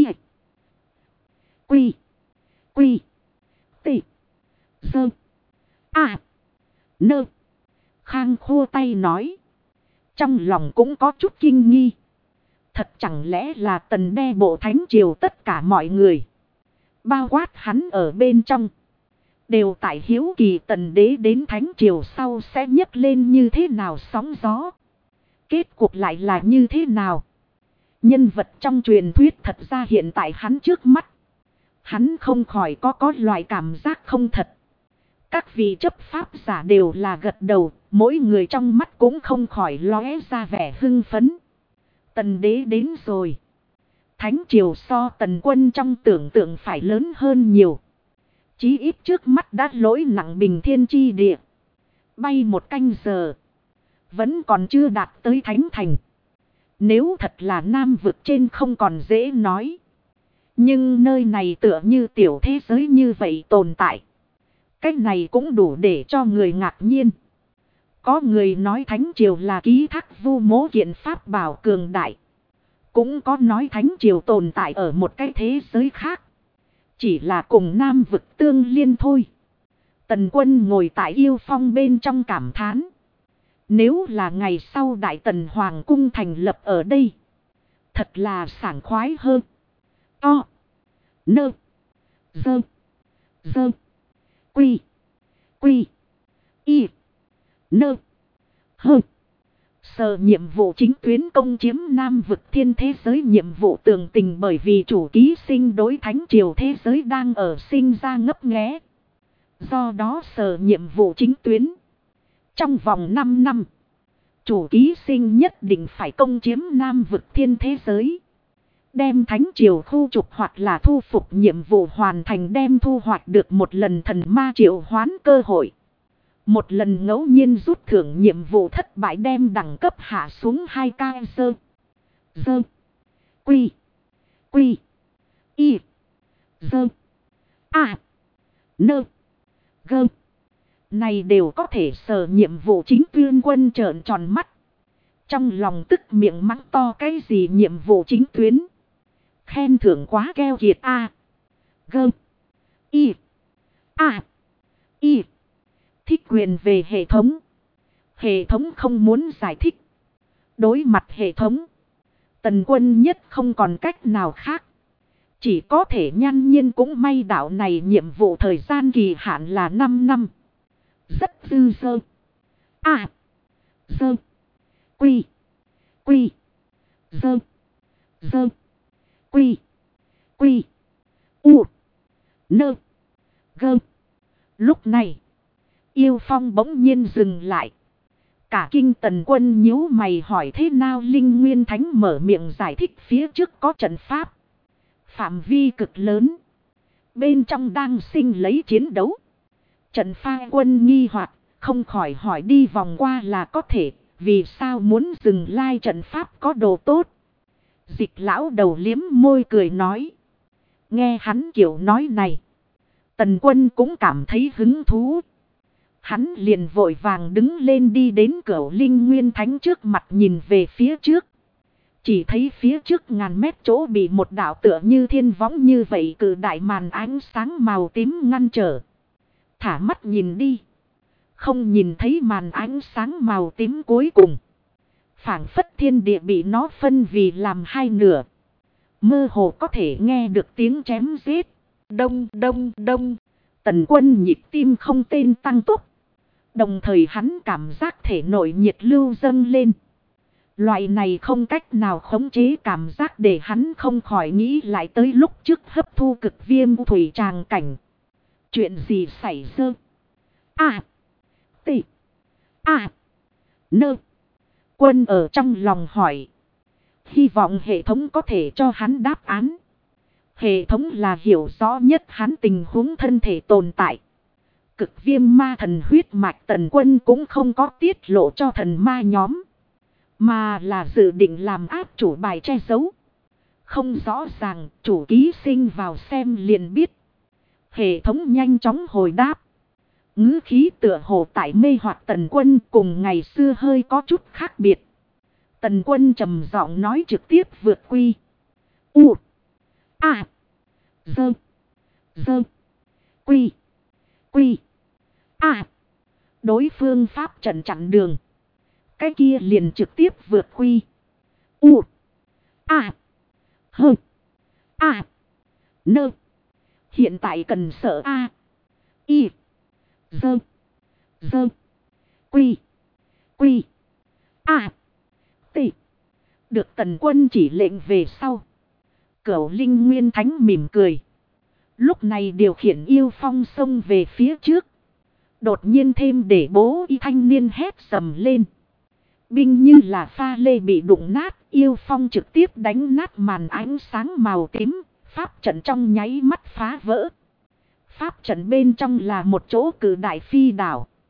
Quy. Quy. T. Sơ. À. Nơ. Khang khua tay nói. Trong lòng cũng có chút kinh nghi. Thật chẳng lẽ là Tần đe bộ thánh triều tất cả mọi người, bao quát hắn ở bên trong, đều tại hiếu kỳ Tần Đế đến thánh triều sau sẽ nhấc lên như thế nào sóng gió. Kết cục lại là như thế nào? Nhân vật trong truyền thuyết thật ra hiện tại hắn trước mắt. Hắn không khỏi có loại cảm giác không thật. Các vị chấp pháp giả đều là gật đầu, mỗi người trong mắt cũng không khỏi lóe ra vẻ hưng phấn. Tần Đế đến rồi. Thánh triều so Tần Quân trong tưởng tượng phải lớn hơn nhiều. Chí ít trước mắt đã lỗi nặng bình thiên chi địa. Bay một canh giờ. vẫn còn chưa đạt tới thánh thành. Nếu thật là Nam vực trên không còn dễ nói. Nhưng nơi này tựa như tiểu thế giới như vậy tồn tại. Cái này cũng đủ để cho người ngạc nhiên. Có người nói Thánh Triều là ký thác vu mố kiện pháp bảo cường đại. Cũng có nói Thánh Triều tồn tại ở một cái thế giới khác. Chỉ là cùng Nam vực tương liên thôi. Tần Quân ngồi tại yêu phong bên trong cảm thán. Nếu là ngày sau Đại Tần Hoàng cung thành lập ở đây. Thật là sảng khoái hơn. To. Nơ. Dơ. Dơ. Quy. Quy. Y. Nơ. Hơ. Sở nhiệm vụ chính tuyến công chiếm Nam vực thiên thế giới nhiệm vụ tường tình bởi vì chủ ký sinh đối Thánh Triều thế giới đang ở sinh ra ngấp nghé. Do đó sở nhiệm vụ chính tuyến. Trong vòng 5 năm. Chủ ký sinh nhất định phải công chiếm Nam vực thiên thế giới. Đem Thánh Triều khu trục hoặc là thu phục nhiệm vụ hoàn thành đem thu hoạch được một lần thần ma triệu hoán cơ hội. Một lần ngẫu nhiên rút thưởng nhiệm vụ thất bại đem đẳng cấp hạ xuống 2 ca sơ. Dơ. Quy. Quy. Y. Dơ. A. Nơ. Gơ. Này đều có thể sở nhiệm vụ chính tuyên quân trợn tròn mắt. Trong lòng tức miệng mắng to cái gì nhiệm vụ chính tuyến. Khen thưởng quá keo kiệt A. Gơ. Y. A. Y. Thích quyền về hệ thống. Hệ thống không muốn giải thích. Đối mặt hệ thống. Tần Quân nhất không còn cách nào khác. Chỉ có thể nhan nhiên cũng may đạo này nhiệm vụ thời gian kỳ hạn là 5 năm. Rất dư dơ. À. Dơ. Quy. Quy. Dơ. Dơ. Quy. Quy. U. Nơ. Gơ. Lúc này. Yêu Phong bỗng nhiên dừng lại. Cả kinh Tần Quân nhíu mày hỏi thế nào Linh Nguyên Thánh mở miệng giải thích phía trước có trận pháp. Phạm vi cực lớn. Bên trong đang sinh lấy chiến đấu. Trận pha quân nghi hoặc không khỏi hỏi đi vòng qua là có thể. Vì sao muốn dừng lai trận pháp có đồ tốt. Dịch lão đầu liếm môi cười nói. Nghe hắn kiểu nói này. Tần Quân cũng cảm thấy hứng thú. Hắn liền vội vàng đứng lên đi đến cửa Linh Nguyên Thánh trước mặt nhìn về phía trước. Chỉ thấy phía trước ngàn mét chỗ bị một đạo tựa như thiên võng như vậy cự đại màn ánh sáng màu tím ngăn trở. Thả mắt nhìn đi. Không nhìn thấy màn ánh sáng màu tím cuối cùng. Phảng phất thiên địa bị nó phân vì làm hai nửa. Mơ hồ có thể nghe được tiếng chém giết. Đông đông đông. Tần Quân nhịp tim không tên tăng tốc. Đồng thời hắn cảm giác thể nội nhiệt lưu dâng lên. Loại này không cách nào khống chế cảm giác để hắn không khỏi nghĩ lại tới lúc trước hấp thu cực viêm thủy tràng cảnh. Chuyện gì xảy ra? A. T. A. Nơ. Quân ở trong lòng hỏi. Hy vọng hệ thống có thể cho hắn đáp án. Hệ thống là hiểu rõ nhất hắn tình huống thân thể tồn tại. Cực viêm ma thần huyết mạch Tần Quân cũng không có tiết lộ cho thần ma nhóm. Mà là dự định làm áp chủ bài che giấu. Không rõ ràng chủ ký sinh vào xem liền biết. Hệ thống nhanh chóng hồi đáp. Ngữ khí tựa hồ tại mê hoặc Tần Quân cùng ngày xưa hơi có chút khác biệt. Tần Quân trầm giọng nói trực tiếp vượt quy. U. A. Dơ. Dơ. Quy. Quy. A. Đối phương pháp trận chặn đường. Cái kia liền trực tiếp vượt quy. U. A. Hơ. A. Nơ. Hiện tại cần sợ A. Y. Dơ. Dơ. Quy. Quy. A. T. Được Tần Quân chỉ lệnh về sau. Cửu Linh Nguyên Thánh mỉm cười. Lúc này điều khiển Yêu Phong xông về phía trước. Đột nhiên thêm để bố y thanh niên hét sầm lên. Binh như là pha lê bị đụng nát. Yêu Phong trực tiếp đánh nát màn ánh sáng màu tím. Pháp trận trong nháy mắt phá vỡ. Pháp trận bên trong là một chỗ cử đại phi đảo.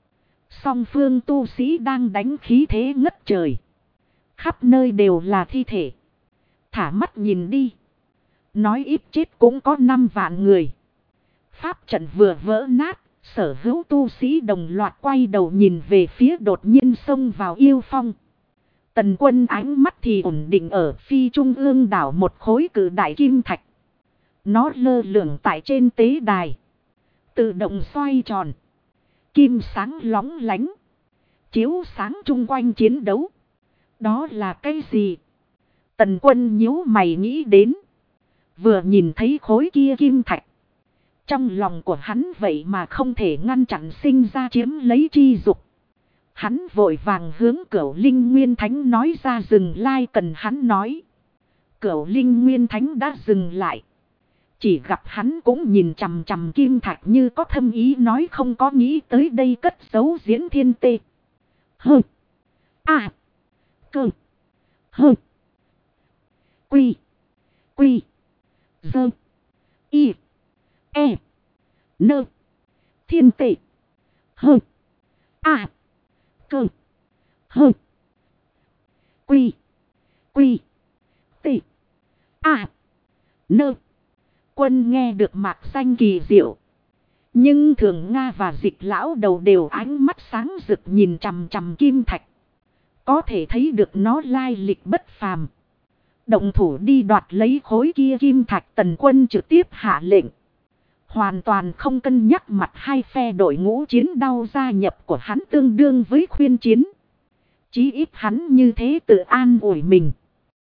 Song phương tu sĩ đang đánh khí thế ngất trời. Khắp nơi đều là thi thể. Thả mắt nhìn đi. Nói ít chết cũng có 5 vạn người. Pháp trận vừa vỡ nát. Sở hữu tu sĩ đồng loạt quay đầu nhìn về phía đột nhiên xông vào Yêu Phong. Tần Quân ánh mắt thì ổn định ở phi trung ương đảo một khối cự đại kim thạch. Nó lơ lửng tại trên tế đài. Tự động xoay tròn. Kim sáng lóng lánh. Chiếu sáng chung quanh chiến đấu. Đó là cái gì? Tần Quân nhíu mày nghĩ đến. Vừa nhìn thấy khối kia kim thạch. Trong lòng của hắn vậy mà không thể ngăn chặn sinh ra chiếm lấy chi dục. Hắn vội vàng hướng Cửu Linh Nguyên Thánh nói ra dừng lai cần hắn nói. Cửu Linh Nguyên Thánh đã dừng lại. Chỉ gặp hắn cũng nhìn chằm chằm kim thạch như có thâm ý nói không có nghĩ tới đây cất giấu diễn thiên tê. Hơ. À. Cơ. Hơ. Quy. Quy. Dơ. Y. E. Nơ. Thiên tệ. Hơ. À. Cơ. Hơ. Quy. Quy. Tệ. À. Nơ. Quân nghe được mạc danh kỳ diệu. Nhưng Thường Nga và Dịch lão đầu đều ánh mắt sáng rực nhìn chằm chằm kim thạch. Có thể thấy được nó lai lịch bất phàm. Động thủ đi đoạt lấy khối kia kim thạch. Tần Quân trực tiếp hạ lệnh. Hoàn toàn không cân nhắc mặt hai phe đội ngũ chiến đao gia nhập của hắn tương đương với khuyên chiến. Chí ít hắn như thế tự an ủi mình.